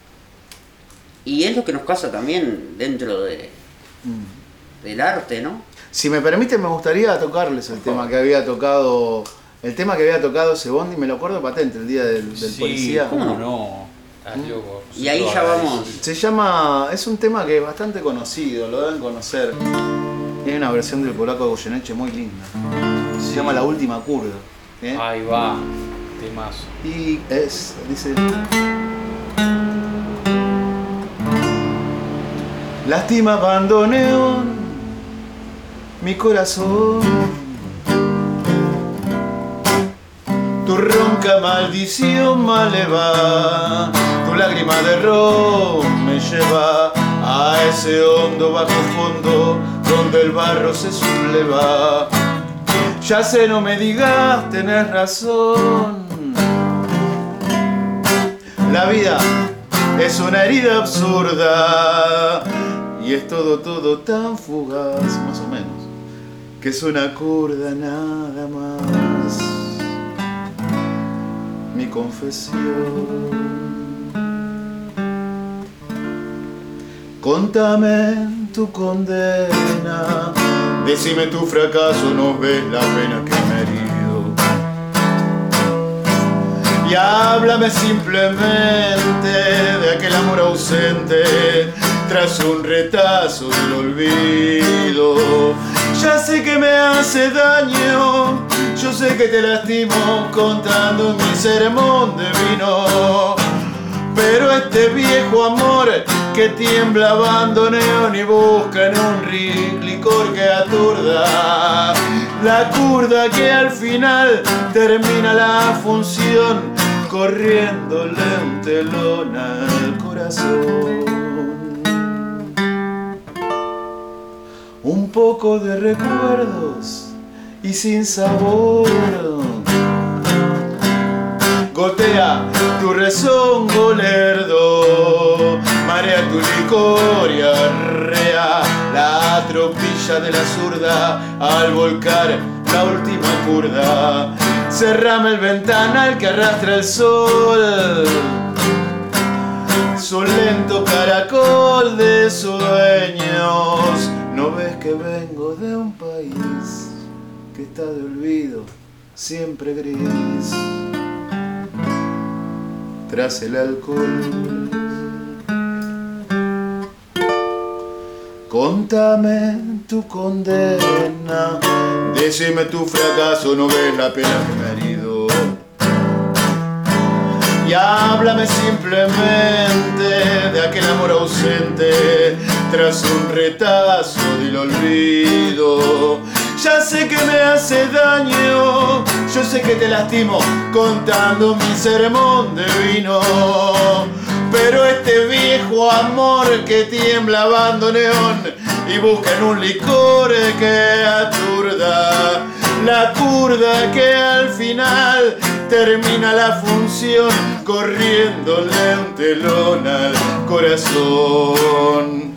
Y es lo que nos pasa también dentro del arte, ¿no?
Si me permiten, me gustaría tocarles el tema que había tocado. El tema que había tocado ese Bondi, me lo acuerdo patente el día del
Sí,
policía.
¿cómo no? Estás loco.
Y ahí ya vamos.
Se llama. Es un tema que es bastante conocido, lo deben conocer. Hay una versión del polaco Goyeneche muy linda. Se
Sí.
llama La Última Curda. ¿eh?
Ahí va. Temazo.
Y dice. Lástima bandoneón, mi corazón. Tu ronca maldición maleva, tu lágrima de ron me lleva a ese hondo bajo fondo donde el barro se subleva. Ya sé, no me digas, tenés razón. La vida es una herida absurda y es todo tan fugaz, más o menos, que es una curda nada más. Mi confesión. Contame tu condena, decime tu fracaso, no ves la pena que me he herido. Y háblame simplemente de aquel amor ausente tras un retazo del olvido. Ya sé que me hace daño, yo sé que te lastimo contando mi sermón de vino. Pero este viejo amor que tiembla abandoneón y busca en un licor que aturda, la curda que al final termina la función corriéndole un telón al corazón. Un poco de recuerdos y sin sabor, gotea tu rezongo lerdo, marea tu licor y arrea la tropilla de la zurda al volcar la última curda. Cerrame el ventanal que arrastra el sol, su lento caracol de sueños. ¿No ves que vengo de un país que está de olvido, siempre gris? Tras el alcohol. Contame tu condena, decime tu fracaso, no ves la pena que me he herido. Y háblame simplemente de aquel amor ausente tras un retazo del olvido. Ya sé sé que me hace daño, yo sé que te lastimo contando mi sermón de vino. Pero este viejo amor que tiembla bandoneón y busca en un licor que aturda la curda que al final termina la función corriéndole un telón al corazón.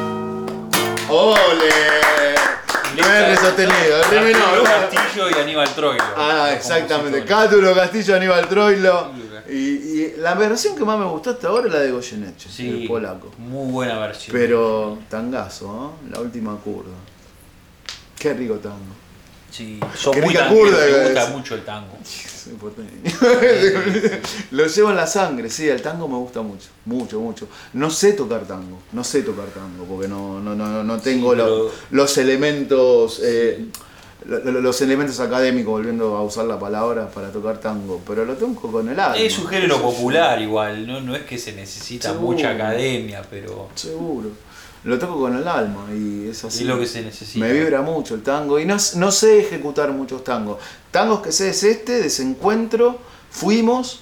¡Ole! Re sostenido, re menor.
Cátulo Castillo y Aníbal Troilo.
Ah, exactamente. Cátulo Castillo, Aníbal Troilo. Y la versión que más me gustó hasta ahora es la de Goyeneche,
Sí,
el polaco.
muy buena versión.
Pero tangazo, ¿no? La última curva. Qué rico tango.
Sí, son
Qué
muy
rica
tangueros,
curda
me
que
gusta
es.
mucho el tango.
Soy porteño. Lo llevo en la sangre, sí, el tango me gusta mucho, mucho, mucho. No sé tocar tango, porque no tengo
Sí, pero-
los elementos, los elementos académicos, volviendo a usar la palabra para tocar tango, pero lo toco con el alma.
Es un género popular igual, no es que se necesita
Seguro.
mucha academia, pero
Seguro. Lo toco con el alma y es así.
es lo que se necesita.
Me vibra mucho el tango y no sé ejecutar muchos tangos. Tangos que sé es este, Desencuentro, Fuimos,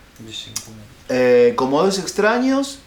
Como dos extraños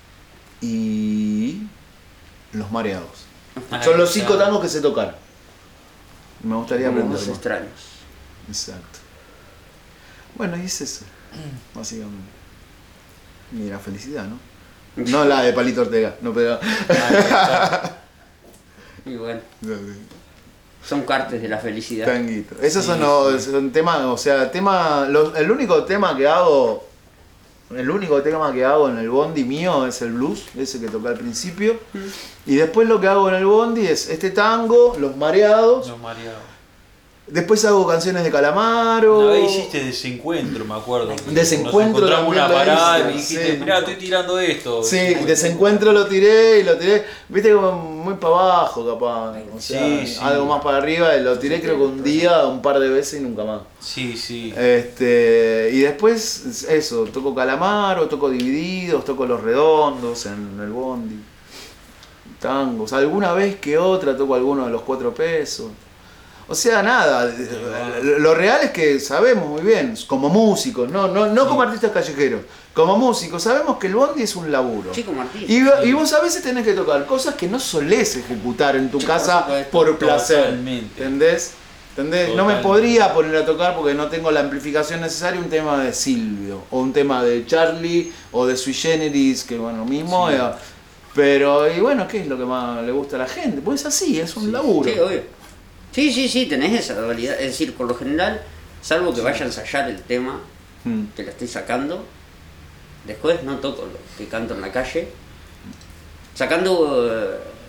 y Los Mareados.
Ahí
Son los
está.
5 tangos que sé tocar. Me gustaría
Como
aprender
dos
más.
extraños.
Exacto. Bueno, y es eso, básicamente. Y la felicidad, ¿no? No la de Palito Ortega, no, pero...
Ahí está.
Y bueno, son cartes de la felicidad.
Tanguito. Esos
Sí,
son temas, o sea, el único tema que hago en el bondi mío es el blues, ese que toqué al principio. Y después lo que hago en el bondi es este tango, Los Mareados.
Los mareados.
Después hago canciones de Calamaro.
Una vez hiciste Desencuentro, me acuerdo.
Desencuentro
Nos encontramos
también
una
lo
parada y
hice,
me dijiste,
sí.
mirá, estoy tirando esto.
Sí, Desencuentro lo tiré, viste, como muy para abajo capaz. O sea,
Sí.
algo más para arriba, y lo tiré creo que un día, un par de veces y nunca más.
Sí, sí.
Y después eso, toco Calamaro, toco Divididos, toco Los Redondos en el bondi, tangos, alguna vez que otra toco alguno de Los 4 Pesos. O sea, nada, lo real es que sabemos muy bien, como músicos, no como artistas callejeros, como músicos, sabemos que el bondi es un laburo.
Chico Martín.
Y vos a veces tenés que tocar cosas que no solés ejecutar en tu
Sí,
casa
por supuesto.
por placer.
Totalmente.
¿Entendés? No me
Totalmente.
podría poner a tocar porque no tengo la amplificación necesaria un tema de Silvio, o un tema de Charlie, o de Sui Generis, que bueno, mismo.
Sí.
Pero, y bueno, ¿qué es lo que más le gusta a la gente? Pues es así, es un laburo.
Sí, obvio. Sí, tenés esa dualidad. Es decir, por lo general, salvo que vaya a ensayar el tema
Mm.
que lo estoy sacando, después no toco lo que canto en la calle. Sacando,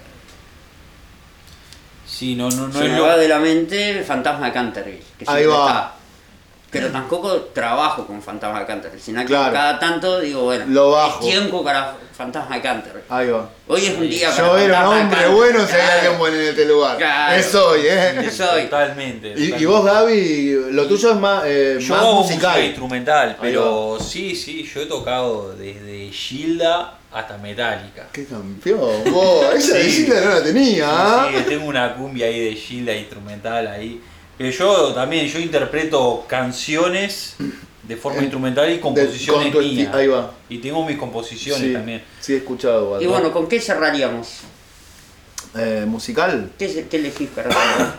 Sí, no
se
es
me
lo...
va de la mente Fantasma de Canterville, que
Ahí
siempre
va.
está. Pero tampoco trabajo con Fantasma de Canterville, sino que
Claro.
cada tanto digo, bueno,
Lo bajo.
es tiempo para Fantasma de Canterville.
Ahí va.
Hoy es un día para
Yo era un
Fantasma de
hombre
Canterville.
bueno si hay
Claro.
alguien bueno en este lugar.
Claro.
Es hoy,
Soy.
Totalmente.
Y vos, Gaby, lo tuyo es más,
Yo
más
hago
musical.
música instrumental,
Ahí
pero sí, yo he tocado desde Gilda hasta Metallica.
¡Qué campeón! Vos, esa de
Sí.
Gilda no la tenía, ¿ah?
Sí, tengo una cumbia ahí de Gilda instrumental ahí. Pero yo interpreto canciones de forma instrumental y composiciones
con tu
mías.
ahí va.
Y tengo mis composiciones
Sí,
también.
sí he escuchado algo.
Y bueno, ¿con qué cerraríamos?
Musical,
¿Qué elegís para cerrar?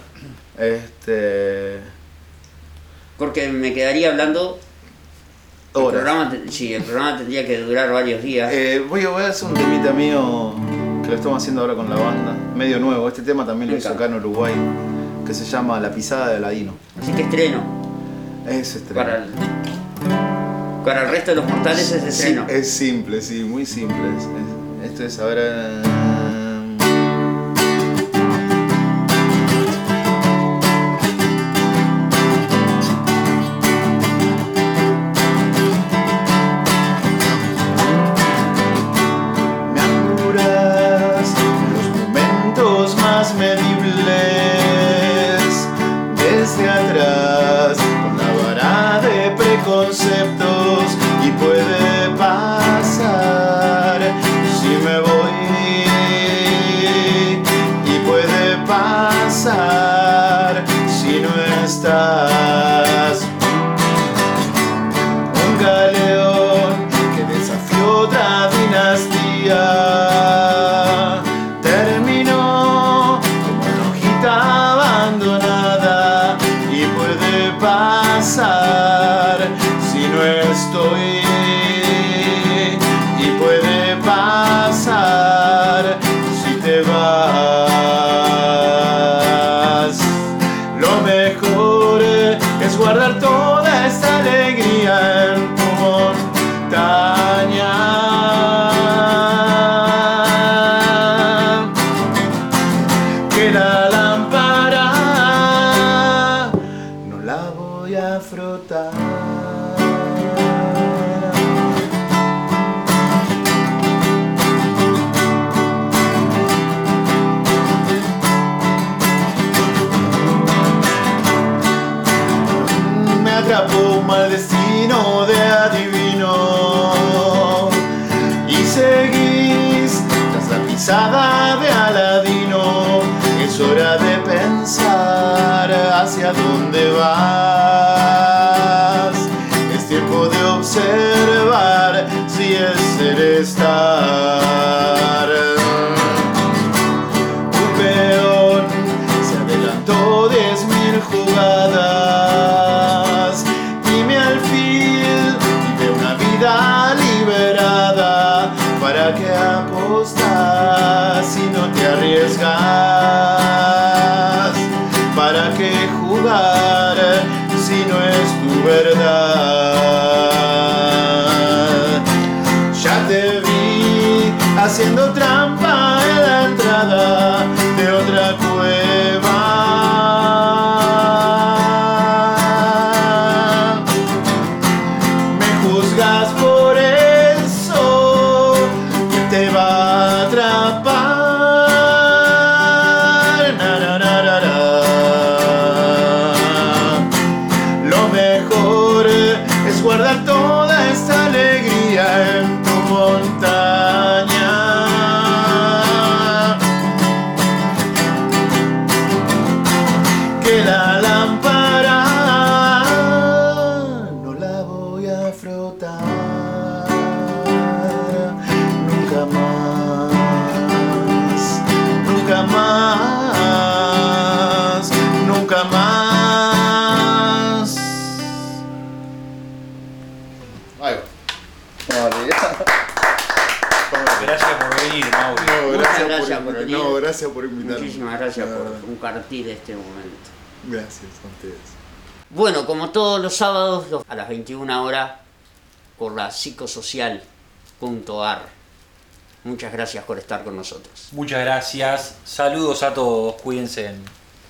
Porque me quedaría hablando. El
horas.
programa, el programa tendría que durar varios días.
Voy a hacer un temita mío que lo estamos haciendo ahora con la banda, medio nuevo. Este tema también lo
Me
hizo
encanta.
acá en Uruguay, que se llama La Pisada de Aladino.
Así que estreno.
Es estreno.
Para el resto de los mortales es estreno.
Es simple, sí, muy simple. Esto es, a ver... Me apuras los momentos más medibles desde atrás con la vara de preconceptos y puede pasar si me voy y puede pasar estás. Un galeón que desafió otra dinastía terminó como una hojita abandonada y puede pasar si no estoy, y puede pasar si te vas. Lo mejor es guardar toda esta alegría en tu montaña. Que la lámpara no la voy a frotar. Me atrapó un mal destino de adivino y seguís tras la pisada de Aladino. Es hora de pensar hacia dónde vas. Es tiempo de observar si es el estar. Un peón se adelantó 10.000 jugadas y me alfil vive una vida liberada. ¿Para qué apostas si no te arriesgas? ¿Para qué jugar si no es tu verdad? Ya te vi haciendo trampa en la entrada de otra cueva. Me juzgas por eso, que te va a atrapar. Na, na, na, na, na. Lo mejor es guardar toda esta alegría en tu montaña. Que la lámpara no la voy a frotar nunca más, nunca más, nunca más. Ahí va.
Gracias por venir, Mauro.
No,
Muchas gracias por venir.
No, gracias por invitarme.
Muchísimas gracias
No,
por
no.
compartir este momento.
Gracias a ustedes.
Bueno, como todos los sábados a las 21 horas por la psicosocial.ar. Muchas gracias por estar con nosotros.
Muchas gracias. Saludos a todos. Cuídense.